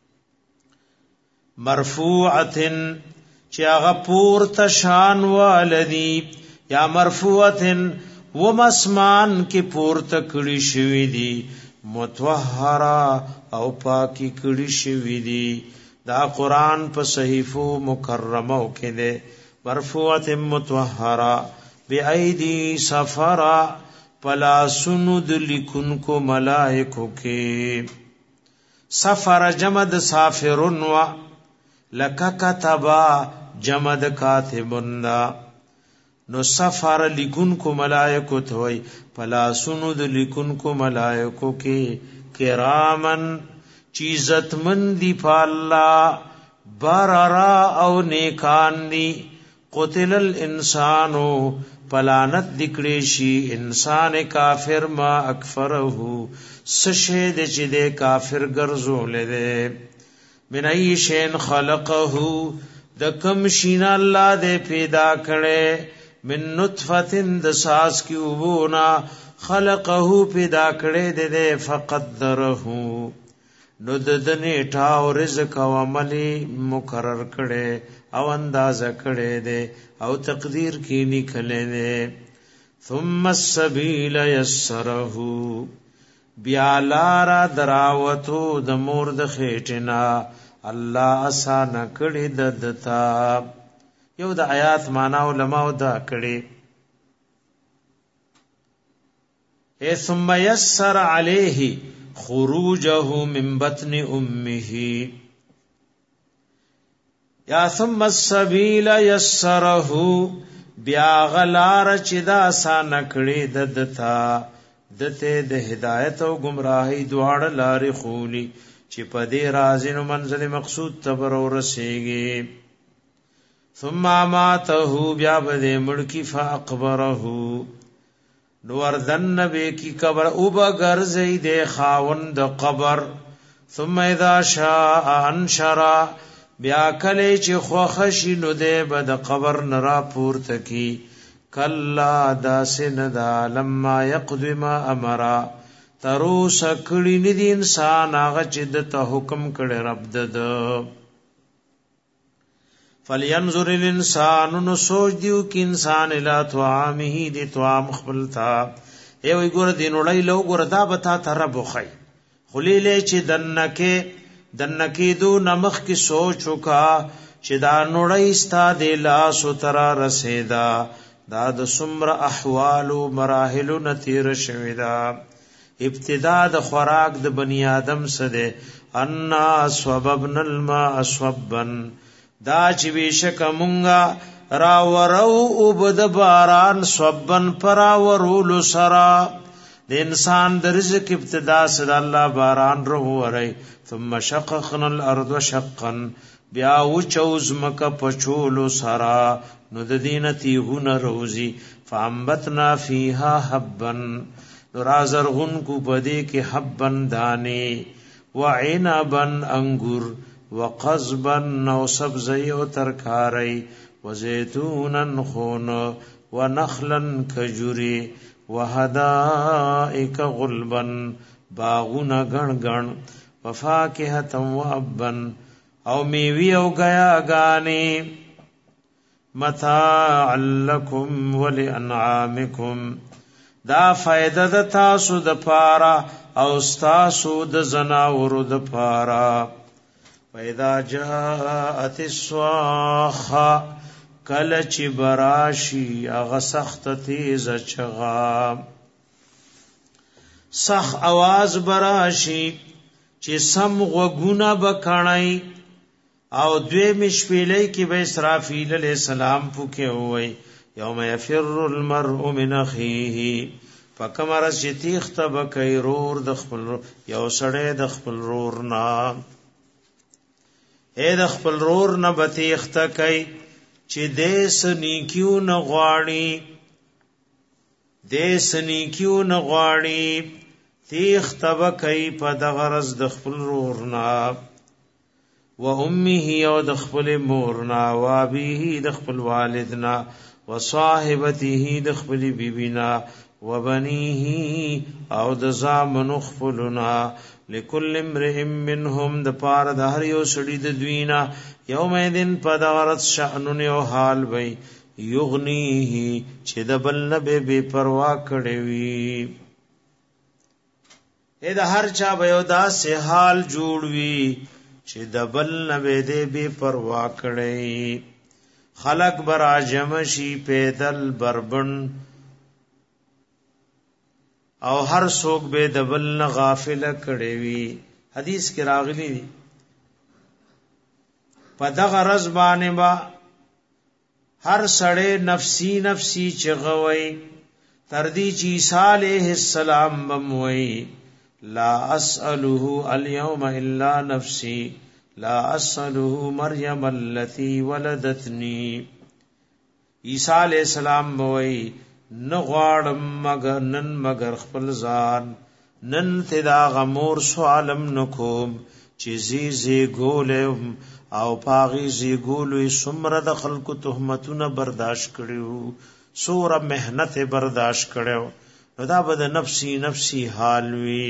S1: مرفوعه چې هغه پورته شان والدی یا مرفوعه ومسمان کې پورته کړي شوی دی متطهره او پاکی کړي شوی دی دا قران په صحیفو مکرمه کې ده مرفوعه متطهره بأیدی سفرا پلا سند لکن کو ملائکو کې سفر جمد سافرن و لک کتبا جمد کاتبن نو سفر لکن کو ملائکو توي پلا سند لکن کو ملائکو کې کرامن چیزت مندی پالا بررا او نیکان دی قتل الانسانو پلانت دکړي شي انسان کافر ما اکفره سشهد چې د کافر ګرځول دي من ای شین خلقه د کم شین الله دې پیدا کړي من نطفه د ساس کی وبونا خلقه پیدا کړي دې فقدره نو د نیټه او رزق او عمل مقرر کړي او انداز کړي دې او تقدیر کی نکلے دے ثم السبیل یسره بیا لارا دراوتو د مور د خېټنا الله آسان کړي ددتا یو د آیات معنا علماء دا کړي اے ثم یسر علیه خروجه من بطن امه یا ثم السبیل یسره بیا غلار چې دا آسان کړي ددتا دته د هدایت او گمراهی دواړه لارې خولي چې په دې رازینو منزل مقصود تبر ورسېږي ثم ماته بیا به مړکی فاقبره نور دن نبی کی قبر او بغرزی د خاوند قبر ثم اذا شاء انشر بیا کله چې خوخشی نو ده بد قبر نرا پورته کی کلا داسندا لما يقدم امرا ترو سکړی ندی انسان هغه چې د حکم کړي رب دد فلینظر الانسان نو سوچ دیو کې انسان الا طعامه دی طعام خپل تا ای وی ګور دین وړی لو ګور دا بتا تر بوخی خلیله چې دنکې دو نمخ کی سوچ وکا چې دا نوړی ستا د لاس تر رسیدا دا د سمر احوال و مراحل نتیر شویدا ابتدا د خوراک د بنی آدم سده ان سببن الماء سببا دا چې بشک مونږه را ورو او بد باران سببن پرا ورول سرا د انسان د رزق ابتدا سره الله باران رو وري ثم شققنا الارض شقا بیا وچوز مکه پچولو سرا نو د دینتی هن روزی فانبتنا فیها حبا رازرغن کو پدې کې حبن دانه وعنبا انګور وقضبا او سبزی او ترکاری وزيتونا خون ونخلا کجوری وحدائق غلبا باغونا گن گن وفاکهتا وابا او میوی او گیا گانی متاعا لکم ولانعامکم دا فائدہ د تاسو د پارا او تاسو د زناورو د پارا پیدا جاءت الصاخه کل چی براشی اغا سخت تیز چغا سخ آواز براشی چی سم غوگونا بکانای او دوی مشپیلی کی بے اسرافیل علیہ السلام پوکے ہوئی یوم یفر المرء من اخیه فکمر شتیخت بکی رور دخپل یو سڑے دخپل رورنا اے دخپل رورنا بتیخت کئی چې دیس نیکیو نغواړي تیخ تبکای په دغرز د خپل رورنا و امه او د خپل مورنا و ابيه د خپل والدنا و صاحبته د خپل بیبینا و بنيه او د زامن خپلنا لکل امرئ منهم د پار د هر یو سړي د دوینا یومئذین پدارت شأن یو حال وی یغنیه چې د بل نه بے پروا کړي وي اې د هر چا به یو داسې حال جوړ وي چې د بل نه بے پروا کړي خلق برا جمشی پیدل بربن او هر څوک به د بل نه غافل کړي وي حدیث کې راغلی دی په دغه رز باندې با هر سړی نفسی نفسی چغوي تر دې چې عیسی علیہ السلام بموي لا اساله اليوم الا نفسي لا اساله مريم التي ولدتني عیسی علیہ السلام بوي نغواړم مگر خپل ځان نن تدا غمور سوالم نکوم چې زی ګولم او پاغي زی ګولوي سمره د خلکو تهمتونه برداشت کړیو سوره مهنت برداشت کړو نو دا به نفسي حال وی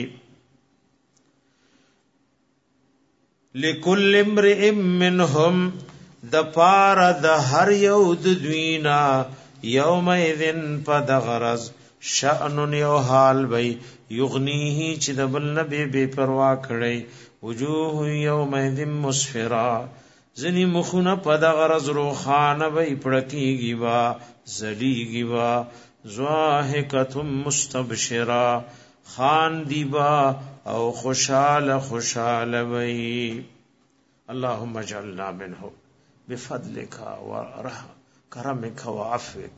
S1: لکل امرئ منهم د پار د هر یو د دوینا یومئذن پدغرز شأن یو حال وی یغنیه چې د بل نبی بے پروا کړي وجوه یومئذن مسفرا زنی مخونه پدغرز روخانه وی پړکیږي وا زلیږي وا زواهکتم مستبشرا خان دیبا او خوشحال وی اللهم اجعلنا منه بفضلك ورحمتك وعفوك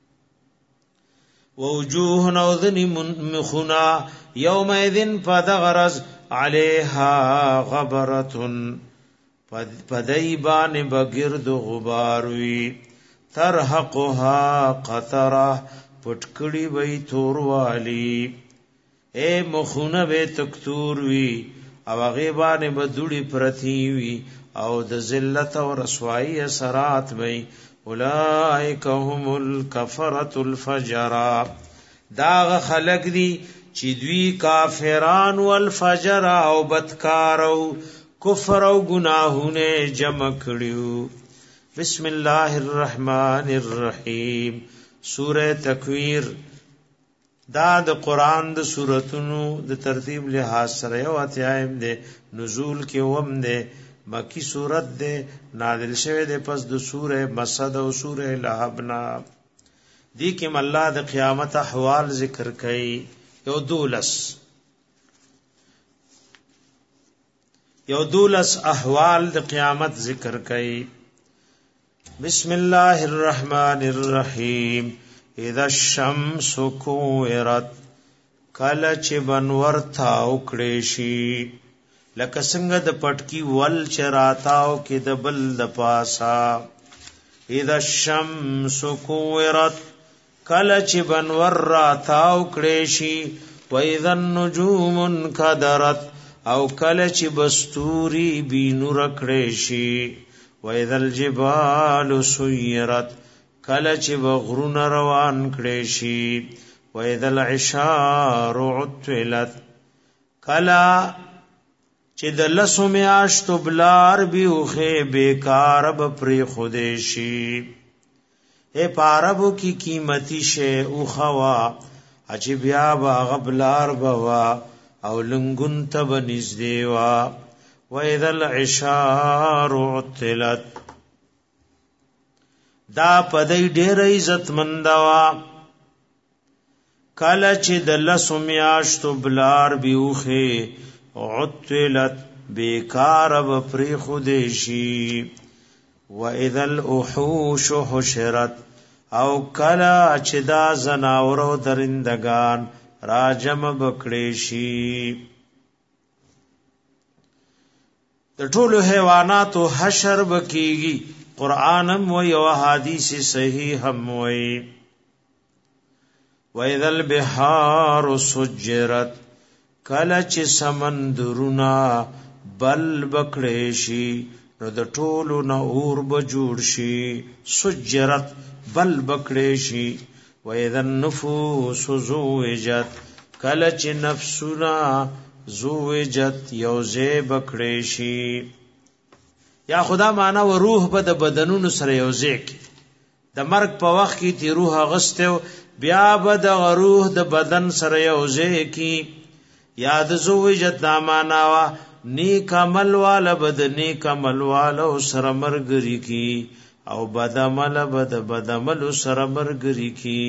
S1: ووجوه نوذن مخنا يومئذ فدغرز عليها غبرة فديبان بگرد غباروي ترحقها قطره پټکړی وی توروالی اے مخونه به تکتور وی او غیبانه بدوړي پرتی وی او د ذلت او رسوایی اثرات وی اولائک هم الکفرۃ الفجرا دا خلق دی چې دوی کافران والفجر او بدکار او کفر او گناهونه جمع کړیو بسم الله الرحمن الرحیم سورہ تکویر دا د قران د سوراتونو د ترتیب لحاظ سره یو اتیایم ده نزول کې وم ده مکی سورت ده نازل شوه ده پس د سوره مسد او سوره لهب نا دی کې الله د قیامت احوال ذکر کړي یو دولس احوال د قیامت ذکر کړي بسم الله الرحمن الرحیم اذا الشمس كورت کله چې بنور تا وکړې شي لکه څنګه د پټکی ول چراتاو کې د بل د پاسا اذا الشمس كورت کله چې بنور را تا وکړې شي و اذا النجوم انكدرت او کله چې بستوري بینور کړې شي و اذا الجبال سيرت کله چې بغرون روان کړي شي و اذا العشار عطلت کله چې د لسو میاشتو بلار بیوخه بیکار به پری خودی شي اے پاربو کی قیمتي شی او خوا اچ بیا با غبلار بوا او لنګون ته بنزدې وا و اذا العشار عطلت دا پدای ډېر عزت مندوا کله چې د لسو میاشتو بلار بیوخه عطلت بیکار به پری خودی شي و اذا الوحوش حشرت او کلا چې دا زناور او درندگان راجم بکړې شي د ټولو حیواناتو حشر بکیږي قرآنم وی او حدیث صحیح هم وی و اذا البحار سجرت کلا چې سمندرونه بل بکړې شي نو د ټولو نه اور به جوړ شي سجرت بل بکړې شي و اذا النفوس زوجت کله چې نفسونه زوجت یوزه بکړې شي یا خدا معنا و روح به د بدنونو سره یوزه کی د مرګ په وخت کې تی روح غسته بیا به د روح د بدن سره یوزه کی یاد زوجت دا معنا وا نیک عمل والا بد نیک عمل والا سره مرګري کی او بد عمل بد عمل سره مرګري کی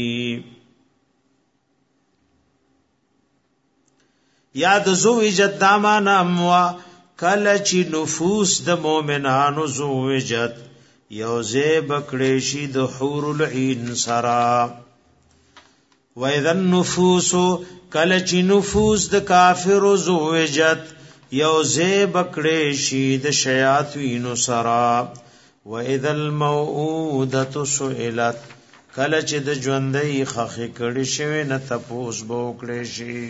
S1: یاد زوجت دا معنا موا کله چې نفوس د مؤمنانو زوجت یوزه بکړې شي د حور العين سرا و اذا النفوس کله چې نفوس د کافر زوجت یوزه بکړې شي د شیاطین سرا و اذا الموءودة سئلت کله چې د ژوندۍ خخې کړي شوی نه تپوس بوکړې شي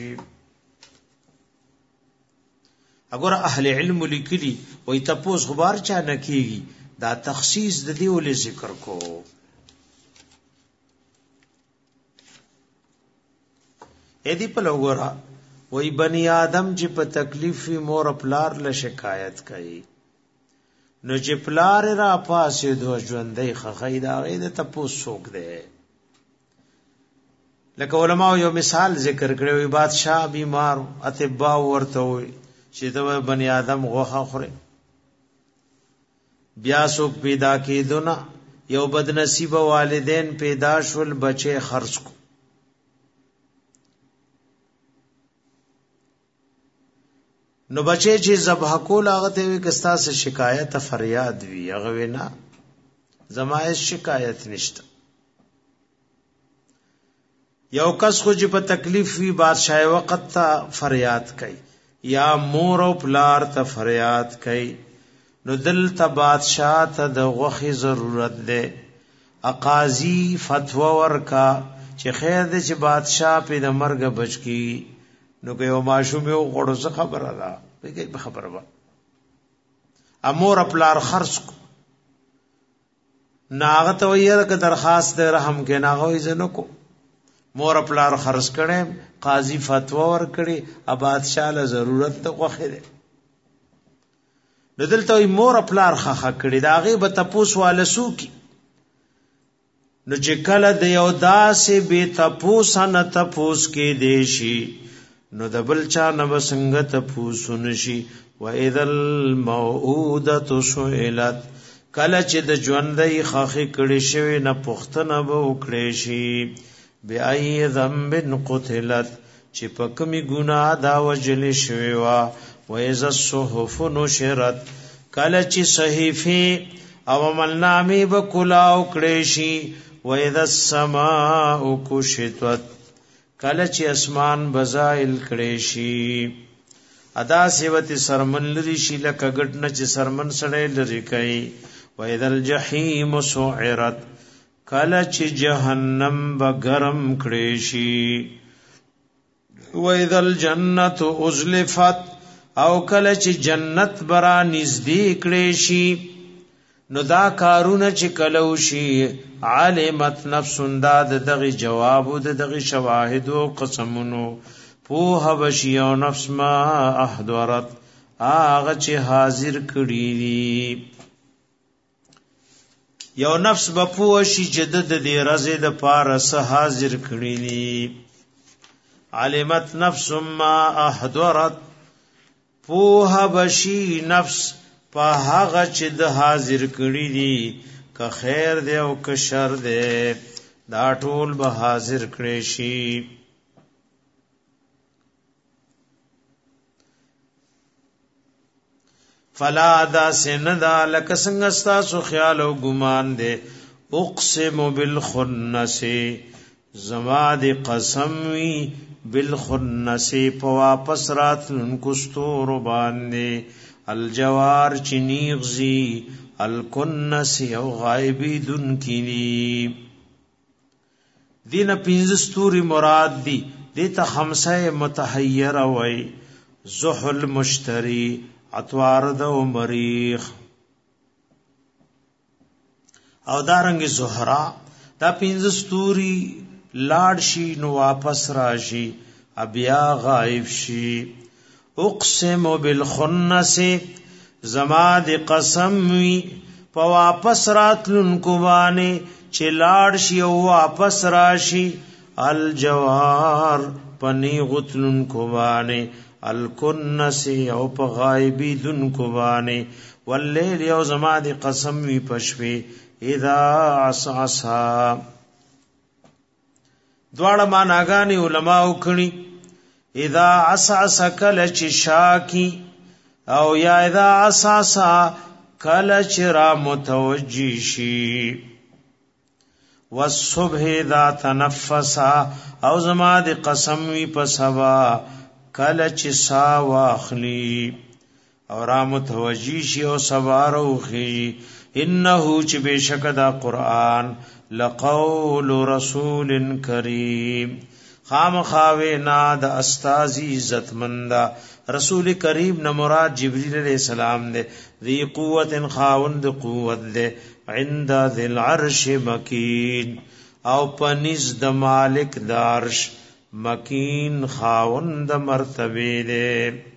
S1: اگر اهل علم لیکلی وای تپوس غبار چا نکیږي دا تخصیص د دی ول ذکر کو اې دی په لګورا وای بنی آدم چې په تکلیف مور پلار له شکایت کوي نو چې پلار را پاسې دو ژوندۍ خخې دا غي د تپوس څوک دی لکه علماء یو مثال ذکر کړی وي بادشاہ بیمار اتباع ورته وي چې د بنی آدم غوخه خوره بیا څوک پیدا کیدونه یو بد نصیب والدین پیدا شول بچي خرج کو نو بچي چې ذبح کول هغه ته وي کستا سے شکایت فریاد وی هغه وینا زمایش شکایت نشته یو کس خو چې په تکلیف وی بادشاہ وخت ته فریاد کوي یا مور او پلار ته فریاد کوي نو دل ته بادشاہ ته د غوخي ضرورت ده اقاضی فتوا ورکا چې خیر دې چې بادشاہ په د مرګ بچ کی نو که یو ماشوم یو غړو څه خبره ده به خبره و امور پلار خرج ناغت ویره که درخواست ده رحم کې ناغه یې کو مور پلار خرج کړي قاضی فتوا ور کړي ا بادشاہ له ضرورت ته خوخه ده بدلته مور پلار خخه کړي دا غي به تپوس والسو کی نو چې کله د یو داسې بے تپوس نه تپوس کې دیشي نو د بل چا نه وسنګ تپوس نشي و اذا الموءودة سئلت کله چې د ژوندۍ خاخې کړي شوی نه پختنه به وکړي شي بأي ذنب قتلت چې په کومي ګناه دا وجل شوی وا و اذا الصحف نشرت کله چې صحیفه او عملنامې به کلاو کړي شي و اذا السماء كشطت کله چې اسمان بزایل کړي شي ادا سیوتی سرمن لري شي لکه ګټنه چې سرمن سړی لري کوي و اذا الجحیم سعرت کله چې جهنم به ګرم کړي شي و اذا الجنه ازلفت او کله چې جنت برا نږدې کړي شي نو دا کارونه چې کلو شي علمت نفس داد دغه جواب او دغه شواهد او قسمونو په بشي او نفس ما احضرت هغه چې حاضر کړي دي یو نفس بپو شي جدد دې رزه د پارس حاضر کړي دي علمت نفس ما احضرت په بشي نفس په هغه چې د حاضر کړي دي که خیر دی او که شر دی دا ټول به حاضر کړي شي فلا دا سندا لک څنګه ستاسو خیال او ګمان دی اقسم بالخنس زما دی قسم وی بالخنس په واپس راتلونکو ستورو باندې الجوار چنیغزی الکنس او غائبی دن کینی دین پینزستوری مراد دی دیتا خمسه متحیر وی زحل مشتری عطوارد و مریخ او دارنگ زهرا دا پینزستوری لاړ شي نو واپس راشي بیا غائب شي اقسم بالخنس زما د قسم وی په واپس راتلونکو باندې چې لاړ شي او واپس راشي الجوار پنی غتلونکو باندې الکنس او په غایبی دونکو باندې واللیل یو زما د قسم وی پښوی اذا عسعسا دواړه معناګانی علما وکړي اذا عسعس کل چ شاکی او یا اذا عسعس کل چ را متوجی شی والصبح اذا تنفس او زما د قسم وی په سبا کل چ سا واخلی او را متوجی شی او سبا روخی انه چ بشک دا قران لقول رسول کریم خام خاوے ناد استازی عزت مندا رسول کریم نہ مراد جبریل علیہ السلام دے ذی قوت خاوند قوت دے عند ذل عرش مکین او پنیز د مالک دارش مکین خاوند مرتبه دے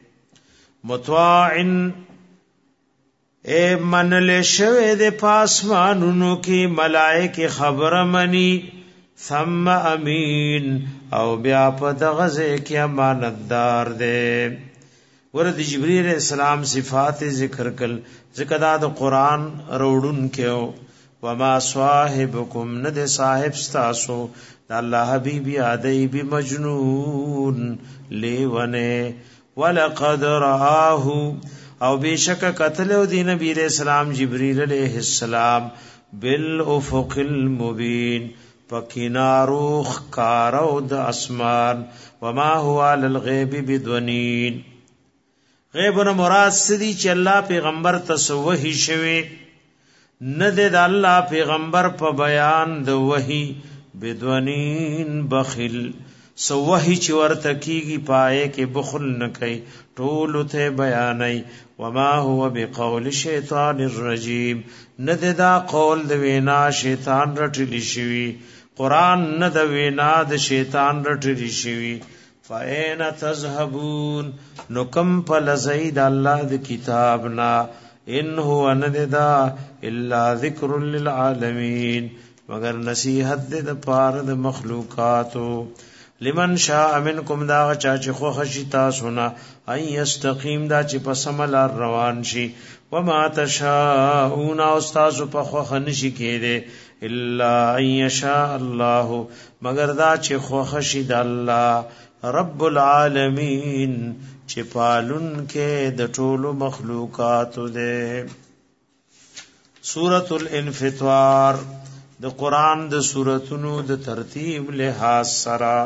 S1: مطاعن اے منل شوه دے پاسمانونو کی ملائکه خبر منی ثم امین او بیا په دغه ځکه امانتدار دی ورته جبرئیل علیہ السلام صفات ذکر کل ذکر د قران روړون کېو وما صاحبکم ند صاحب استاسو د الله حبیب ادی بمجنون لیونه ولقد رآه او بشک قتل دی نبی علیہ السلام جبرئیل علیہ السلام بالافق المبین پکیناروخ کارو د اسمان وما هو علی الغیب بدونین غیبنا مراد سدی چې الله پیغمبر ته وحی شوی نه د الله پیغمبر په بیان د وحی بدونین بخل سو وحی چې ورته کیږي پائے کې بخل نه کوي ټول ته بیانای وما هو بقول شیطان الرجیم نه دا قول د وینا شیطان رټلی شوی قرآن نه د وینا د شیطان رټلی شوی فاین تذهبون نو کم فل زید الله د کتابنا ان هو نددا الا ذکر للعالمین مگر نصیحت دې د پاره د مخلوقاتو لمن شاء منکم دا چا چې خو خشي تاسو نه اي یستقیم دا چې په سمل روان شي وما تشاءون استاذ په خو خنشي کېده الا ان يشاء الله مگر دا چې خو خشي د الله رب العالمین چې پالون کې د ټولو مخلوقاتو ده. سورۃ الانفطار د قران د سوراتونو د ترتیب لحاظ سره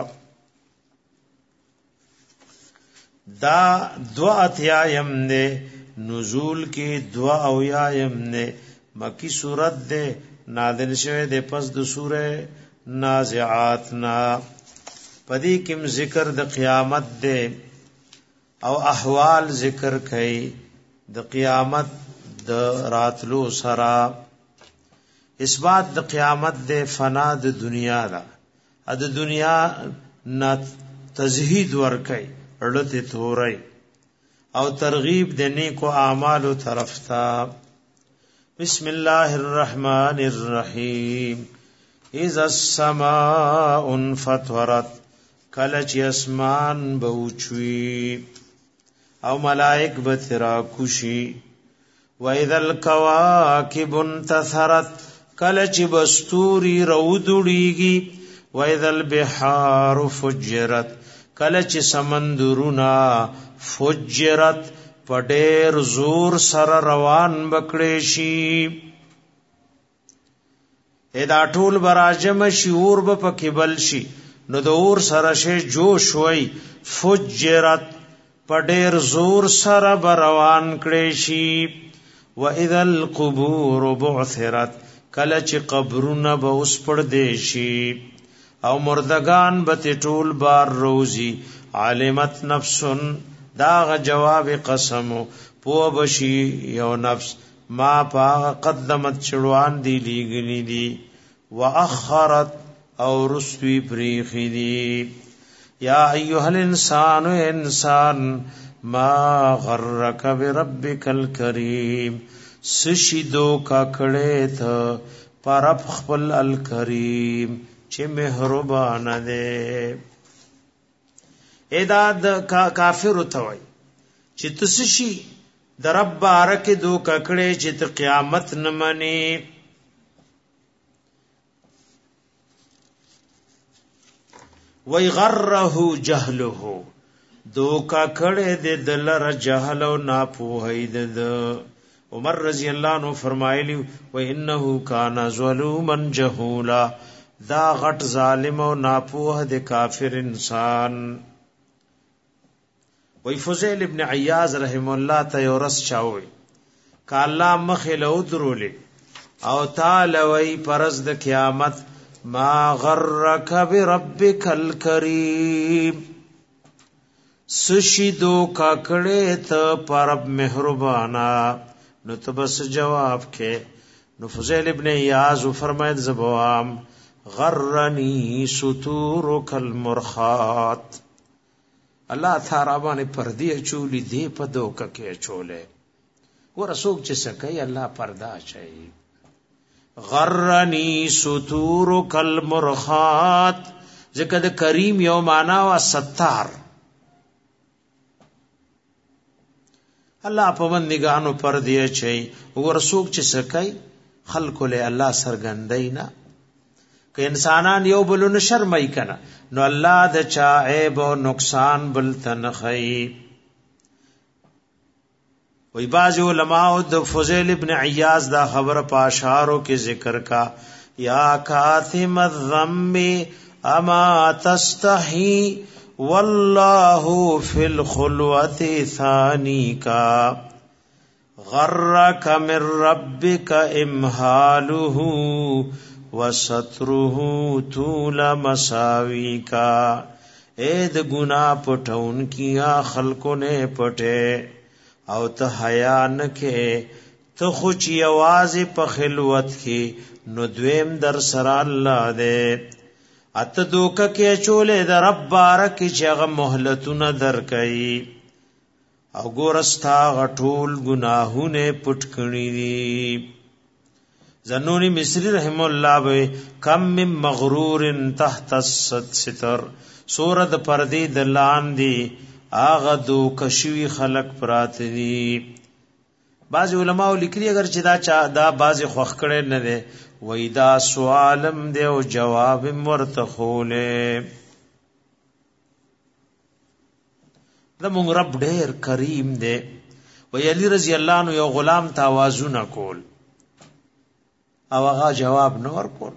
S1: دا دعا اتیایم نے نزول کی دعا اویایم نے مکی صورت دے نازل شوه دے پس د سوره نازعات نا پدی کم ذکر د قیامت دے او احوال ذکر کئی د قیامت د راتلو سرا اثبات د قیامت د فنا د دنیا دا د دنیا نا تزهید ور کئی اړته تورای او ترغیب د نیکو اعمالو طرف تا. بسم الله الرحمن الرحیم اذا السماء انفطرت کله چې اسمان بوچوي او ملائک بترا کوشي و اذا الكواكب انتثرت کله چې بستوري رودړيږي و اذا البحار فجرت کله چې سمندرونه فجرت پډېر زور سره روان بکړې شي ادا ټول براجم شعور به پکې بل شي نو د اور سره شي جوش وای فجرت پډېر زور سره روان کړې شي و اذا القبور بعثرت کله چې قبرونه به اوس پړ دې شي او مردگان به ټول بار روزي علمت نفس داغ جواب قسم پو بشي یو نفس ما پا قدمت چړوان دی لیګنی دی واخرت او رسوی پریخی دی. یا ایها الانسان انسان ما غرک بربک الکریم سشیدو کا کړه ته پر خپل الکریم چې مهربان دی. ادا د کافر توي چې تسشي د رب بارک دو ککړې چې ته قیامت نه مني وای غره جهله دو ککړې د دلر جهل او ناپوهی د عمر رضی الله عنه فرمایلی و انه کان ظلوما جهولا دا غټ ظالم او ناپوه د کافر انسان. وی فضیل ابن عیاض رحم الله ته یورس چاوي ک الله مخله ودرولې او تعالی وی پرز د قیامت ما غرک بربک الکریم سشیدو کا کړه ته پرب مهربانا نو ته بس جواب کې نو فضیل ابن عیاض فرماید زبوام غرنی ستورک المرخات الله تعالی باندې پردی چولی دی په دوکه کې چولې ورسوک چې سکه الله پردا چي غرنی ستورک المرخات ذکر د کریم یو معنا وا ستار الله په بندګانو پردی چي ورسوک چې سکه خلق له الله سرګندینا که انسانان یو بل نه شرمای کنه نو الله د چا عیب او نقصان بل تنخی. وی باز علماء د فضیل ابن عیاض دا خبر په اشعارو کې ذکر کا یا کاثم الذم اما تستحی والله فی الخلوۃ ثانی کا غرک من ربک امحاله وستره طول مساوی کا اے د گناہ پټون کیا خلقوں نے پټه او ته حیا نکه ته خو چی आवाज په خلوت کې نو دویم در سره الله دې ات دوک کې چولې د رب بارک چې هغه مهلتونه درکې او ګورستا غټول گناهونه پټ کړی دي. زنونی مصری رحم الله به کم من مغرور تحت الستر سورۃ پردې د لاندې اغه دو کشوی خلق پرات دي. بعض علماء لیکلي اگر چې دا چا دا بعض خوخ کړي نه دي وای دا سوالم دی او جواب ورته خوله. دا مونږ رب ډېر کریم دی. وی علی رضی الله عنه یو غلام تاوازونه کول او هغه جواب نه ورکول.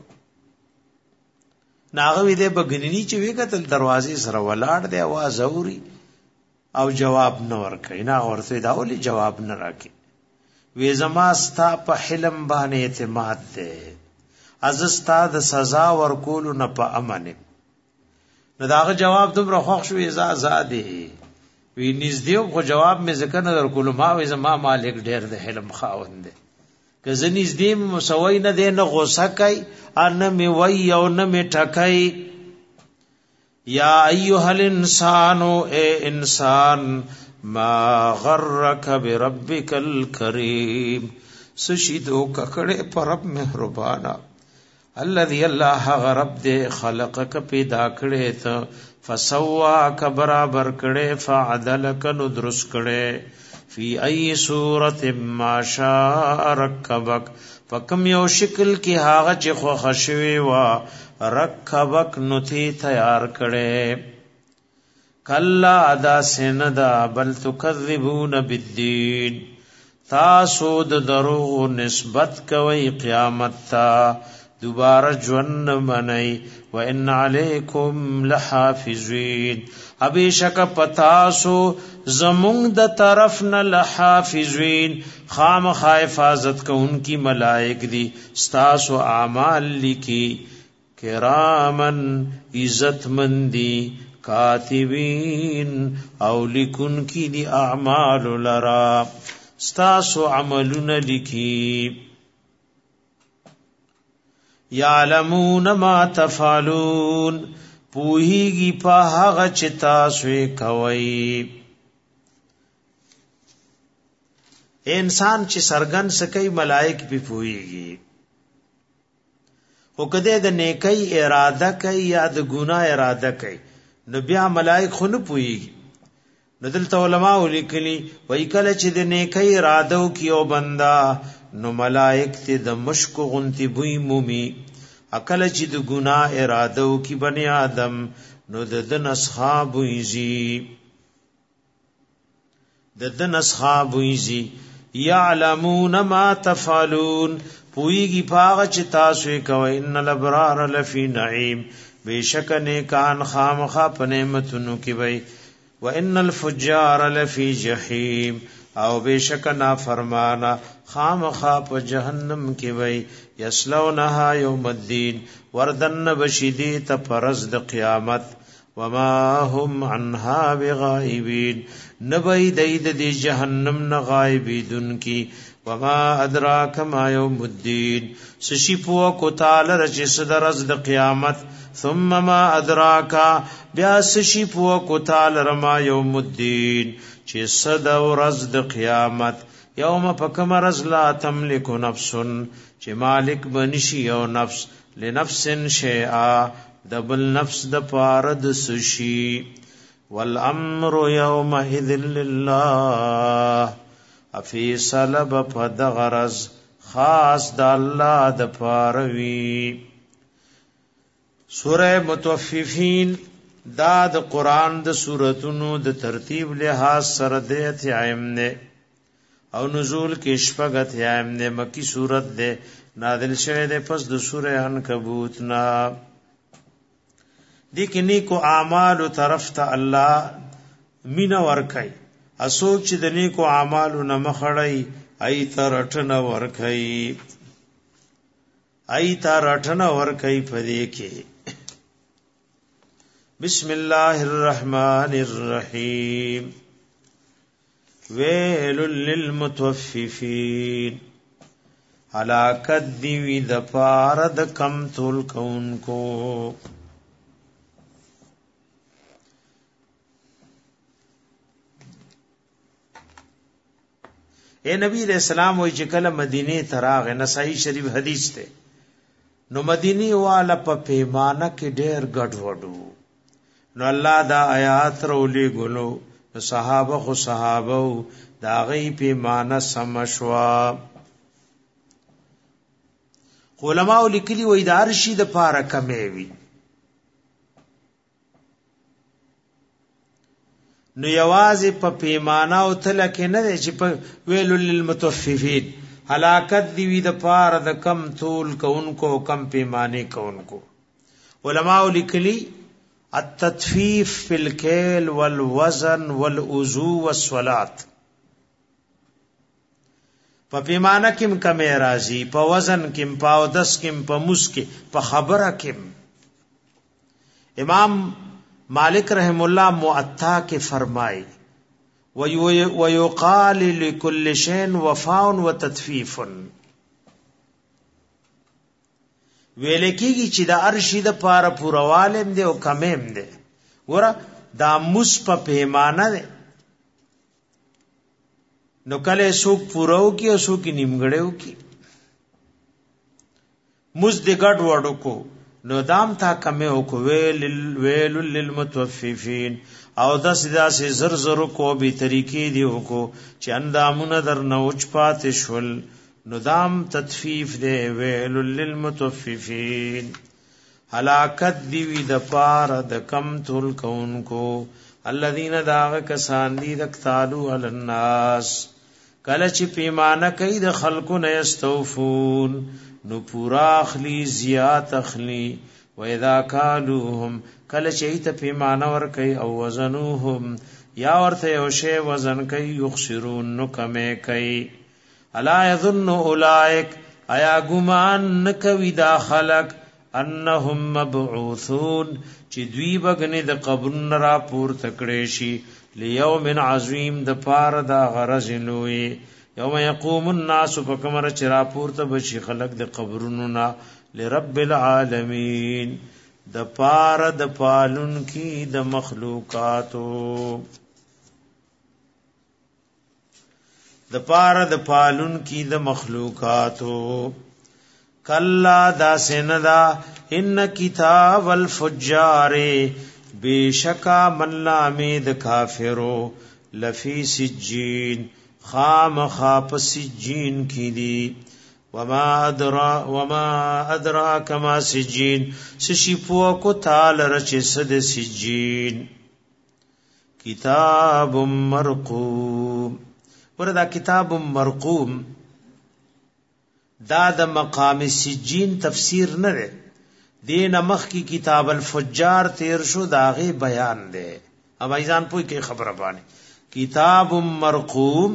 S1: ناغه دې بغنینی چې وی کتل دروازې سره ولاړ دی आवाज اوري او جواب نه ورکړي. نه ورته دا ولي جواب نه راکړي. وی زما ستا په حلم باندې اعتماد ده از ستا د سزا ورکول نه په امن. نو داغه جواب دومره خوښ شو ازا آزادې وی نږدې خو جواب مې ځکه نه درکول ما وې زما مالک ډېر د حلم خاوند دی که زه نږدې مسوي نه دی نه غوسه کوي ان مې وای او نه مې ټکای. یا ایها الانسان اے انسان ما غرک بربک الکریم سشیدو ککڑے پر رب مہربانا الذي الله غرب دے خلقک پیدا کړي ته فسواک برابر کړي فعدلک نو درست کړي فی ای صورت ما شاء رکبک فکم یو شکل کی هاغه چې خو خشوي وا رکبک نو تی تیار کړي. کلا ادا سندا بل تکذبون بالدین تاسو د درو نسبت کوي قیامت تا دوباره ژوند منئ. وان علیکم لحافظین ابیشک پتاسو زمونږ د طرف نه لحافظین خامخا حفاظت کوونکی ملائک دي ستاسو اعمال لیکي کرامن عزت مندی کاتبین او لیکن کی دی اعمال لرا ستاسو عملون لکی. یعلمون ما تفعلون پوہیگی پا هغه چې تاسو کوي. انسان چې سرګن سکی ملائک په پوہیگی او کده د نیکی اراده کوي یا د ګناه اراده کوي نو بیا ملائک خو نه پوهیږي. نو دلته علماء لیکلي وای کله چې د نیکی اراده وکي او بندا نو ملائک ته د مشک غنتی بوی مومي. اکل چې د ګناه اراده وکي بنی آدم نو د نسخاب ویزي د نسخاب ویزي. یعلمون ما تفعلون پویږي پاغه چې تاسو کوي. ان الابرار لفی نعیم بیشک نیکان خامخا په نعمتونو کې وي. وان الفجار لفی جهنم او بیشک نافرمانا خامخا په جهنم کې وي. یسلونها یوم الدین وردن بشیدی ته پرز د قیامت. وما هم عنها بغائبین نبی دید دی جهنم نغائبیدن کی. وما ادراک ما یوم الدین سشی پو کو تعالی رچس درز د قیامت. ثم ما ادراکا بیا سشی پو کو تعالی رما یوم الدین چه صد ورز د قیامت. یوم پکم رز لا تملک نفس چه مالک بنشی او نفس لنفس شیئا دبل نفس د پارد سشی. والامر یومئذ لله افی سلب پدغرز خاص د الله د پاروی. سورہ متوففین دا د قران د سوراتونو د ترتیب لحاظ سره د اتیایم نه او نزول کې شپږ اتیایم نه. مکی سورت ده نازل شوه ده پس د سورہ عنکبوت نا. دیکنی کو اعمال طرف ته الله مینا ورکای اسوک چې د نیکو اعمالو نه مخړی ای تر اٹھنا ورکای پدې کې. بسم الله الرحمن الرحیم. ویل للمتوففین ہلاکت دیوی د پاره د کم تول کونکو. اے نبی علیہ السلام وی چې کله مدینه تراغ نسائی شریف حدیث ته نو مدینی والا په پیمانه کې ډېر ګډ وډو نو الله دا آیات رولې ګلو صحابه خو صحابه دا غي پیمانه سمشوا علماء لیکلي وې د ارشی د پاره کمې وي نو یوازې په پیمانه او تل کې نه دی چې په ویل للمتوففین هلاکت دی وی د پاره د کم طول کوونکو کم پیمانه کوونکو علماء لیکلي التطفیف فی الکیل والوزن والوضوء والصلاه په پیمانه کې کم راځي په وزن کې په اودس کې په مس کې په خبره کې امام مالک رحم الله موطا کې فرمای ويقال لكل شيء وفاء وتطفيف ویل کېږي چې د ارشی د پاره پوروالم دی او کمیم دی ګوره دا مس په پیمانه دی نو کله څوک پورو کې او څوک نیمګړیو کې مس د ګډ وړو کو نو دام تا کمه او کو ویل للمتوففین او داسې زر زر کو به طریقې دی کو چې اندامونه در نوچ پات شول نو دام تطفیف دی ویل للمتوففین هلاکت دی وی د پار د کم تول کونکو الذين داغ کسان دی دکتالو علی الناس کله چې پیمانه کوي د خلقو نه استوفون نو پورا اخلی زیات اخلی و اذا کالوهم کله چې ته پیمانه ور کوي او وزنوهم یا ورته یو شی وزن کوي یخسرون نو کمه کوي الا یظن اولئک ایا ګمان نکوي دا خلق انهم مبعوثون چې دوی بغنه د قبر را پور تکړې شي لیوم عظیم د پار دا غرض نوې یوم یقوم الناس فکمر چرا پور ته بشي خلق د قبرونو نا لرب العالمین د پار د پالون کی د مخلوقاتو د پار د پالون کی د مخلوقاتو کلا دا سندا ان کتاب الفجار بیشکا من لامید کافرو لفی سجین خام خاپ سجین کی دی وما ادراک ما سجین سشی پوکو تال رچ صد سجین کتاب مرقوم وردا کتاب مرقوم دا د مقام سجین تفسیر نه ده دین مخ کی کتاب الفجار تیر شو داغه بیان ده اب ایزان پوی کی خبر باندې کتاب مرقوم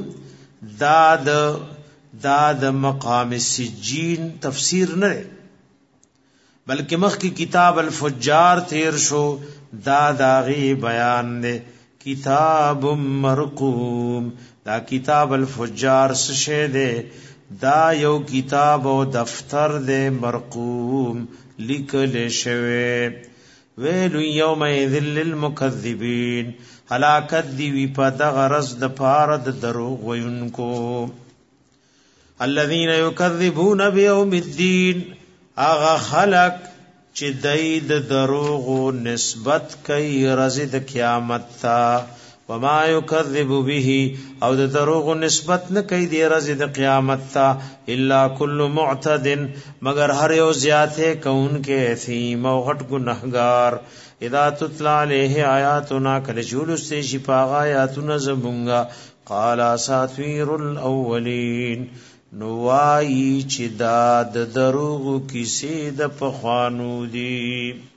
S1: دا د مقام سجین تفسیر نه ده بلکې مخ کی کتاب الفجار تیر شو دا داغه بیان ده کتاب مرقوم دا کتاب الفجار څه ده دا یو کتاب او دفتر دے مرقوم لکل شوے ویل یومئذ للمکذبین ہلاکت دی وی پا دغرز د پارد دروغ وینکو الذین یکذبون بیوم الدین آغا خلق چی دید دروغ نسبت کئی رزد قیامت تا وما يكذب به او د دروغ نسبت نه کوي د ورځې د قیامت ته الا كل معتد مگر هر یو زیاته کون کې اثیم او غټ ګناهګار اذا تتلى عليه آیاتنا کله جولسته شي پاغ آیاتنا زمونږه قال اساطیر الاولین نوای چې دا د دروغ کیسې د پخوانو دي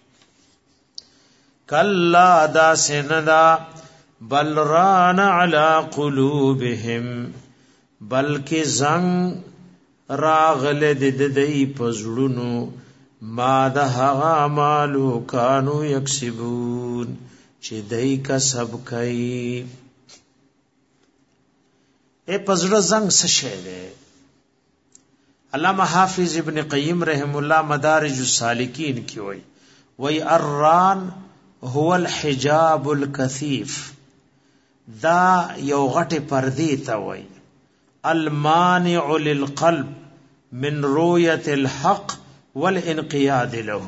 S1: کلا دا سندا بل ران علی قلوبهم بلکې زنگ راغله د دې پزړونو ما د هغه مالو کانو یکسبون چې دای کسب کوي اے پزړه زنگ څه شی دی علامہ حافظ ابن قیم رحم الله مدارج السالکین کی وی الران هو الحجاب الکثیف دا یو غټه پردی ته وای المانع للقلب من رؤية الحق والانقياد له.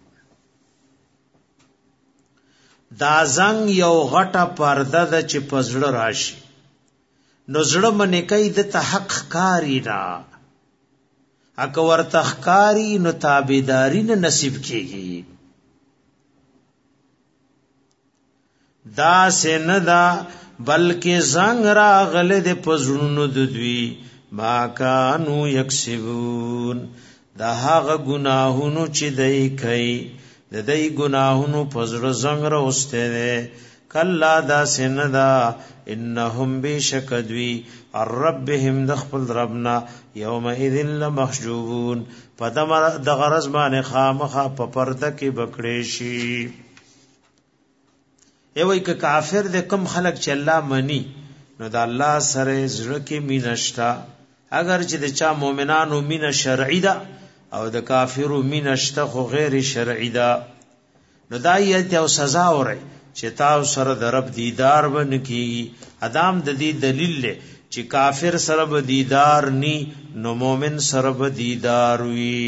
S1: دا زنګ یو غټه پرده ده چې پزړه راشي نو زړه منې کوي د حق کاری نه، اکه ورته ښکاری نو تابعداري نه نصیب کیږي. دا سندا بلکې زنګ راغله د پزړونو د دوی ما کانو یکسبون، دا هغه گناهونو چې دای کوي د دای گناهونو پزړه زنګ راوسته ده. کلا دا سندا انهم بشکدوی الربهم دخل ربنا یومئذ لمحجوبون، پدمر د غرض باندې خامخه په پرده کې بکړې شي. ایوای که کافر د کم خلق چې الله منی نو د الله سره زړه کې مینشتا، اگر چې د چا مؤمنانو مینه شرعی ده او د کافرو مینه شته خو غیر شرعی ده، نو دایته او سزا اوري چې تاسو سره د رب دیدار ونکي. ادم د دې دلیل له چې کافر سره به دیدار ني نو مؤمن سره به دیدار وي.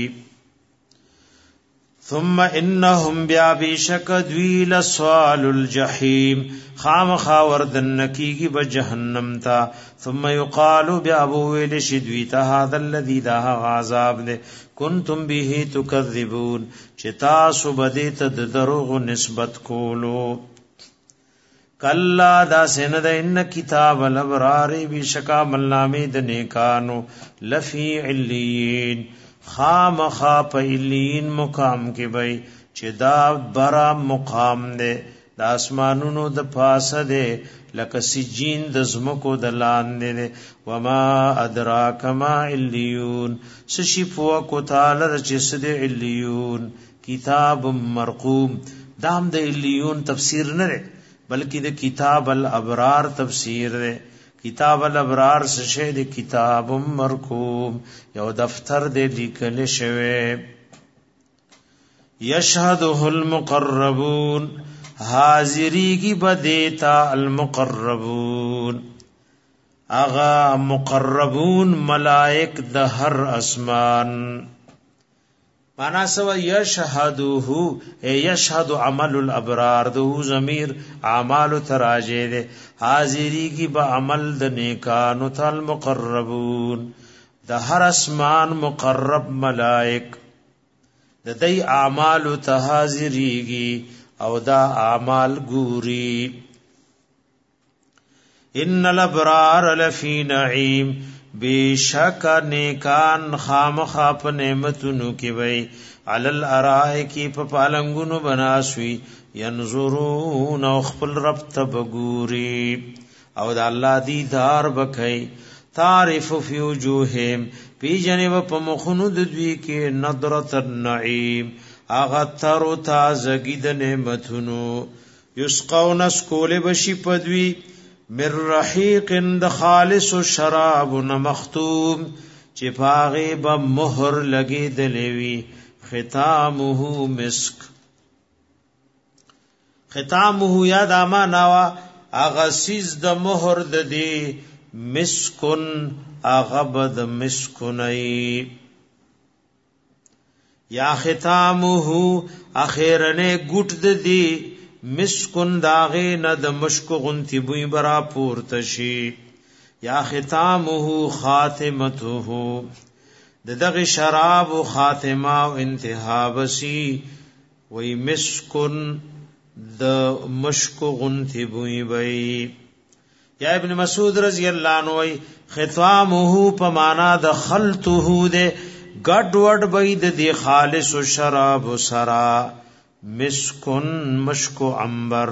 S1: ثم انهم بیابشک دویل سوال الجحیم، خامخا وردن کیږي به جهنم تا. ثم يقال بیابو ویل شدویتا هذا الذي دا عذاب ده کنتم به تکذبون، چې تاسو بده ته دروغ نسبت کولو. کلا دا سند ان کتاب الابرار بشکا ملنامه د نیکانو لفی علیین، خامخا په علیین مقام کې وای چې دا برا مقام ده د اسمانونو د پاسه ده لکه سجین د زمکو د لاندې ده. وما ادراک ما علیون، سشی فوا کو تعالی چې سد علیون کتاب مرقوم، دام د علیون تفسیر نه ده بلکې د کتاب الابرار تفسیر ده. کتاب الابرار څه د کتاب مرقوم یو دفتر دې لیکل شوی. یشهده المقربون، حاضریږي بدیتا المقربون، اغا مقربون ملائک د هر اسمان. معنا سو یشهدوه یشهد عمل الابرار، دو ضمیر اعمال تراجه ده، حاضری کی با عمل د نیکانو تل مقربون، د هر اسمان مقرب ملائک د دې اعمال ته حاضریږي او دا اعمال ګوري. ان الابرار لفی نعیم، بیشک نیکان خامخا په نعمتونو کې وای، علل ارائکی په پالنګونو بناسوي، ینظرون او خپل رب ته بګوري او د الله دیدار بکای. تعرف فی وجوههم، پی جنب په مخونو د دوی کې نظرت النعیم، اغه تر او تازگی د نعمتونو. یسقون اسکول بشی پدوی من رحیق د خالص شراب مختوم، چې پاغه به مہر لګی دلوي، ختامه مسک. ختامه یاد امانه وا اغسیز د مہر د دی مسکن، اغبد مسکنی یا ختامه اخیرنه ګټ د دی مسکن، داغه نه د مشک غنتی بوی برا پورته شي. یا ختامه خاتمته، دغه شراب او خاتمه او انتها بسی وی مسکن د مشک غنتی بوی وی. یا ابن مسعود رضی اللہ عنہ وی ختامه په معنا د خلطه ده، ګډ وډ بيد دی خالص شراب سرا مسکن مشک عنبر.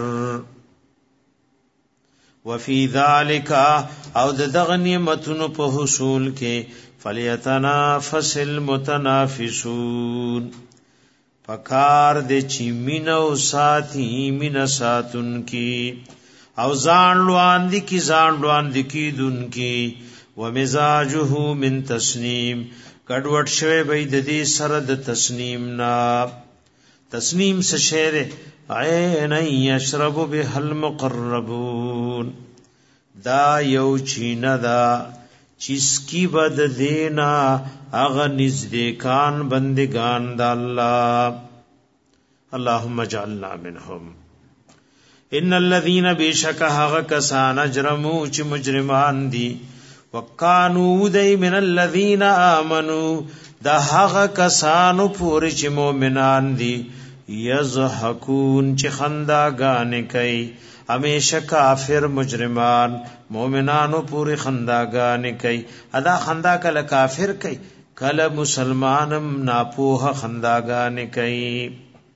S1: وفي ذلك او دغه نعمتونو په حصول کې فلیتنافس المتنافسون، پکار د چی مینو ساتي مین ساتون کی او ځان لواندې کی ځان لواندې کی دن کی. ومزاجه من تسنیم، کډوټ شوی به د دې سره د تسنیم نا. تسنیم سے شعر عین یشرب به المقربون، دا یو چینه دا چسکی بد دینا اغا نزدیکان بندگان دا اللہ. اللهم اجعلنا منهم. ان الذين بشك هغ کسان اجرموا چ مجرمان دی وکانو دی من الذين آمنوا دا هغ کسانو پوری چ مؤمنان دی یضحکون چ خنداگان کئ. ہمیشہ کافر مجرمان مومنانو پوری خنداگان کئ. ادا خندا کل کافر کئ کل مسلمانم ناپوہ خنداگان کئ.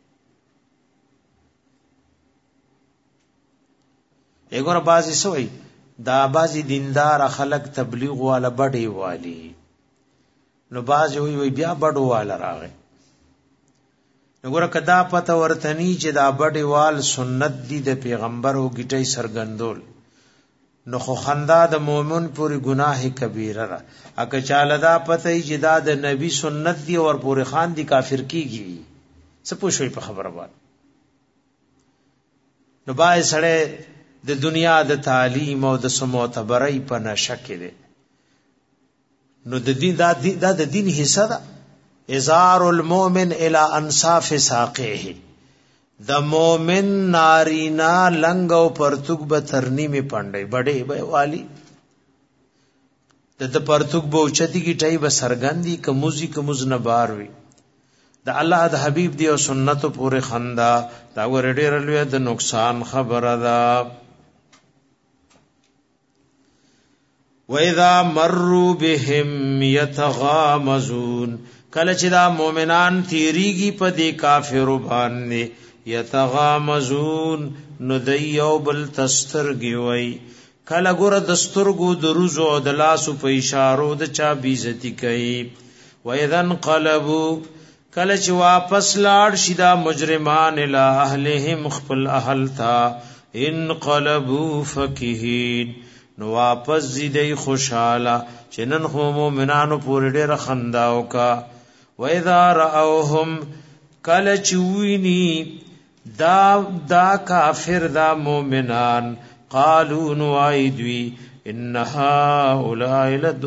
S1: ایگور بازی سوئی دا بازی دیندار خلق تبلیغ والا بڑی والی نو بازی ہوئی بیا بڑو والا راغی. نگورا کدا پتا ورتنی چې دا بڑی وال سنت دی د پیغمبر او گیٹی سرگندول نو خو خندا د مومن پوری گناہ کبیره را. اکه چاله دا پته چې دا د نبی سنت دی اور پوری خان دی کافر کیږي څه پوښوي په خبره باندې. نو بای سړی د دنیا د تعلیم او د سموتبرای په نشه کې دی. نو د دین دا د دین حصہ ده. ازار المؤمن الى انصاف ساقه. د مومن نارینا لنګ او پرتګ به ترنی می پاندای بڑے به والی د پرتګ به اوچتی کی ټای به سرګندی کموزی کموز نه بار وی. د الله د حبیب دی او سنت پورې خندا دا ور ډیر لوی د نقصان خبره ده. وَإِذَا مَرُّوا بِهِمْ يَتَغَامَزُونَ. کله چې دا مؤمنان تیریږي په دې کافرو باندې یتغامزون نو دیو بل تسترګي وای. کله ګور دسترګو د روزو د لاسو په اشارو د چا بیزتی کوي. وَإِذَا انقلبوا کله چې واپس لاړ شي دا مجرمان الی اهلهم خپل اهل تا انقلبوا فکهین نو واپس زیدی خوشاله چې نن خو مومنانو پورې ډېر خنداو کا. وَإِذَا رَأَوْهُمْ کله چې ویني دا کافر دا مومنان قالوا نوایدوی ان هؤلاء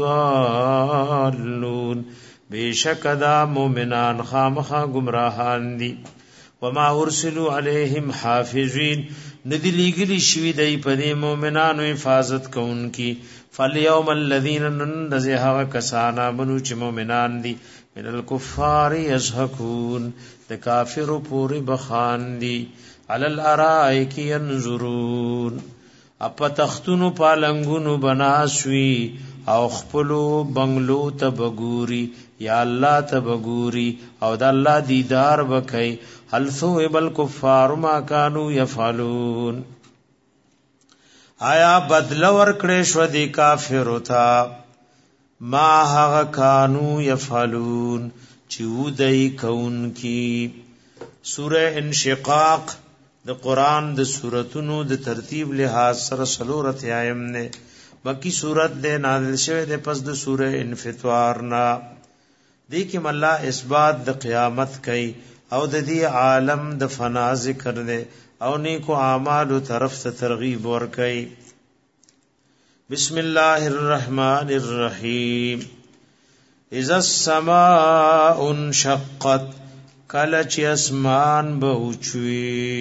S1: لضالون بیشک دا مومنان خامخا گمراهان دي. وما ارسلوا علیہم حافظین ندی لیگلی شوی دی پدی مومنانو حفاظت کون کی. فالیوم الذین نندزها کسانا منو چی مومنان دی من الکفار یزحکون د کافر پوری بخان دی. علی الارائک ینظرون اپا تختونو پالنگونو بناسوی او خپلو بنگلو تبگوری یا اللہ تبگوری او د الله دیدار بکئی. هل ثوب الكفار ما كانوا يفعلون. آیا بدل ورکړې شو دي کافر وتا ما هغه کانو يفعلون چې ودای کون کی. سوره انشقاق د قران د سوراتونو د ترتیب لحاظ سره سلورت آیم نه مکی سورت ده نازل شوه د پس د سوره انفطار نا. دې کې مله اثبات د قیامت کوي او د دې عالم د فنا ذکر دے او نیکو اعمال طرف ته ترغیب ور کوي. بسم الله الرحمن الرحیم. اذا السماء انشقت کله چې اسمان به اوچوي.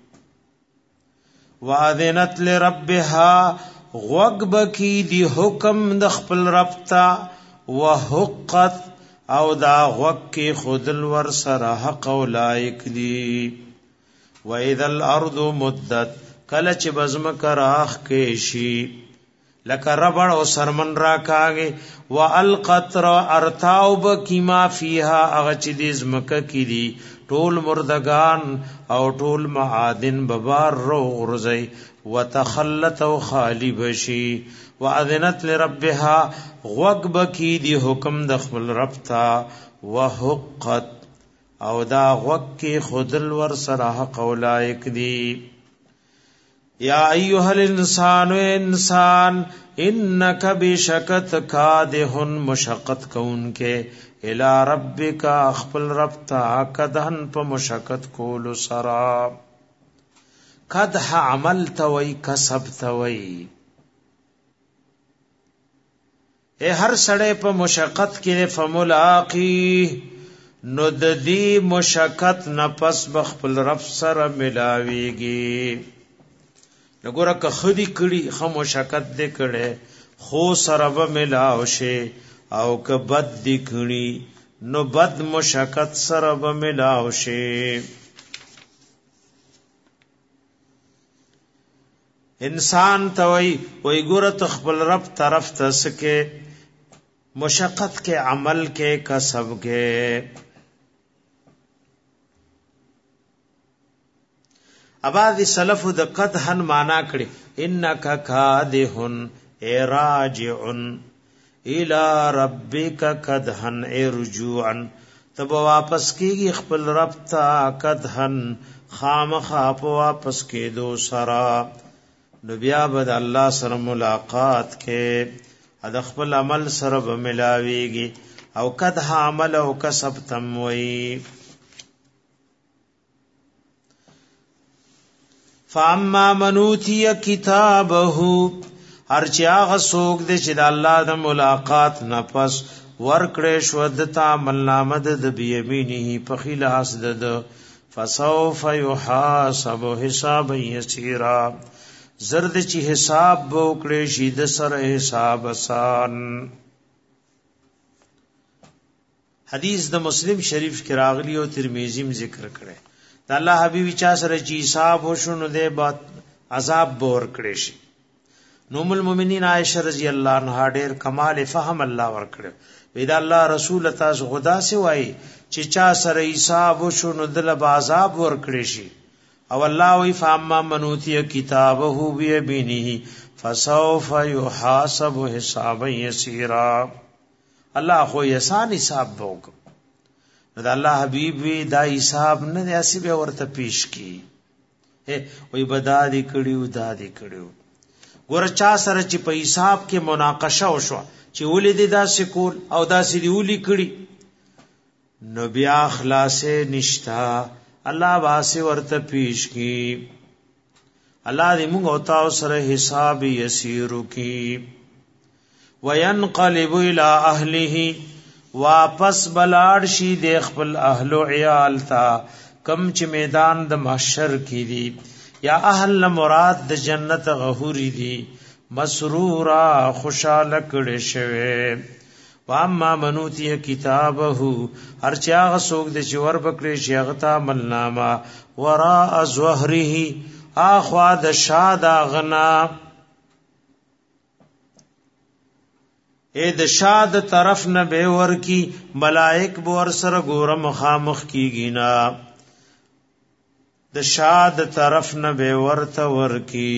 S1: واذنت لربها غوږ بکی دی حکم د خپل رب ته. وحقت او دا غوږ کې خودل ور سره حق او لایق دی. واذا الارض مدت کله چې بزمک راخ کې شي لکه ربړ او سرمن را کاږي. والقت ارتاو بکما فیها اغه چې دې زمکه کې دي ټول مردگان او ټول معادن ببار رو غرزي وتخلت او خالی بشي. واذنت لربها غوږ بکی دی حکم د خپل رب ته. وحقت او دا غوږ کې خودل ور سره حق او لایق دی. یا ایها الانسان انسان انک بشکت کادح مشقت کون کے الی ربک خپل رب ته کدهن په مشقت کول سرا. کدح عمل توي کسب توي هر سړی په مشقت کې فملاقی نو د دې مشقت نه پس بخپل رب سره ملاويږي وګوره که خدي کړي خو مشقت دې کړي خو سره به ملاو شي او که بد دې کړي نو بد مشقت سره به ملاو شي انسان ته وای ګوره ته خپل رب طرف ته سکه مشقت کے عمل کے کسب کے اباد سلف د قدحن معنا کړي انک کادهن راجعن الى ربک قدحن رجوعا تب واپس کیږي خپل رب ته قدحن خامخا په واپس کېدو سرا نو بیا بد الله سره ملاقات کې د خپل عمل سره به ملاويږي او قد عمل او کسب تم وي فاما منوتی کتابه هر چا غسوک دې چې د الله د ملاقات نه پس ورکړې شو د تعامل نامه د بيمينه په خلاص د فسوف يحاسب حسابا يسيرا زرد چې حساب وکړي شي د سره حساب آسان حدیث د مسلم شریف کې راغلی او ترمذی هم ذکر کړي د الله حبیب چا سره چې حساب وشونو ده بعد عذاب بور کړي شي نوم المؤمنین عائشہ رضی الله عنها ډېر کمال فهم الله ور کړي وې دا الله رسول تاسو خدا سے وای چې چا سره حساب وشونو د عذاب ور کړي شي او الله وی فاما منوتی کتابه بیمینه فسوف يحاسب حسابا یسیرا الله خو یسان حساب وک دا الله حبیب وی دا حساب نه اسی به ورته پیش کی وی بدادی کړیو دادی کړیو ګور چا سره چې په حساب کې مناقشه وشو چې ولې دا سکول او دا سړي ولي کړی نو بیا خلاصې نشتا الله واسه ورته پیش کی الله دې موږ او تاسو سره حساب یسیر کی وینقلب الى اهله واپس بلاړ شي د خپل اهل او عیال تا کم چې میدان د محشر کی دي یا اهل مراد د جنت غهوري دي مسرورا خوشاله کړي شوه واما منوتی کتابه هر چا غسوک د چور بکړي شیغتا ملنامه ورا ظهره اخوا د شاده غنا د شاد طرف نه به ور کی ملائک به ور سره ګور مخامخ کیږي نا د شاد طرف نه به ورته ور کی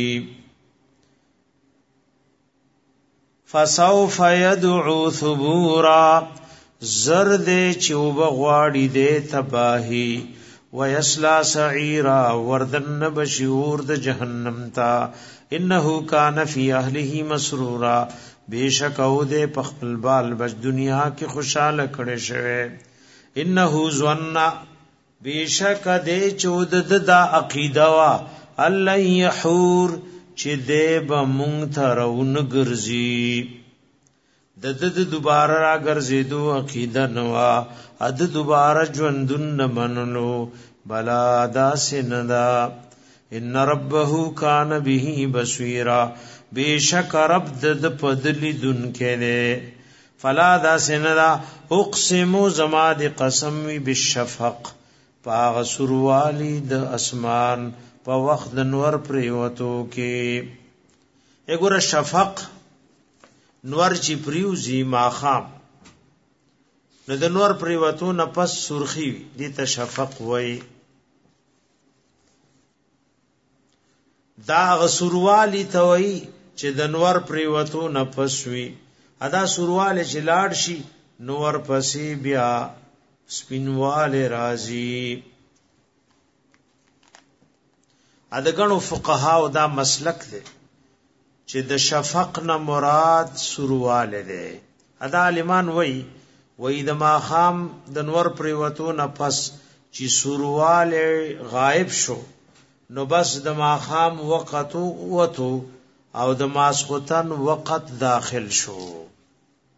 S1: فسوف يدعو ثبورا زرد چوب غواړي دې تباہی ويسلا سعيرا وردن بشور د جهنم تا انه کان فی اهله مسرورا بیشک او دې پخپل بال بچ دنیا کې خوشاله کړي شوی انه ظن بیشک دې چود د عقیده وا الله یحور چې دې به مونږ ته راون ګرځي د دوباره را ګرځېدو عقیده نوا د دوباره ژوندون منلو بلا داسندا ان ربه کان به بصیرا بیشک رب د پدلی دن کړي فلا داسندا اقسم زما د قسم بالشفق پاغ سروالی د اسمان په وخت د نور پریوتو کې وګوره شفق نور چې پریوزی ماخام نو د نور پریوتو نه پس سرخی دي ته شفق وای دا غسروالی ته وای چې د نور پریوتو نه پس وی ادا سرواله چې لاړ شي نور پسې بیا سپینواله راځي ادګنو فقها او دا مسلک دی چې د شفق نه مراد سرواله دی ادا عالمان وای د ماخام د نور پریوتو نه پس چې سرواله غائب شو نو بس د ماخام وقت وته او د ماسختن وقت داخل شو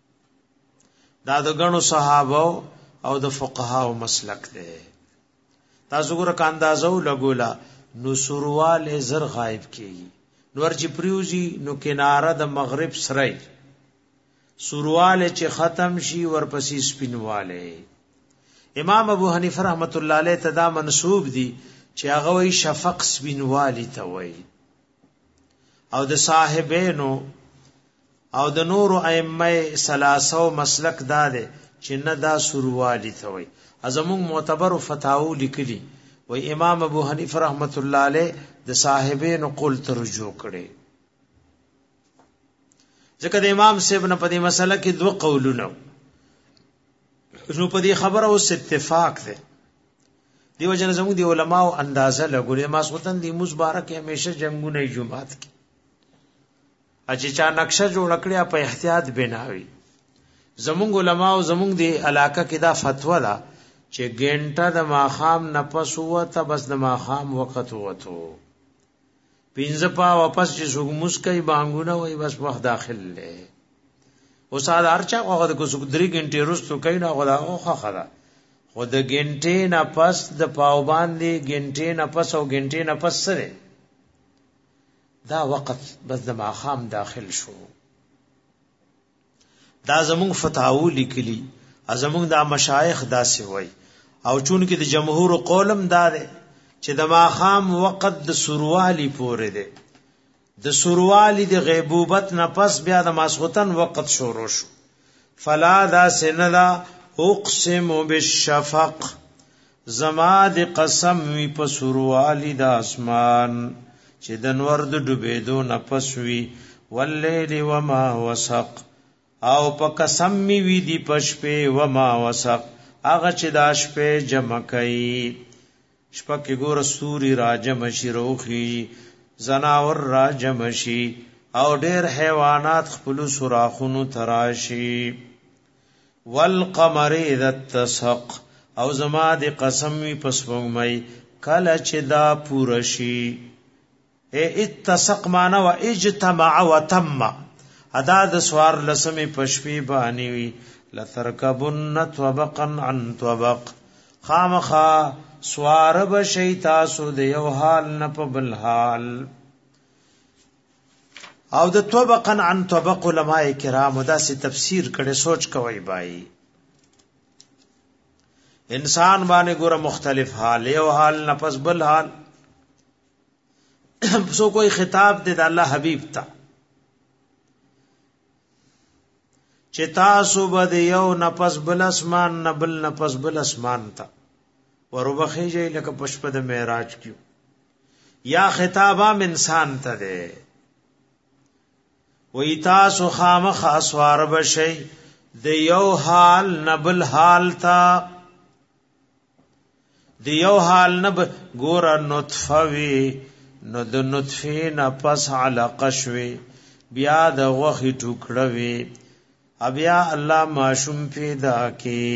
S1: دا د غنو صحابه او د فقهاو مسلک دی. تاسو ګره کاندازو لګولا نو سورواله زر غایب کیږي، نور چې پریوزی نو کناره د مغرب سرای سورواله چې ختم شي ورپسې سپینواله. امام ابو حنیفه رحمت الله علیه تدا منسوب دي چې هغه وی شفق سپینوالی ته وی، او د صاحبینو او د نور ائمه ثلاثه مسلک داده چې نه دا سوروالی ته وی. ازمون معتبر فتاوی لیکلی وی امام ابو حنیفه رحمت الله علیه د صاحبینو قول ترجو کړي، ځکه د امام صاحب نه په دې مسله کې دوه قولونه نو په دې خبره اوس اتفاق ده. دیو جن زموږ دی علماو اندازه لګولې ما سوتن دی مبارک همیشه جنگونه جمعات کې اچ چا نقشه جوړ کړیا په احتیاط بناوي. زموږ علماو زموږ دی علاقه کې دا فتوا ده چې ګنټه د ماخام نفس وته بس د ماخام وخت وته پینځه پا واپس چې سوګ مسکای بانګونه وای بس وخت داخل له اوساد ارچا هغه د کوڅو 3 غنټې وروسته کین هغه اوخه خدا خود غنټې نه پس د پاو باندې غنټې نه پس او غنټې نه پس سره دا وخت بس د ماخام داخل شو. دا زموږ فتاوی لیکلی ازموږ د مشایخ داسې وای، او چون کې د جمهور قولم دار چې د ماخام وخت د سوروالی پورې ده، د سوروالی د غیبوبت نه پس بیا د ماسختن وخت شروع شو. فلا دا سنلا اقسم بالشفق زما د قسم وی په سوروالی د اسمان چې د نور د ډوبېدو نه پس وی واللیل وما وسق، او په قسم می وی دی پشپې وما وسق هغه چې د شپې جمع کوي. شپه کې ګور سوري راجم شي روخي زناور راجم شي او ډېر حیوانات خپل سوراخونو تراشي. والقمر اذا اتسق او زما د قسم وی پسومای کله چې دا پورشي. اتسق معنا وا اجتمع وتم ادا د سوار لسمه پشپی بانی وی لترکبن طبقا عن طبق خامخا سوار بشی تاسو د یو حال نه په بل حال. او د طبقا عن طبق علماء کرام دا سی تفسیر کړي سوچ کوي بای انسان باندې ګوره مختلف حال یو حال نه پس بل حال. سو کوئی خطاب دے د الله حبیب تا چې تاسو بد یو نفس بل اسمان نه بل نفس بل اسمان تا وربخیږي لکه پشپ د معراج کیو. یا خطابام انسان ته ده وی تاسو خامخ اسوار بشي د یو حال نه بل حال تا د یو حال نه ګور نطفه وی نو د نطفه نه پس علقه شوي بیا د غوخي ټوکړه وی بیا الله معشوم پیدا کی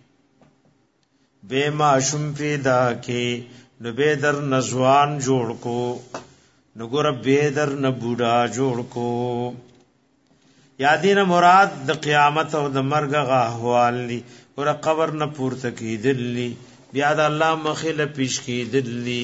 S1: بے معشوم پیدا کی نو به در نزوان جوړ کو نو ګور به در نه بوډا جوړ کو. یادینه مراد د قیامت او د مرګ غ احوال لی ور قبر نه پورته کیدلی بیا د الله مخله پیش کیدلی.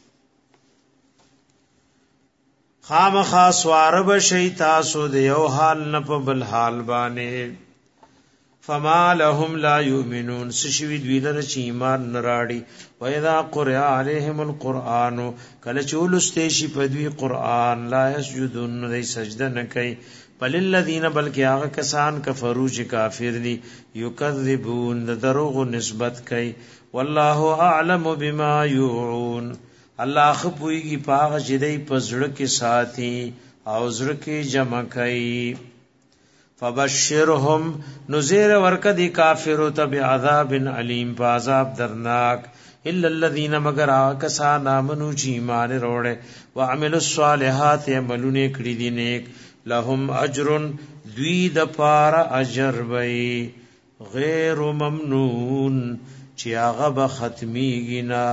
S1: خامخا سوار بشی تاسو د یو حال نه په بل حال باندې. فما لهم لا یؤمنون سشوی دویلر چی ایمان نراړي. و اذا قرئ علیهم القرآن کله چولسته شي په دوی قرآن لا یسجدون دی سجده نه کوي. بل الذین بلکې هغه کسان کفرو چې کافر دي یکذبون د دروغ نسبت کوي. والله اعلم بما یوعون الله خپويږي پاغه چې دی پزړه کې ساتي او زړه کې جمع کوي. فبشرهم نذير ورکدي کافرو تب عذاب علیم عذاب درناک. الا الذين مگر کسان امنو چې ایمان وروړي وعملوا الصالحات عملونه کړی دي نیک لهم اجر دوی د پار اجر وي غیر ممنون چې هغه به ختميږي نه.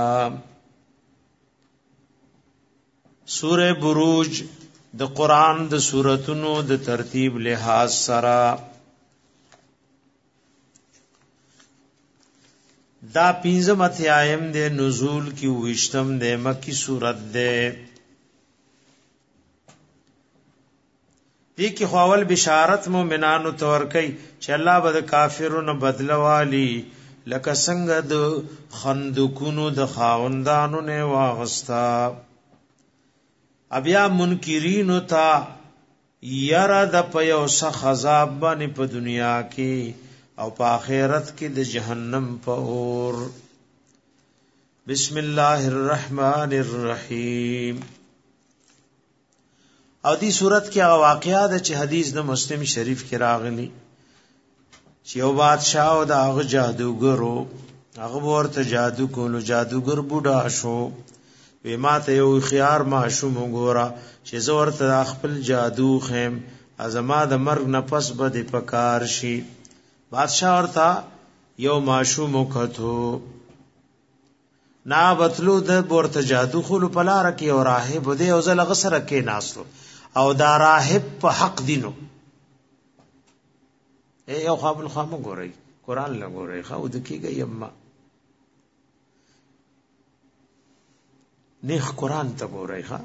S1: سورہ بروج د قرآن د سورتونو د ترتیب لحاظ سره دا 15 اتیایم دے نزول کی وشتم دے مکی صورت دے دی کی خواول بشارت مومنانو تور کئی چې الله به د کافرونو بدلوالی لکه څنګه د خندقونو د خاوندانو نه واغستا بیا منکرینو تا یرا د پیو سخ عذاب باندې په دنیا کې او په آخرت کې د جهنم په اور. بسم الله الرحمن الرحیم. او دی صورت کې هغه واقعا د چې حدیث د مسلم شریف کې راغلی چې یو بادشاہ او د هغه جادوګرو هغه ورته جادو کولو، جادوګر بوډا شو، وی ماته یو خيار معشوم وګورا چې زه ورته خپل جادو خیم ازما د مرګ نه پس به د پکار شي. بادشاہ ورته یو معشوم وکړو، نا بتلو د ورته جادو خلو پلار کې او راهب دې او زل غسر کې ناسو او دا راهب په حق دینو یو خپل خامو ګورئ قران لا ګورئ خو د کېږي یما نیخ قران ته ګورئ ښا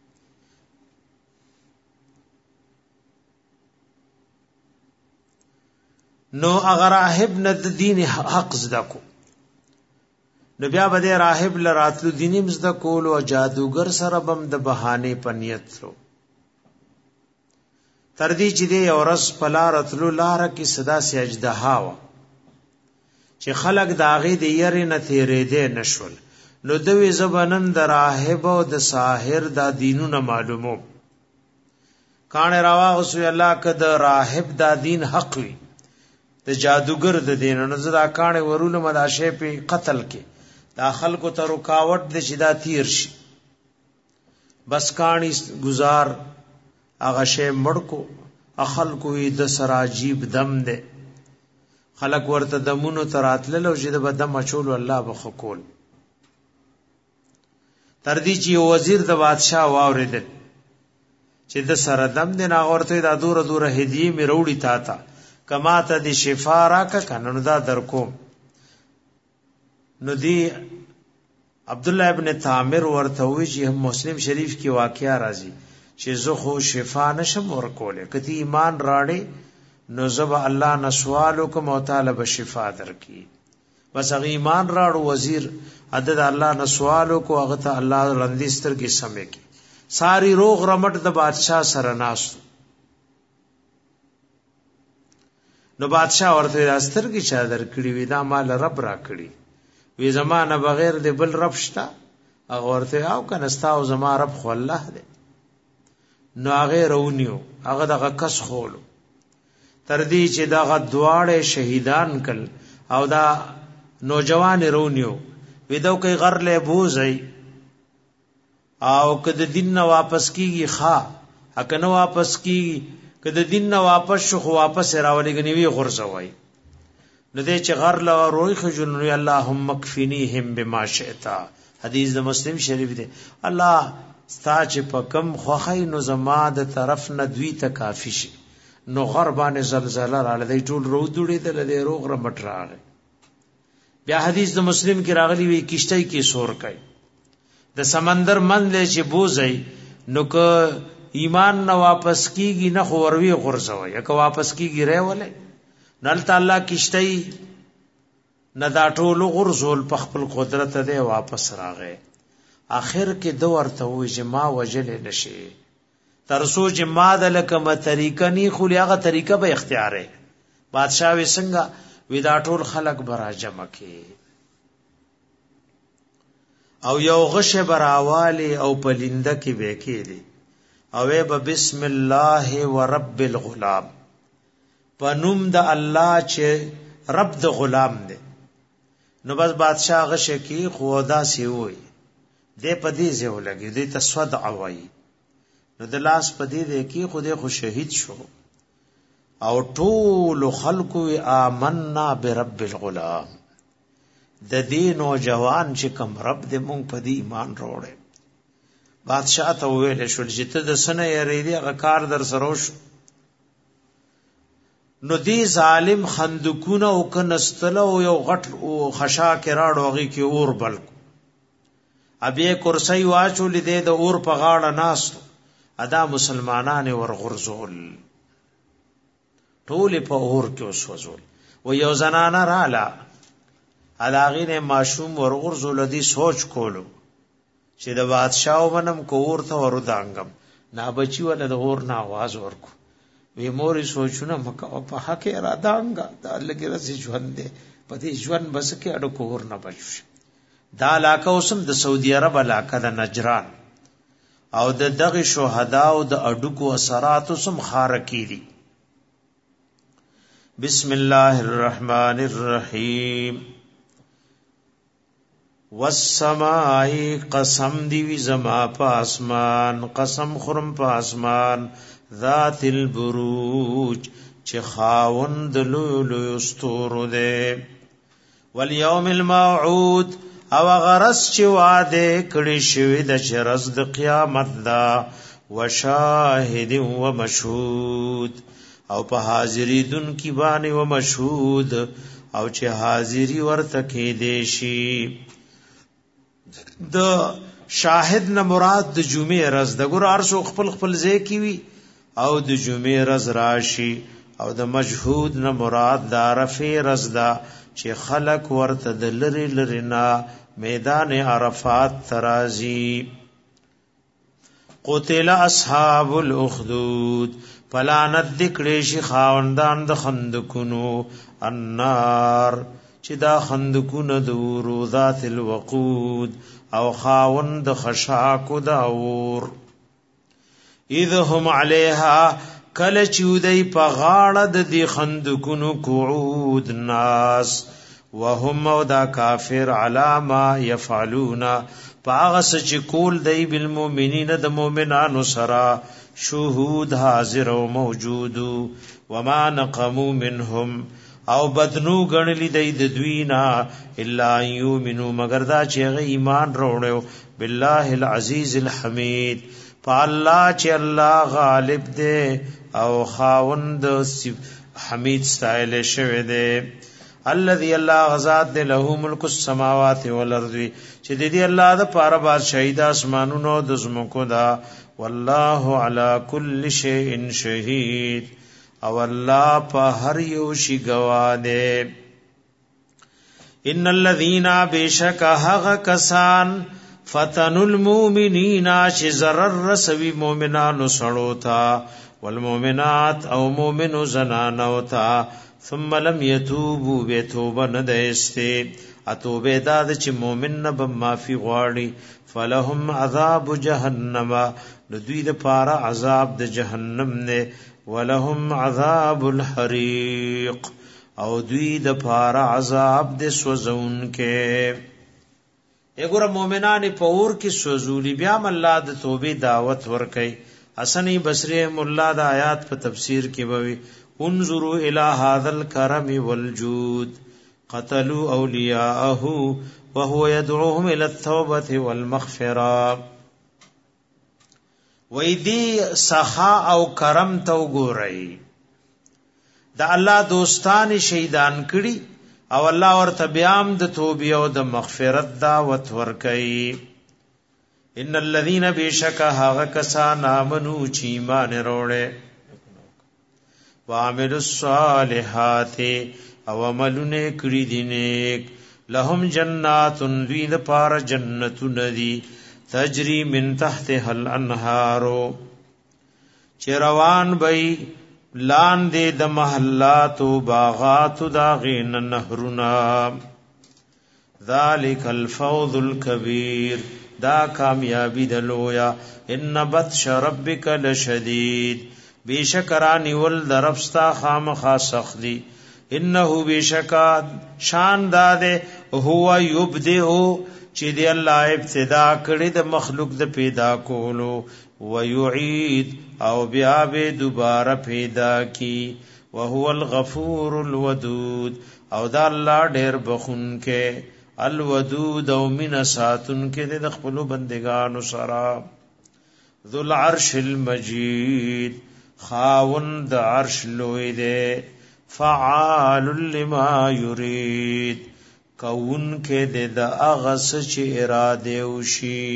S1: نو اگر راهب نه د دین حق زدا کو نو بیا به راهب لراتلو دیني مزدا کول او جادوګر سره بم د بهانه پنیت لو تر دې چې دې اورس پلارتلو لار کې صدا سجده هاوا چې خلق داغه د یری نه تیرې دې نشول نو دوی زبنن د راهب او د ساحر د دینونو معلومو کان روا اوس الله ک د راهب د دین حق وي د جادوګر د دینونو زدا کان ورول مداشه په قتل کې دا خلکو ته رکاوټ د شدا تیر شي بس کانی گزار اغه شی مړکو خلکو د سراجیب دم ده خلق ورته دمونو تراتل او چې د بدم چول الله بخکول تر دې چې وزیر د بادشاہ واوریدل چې د سره دم د ناغورته د دور هدیه می وروړی تا کما ته د شفا راک کنن دا درکو نو دی عبد الله ابن تعمیر ورته وی چې مسلم شریف کې واقعا راځي چې زه خو شفا نشم ورکوله کدی ایمان راړې نو زب الله نسوالو کوم او تعالی به شفا درکې بس هغه ایمان راړو وزیر عدد الله نسوالو کو هغه ته الله رندستر کې سمې کې ساری روغ رمټ د بادشاہ سره ناس نو بادشاہ ورته راستر کې چا درکړي وی دا مال رب را کړی وی زمانه بغیر د بل رب شتا هغه ورته او کنستا او زما رب خو الله دی نو هغه رونیو هغه دغه کس خولو تر دې چې دغه دواړه شهیدان کل او دا نوجوان رونیو ویدو کوي غر له بوزي او کده دین نه واپس کیږي ښا اکنه واپس کیږي کده دین نه واپس شو خو واپس راولې غنیوي غرزوي نو دې چې غر له روي خجن اللهم اكفنيهم بما شئت حدیث د مسلم شریف دی الله ستا چې په کم خوخی نو زما د طرف نه دوی ته کافی شي نو غربانه زلزلہ را لدی ټول رو دوړي د لدی روغ رمټ راغی بیا حدیث د مسلم کې راغلی وی کشتۍ کې سور کوي د سمندر من له چې بوزي نو که ایمان نه واپس کیږي نه خوروي غرزوي یا که واپس کیږي راولې نل تعالی کشتۍ نه دا ټول غرزول په خپل قدرت ده واپس راغی اخر کې دو ورته وې چې ما وجل نشي ترسو چې ما د لکه طریقه ني خو هغه طریقه به اختیاره بادشاہ وسنګ ودا ټول خلق برا جمع کې او یو غش براواله او پلنده کې وکې دي او به بسم الله ورب الغلام پنوم د الله چې رب د غلام دی نو بس بادشاہ غش کې خدا سی وي دې پدې زو لګي دې تسود عوي نو د لاس پدې دې کې خوده خو شهید شو او ټول خلق آمنا برب الغلام د دې نوجوان چې کوم رب دې مونږ پدې ایمان وروړي بادشاہ ته ویل شو چې ته د سنه یې دې هغه کار در سروش نو دی ظالم خندقونه او کنستله او یو غټ او خشا کې راړوږي کې اور بلک ابي کرسي واچول دي د اور په غاړه ناس ادا مسلمانان ورغرزول ټول په اور کې وسوځول و یو زنانه رااله اداغینه ماشوم ورغرزول دي سوچ کولو چې د بادشاہ ونم کور ته ورودانګم نا بچي ول د اور نه आवाज ورکو وی موري سوچونه مکه په حق ارادهنګا دا لګي رسې ژوند دې په دې ژوند بس کې اډو کور نه بچو دا علاقه اوسم د سعودي عرب علاقه د نجران او د دغه شهدا او د اډو اثرات اوسم خارکی دي بسم الله الرحمن الرحیم والسماء قسم دی وی زما په اسمان قسم خرم په اسمان ذات البروج چې خاوند لولو استورو ده والیوم الموعود او غرس چې وعده کړي شوی د شرز د قیامت دا وشاهد و مشهود او په حاضری دن کی باندې و مشهود او چې حاضری ورته کې دیشي د شاهد نه مراد د جمعې رز د ګور ارسو خپل خپل ځای کی وی او د جمعې رز راشي او د مشهود نه مراد د عرفه رز دا چې خلق ورته د لری لرینا میدان عرفات ترازی قتل اصحاب الاخدود پلانت دکړې شي خاوندان د خندقونو النار چې دا خندقونه د ورو ذات الوقود او خاوند خشاکو دا اور اذ هم علیها کله چودای په غاړه د دې خندقونو قعود ناس وهم او دا کافر علاما يفعلون پاغس چې کول دی بالمؤمنین د مؤمنانو سرا شهود حاضر او موجود وما نقموا منهم او بدنو غنلی دی د دوینا الا یؤمنو مگر دا چې ایمان وروړو بالله العزیز الحمید فالله چې الله غالب دی او خاوند حمید ستایل شوی دی الذي الله غزاد له ملک السماوات والارض چې دې الله د پاره بادشاہي د اسمانونو د زمکو دا والله على كل شيء شهید او الله په هر یو شی گواه دی ان الذين بشک هغه کسان فتنوا المؤمنین چې zarar رسوي مؤمنانو سړو تا والمؤمنات او مؤمنو زنانو تا ثم لم يتوبوا بتوبه ندهسته اتوبه داد چې مؤمن نه به معافي غواړي فلهم عذاب جهنم دوی د پاره عذاب د جهنم نه ولهم عذاب الحریق او دوی د پاره عذاب د سوزون کې وګوره مؤمنان په اور کې سوزولي بیا الله د توبې دعوت ورکي حسنی بصری مولا د آیات په تفسیر کې ووي انظروا الى هذا الكرم والجود قتلوا اولیاءه وهو يدعوهم الى التوبه والمغفره ویدی سخا او کرم تو ګورئ د الله دوستان شهیدان کړي او الله ورته بیام د توبې او د مغفرت دعوت ورکړي ان الذين بشکها کسان امنو چې ایمان وروړي وعملوا الصالحات او عملونه کړی دي نیک لهم جنات دوی د پار جنتون دي تجری من تحتها الانهار چروان بی لاندې د محلات او باغات دا غین نهرنا ذالک الفوز الكبير دا کامیابی دلویا ان بطش ربک لشدید بیشکرانی ول درفستا خامخا سخدی انه بیشکا شان داده هو یبدئ چې دی الله ابتدا کړی د مخلوق د پیدا کولو ويعيد او بیا به دوباره پیدا کی وهو الغفور الودود او دا الله ډېر بخون کې الودود او من ساتون کې د خپل بندگانو سره ذو العرش المجید خاوند عرش لوی دی فعال لما يريد کون کې د اغس چې اراده وشي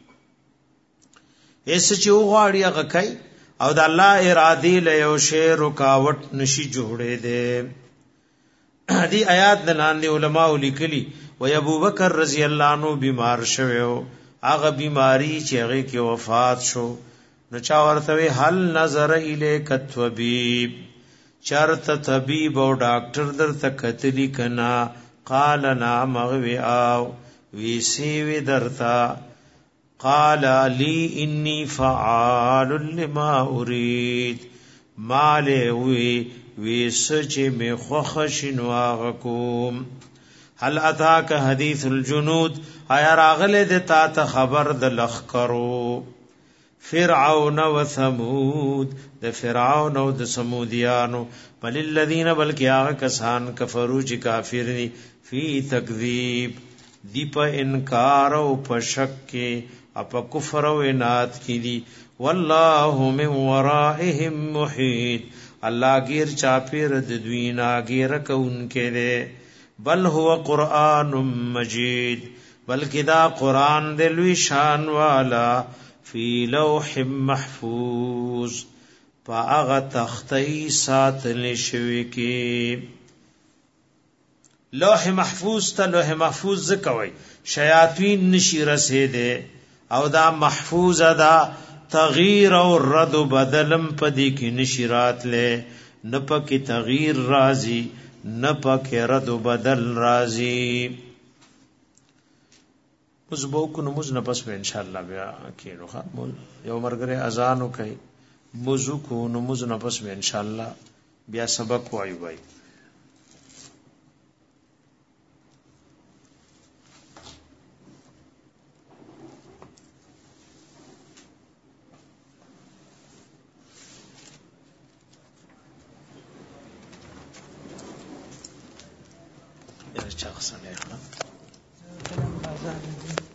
S1: اس چې وغاړي هغه کوي او د الله اراده له یو شی رکاوټ نشي جوړې ده دی آیات د لاندې علما لیکلي و ابو بکر رضی الله عنه بیمار شوو هغه بیماری چې هغه کې وفات شو نو چا ورته هل نظر الیک طبیب چرته طبیب او ډاکټر درته کتلی کنا قال نعم وی او وی سی وی درتا قال لی انی فعال لما اريد مال وی سچ می خوخشن واغکم هل اتاک حدیث الجنود آیا راغله د تا ته خبر د لخرو فرعون و ثمود د فرعون او د سمودیانو بل الذین بلک هغه کسان کفرو چې کافر دي فی تکذیب دی په انکار او په شک کې اپ کفر او انات کې دي والله من ورائهم محیط الله غیر چاپیر د دوی نا غیر کونکې ده بل هو قرآن مجید بلکې دا قرآن د لوی شان والا فی لوح محفوظ فاغ تختی ساتل شوی کی لوح محفوظ ته لوح محفوظ زکوي شیاطین نشی رسیده او دا محفوظ دا تغییر او رد و بدلم پدی کی نشرات لے نپکی تغییر رازی نپکی رد و بدل رازی مزبو کو نموز نپس میں انشاءاللہ بیا کینو خان یو مرگر ازانو کئی مزو کو نموز نپس میں انشاءاللہ بیا سبق وائی وائی شخصا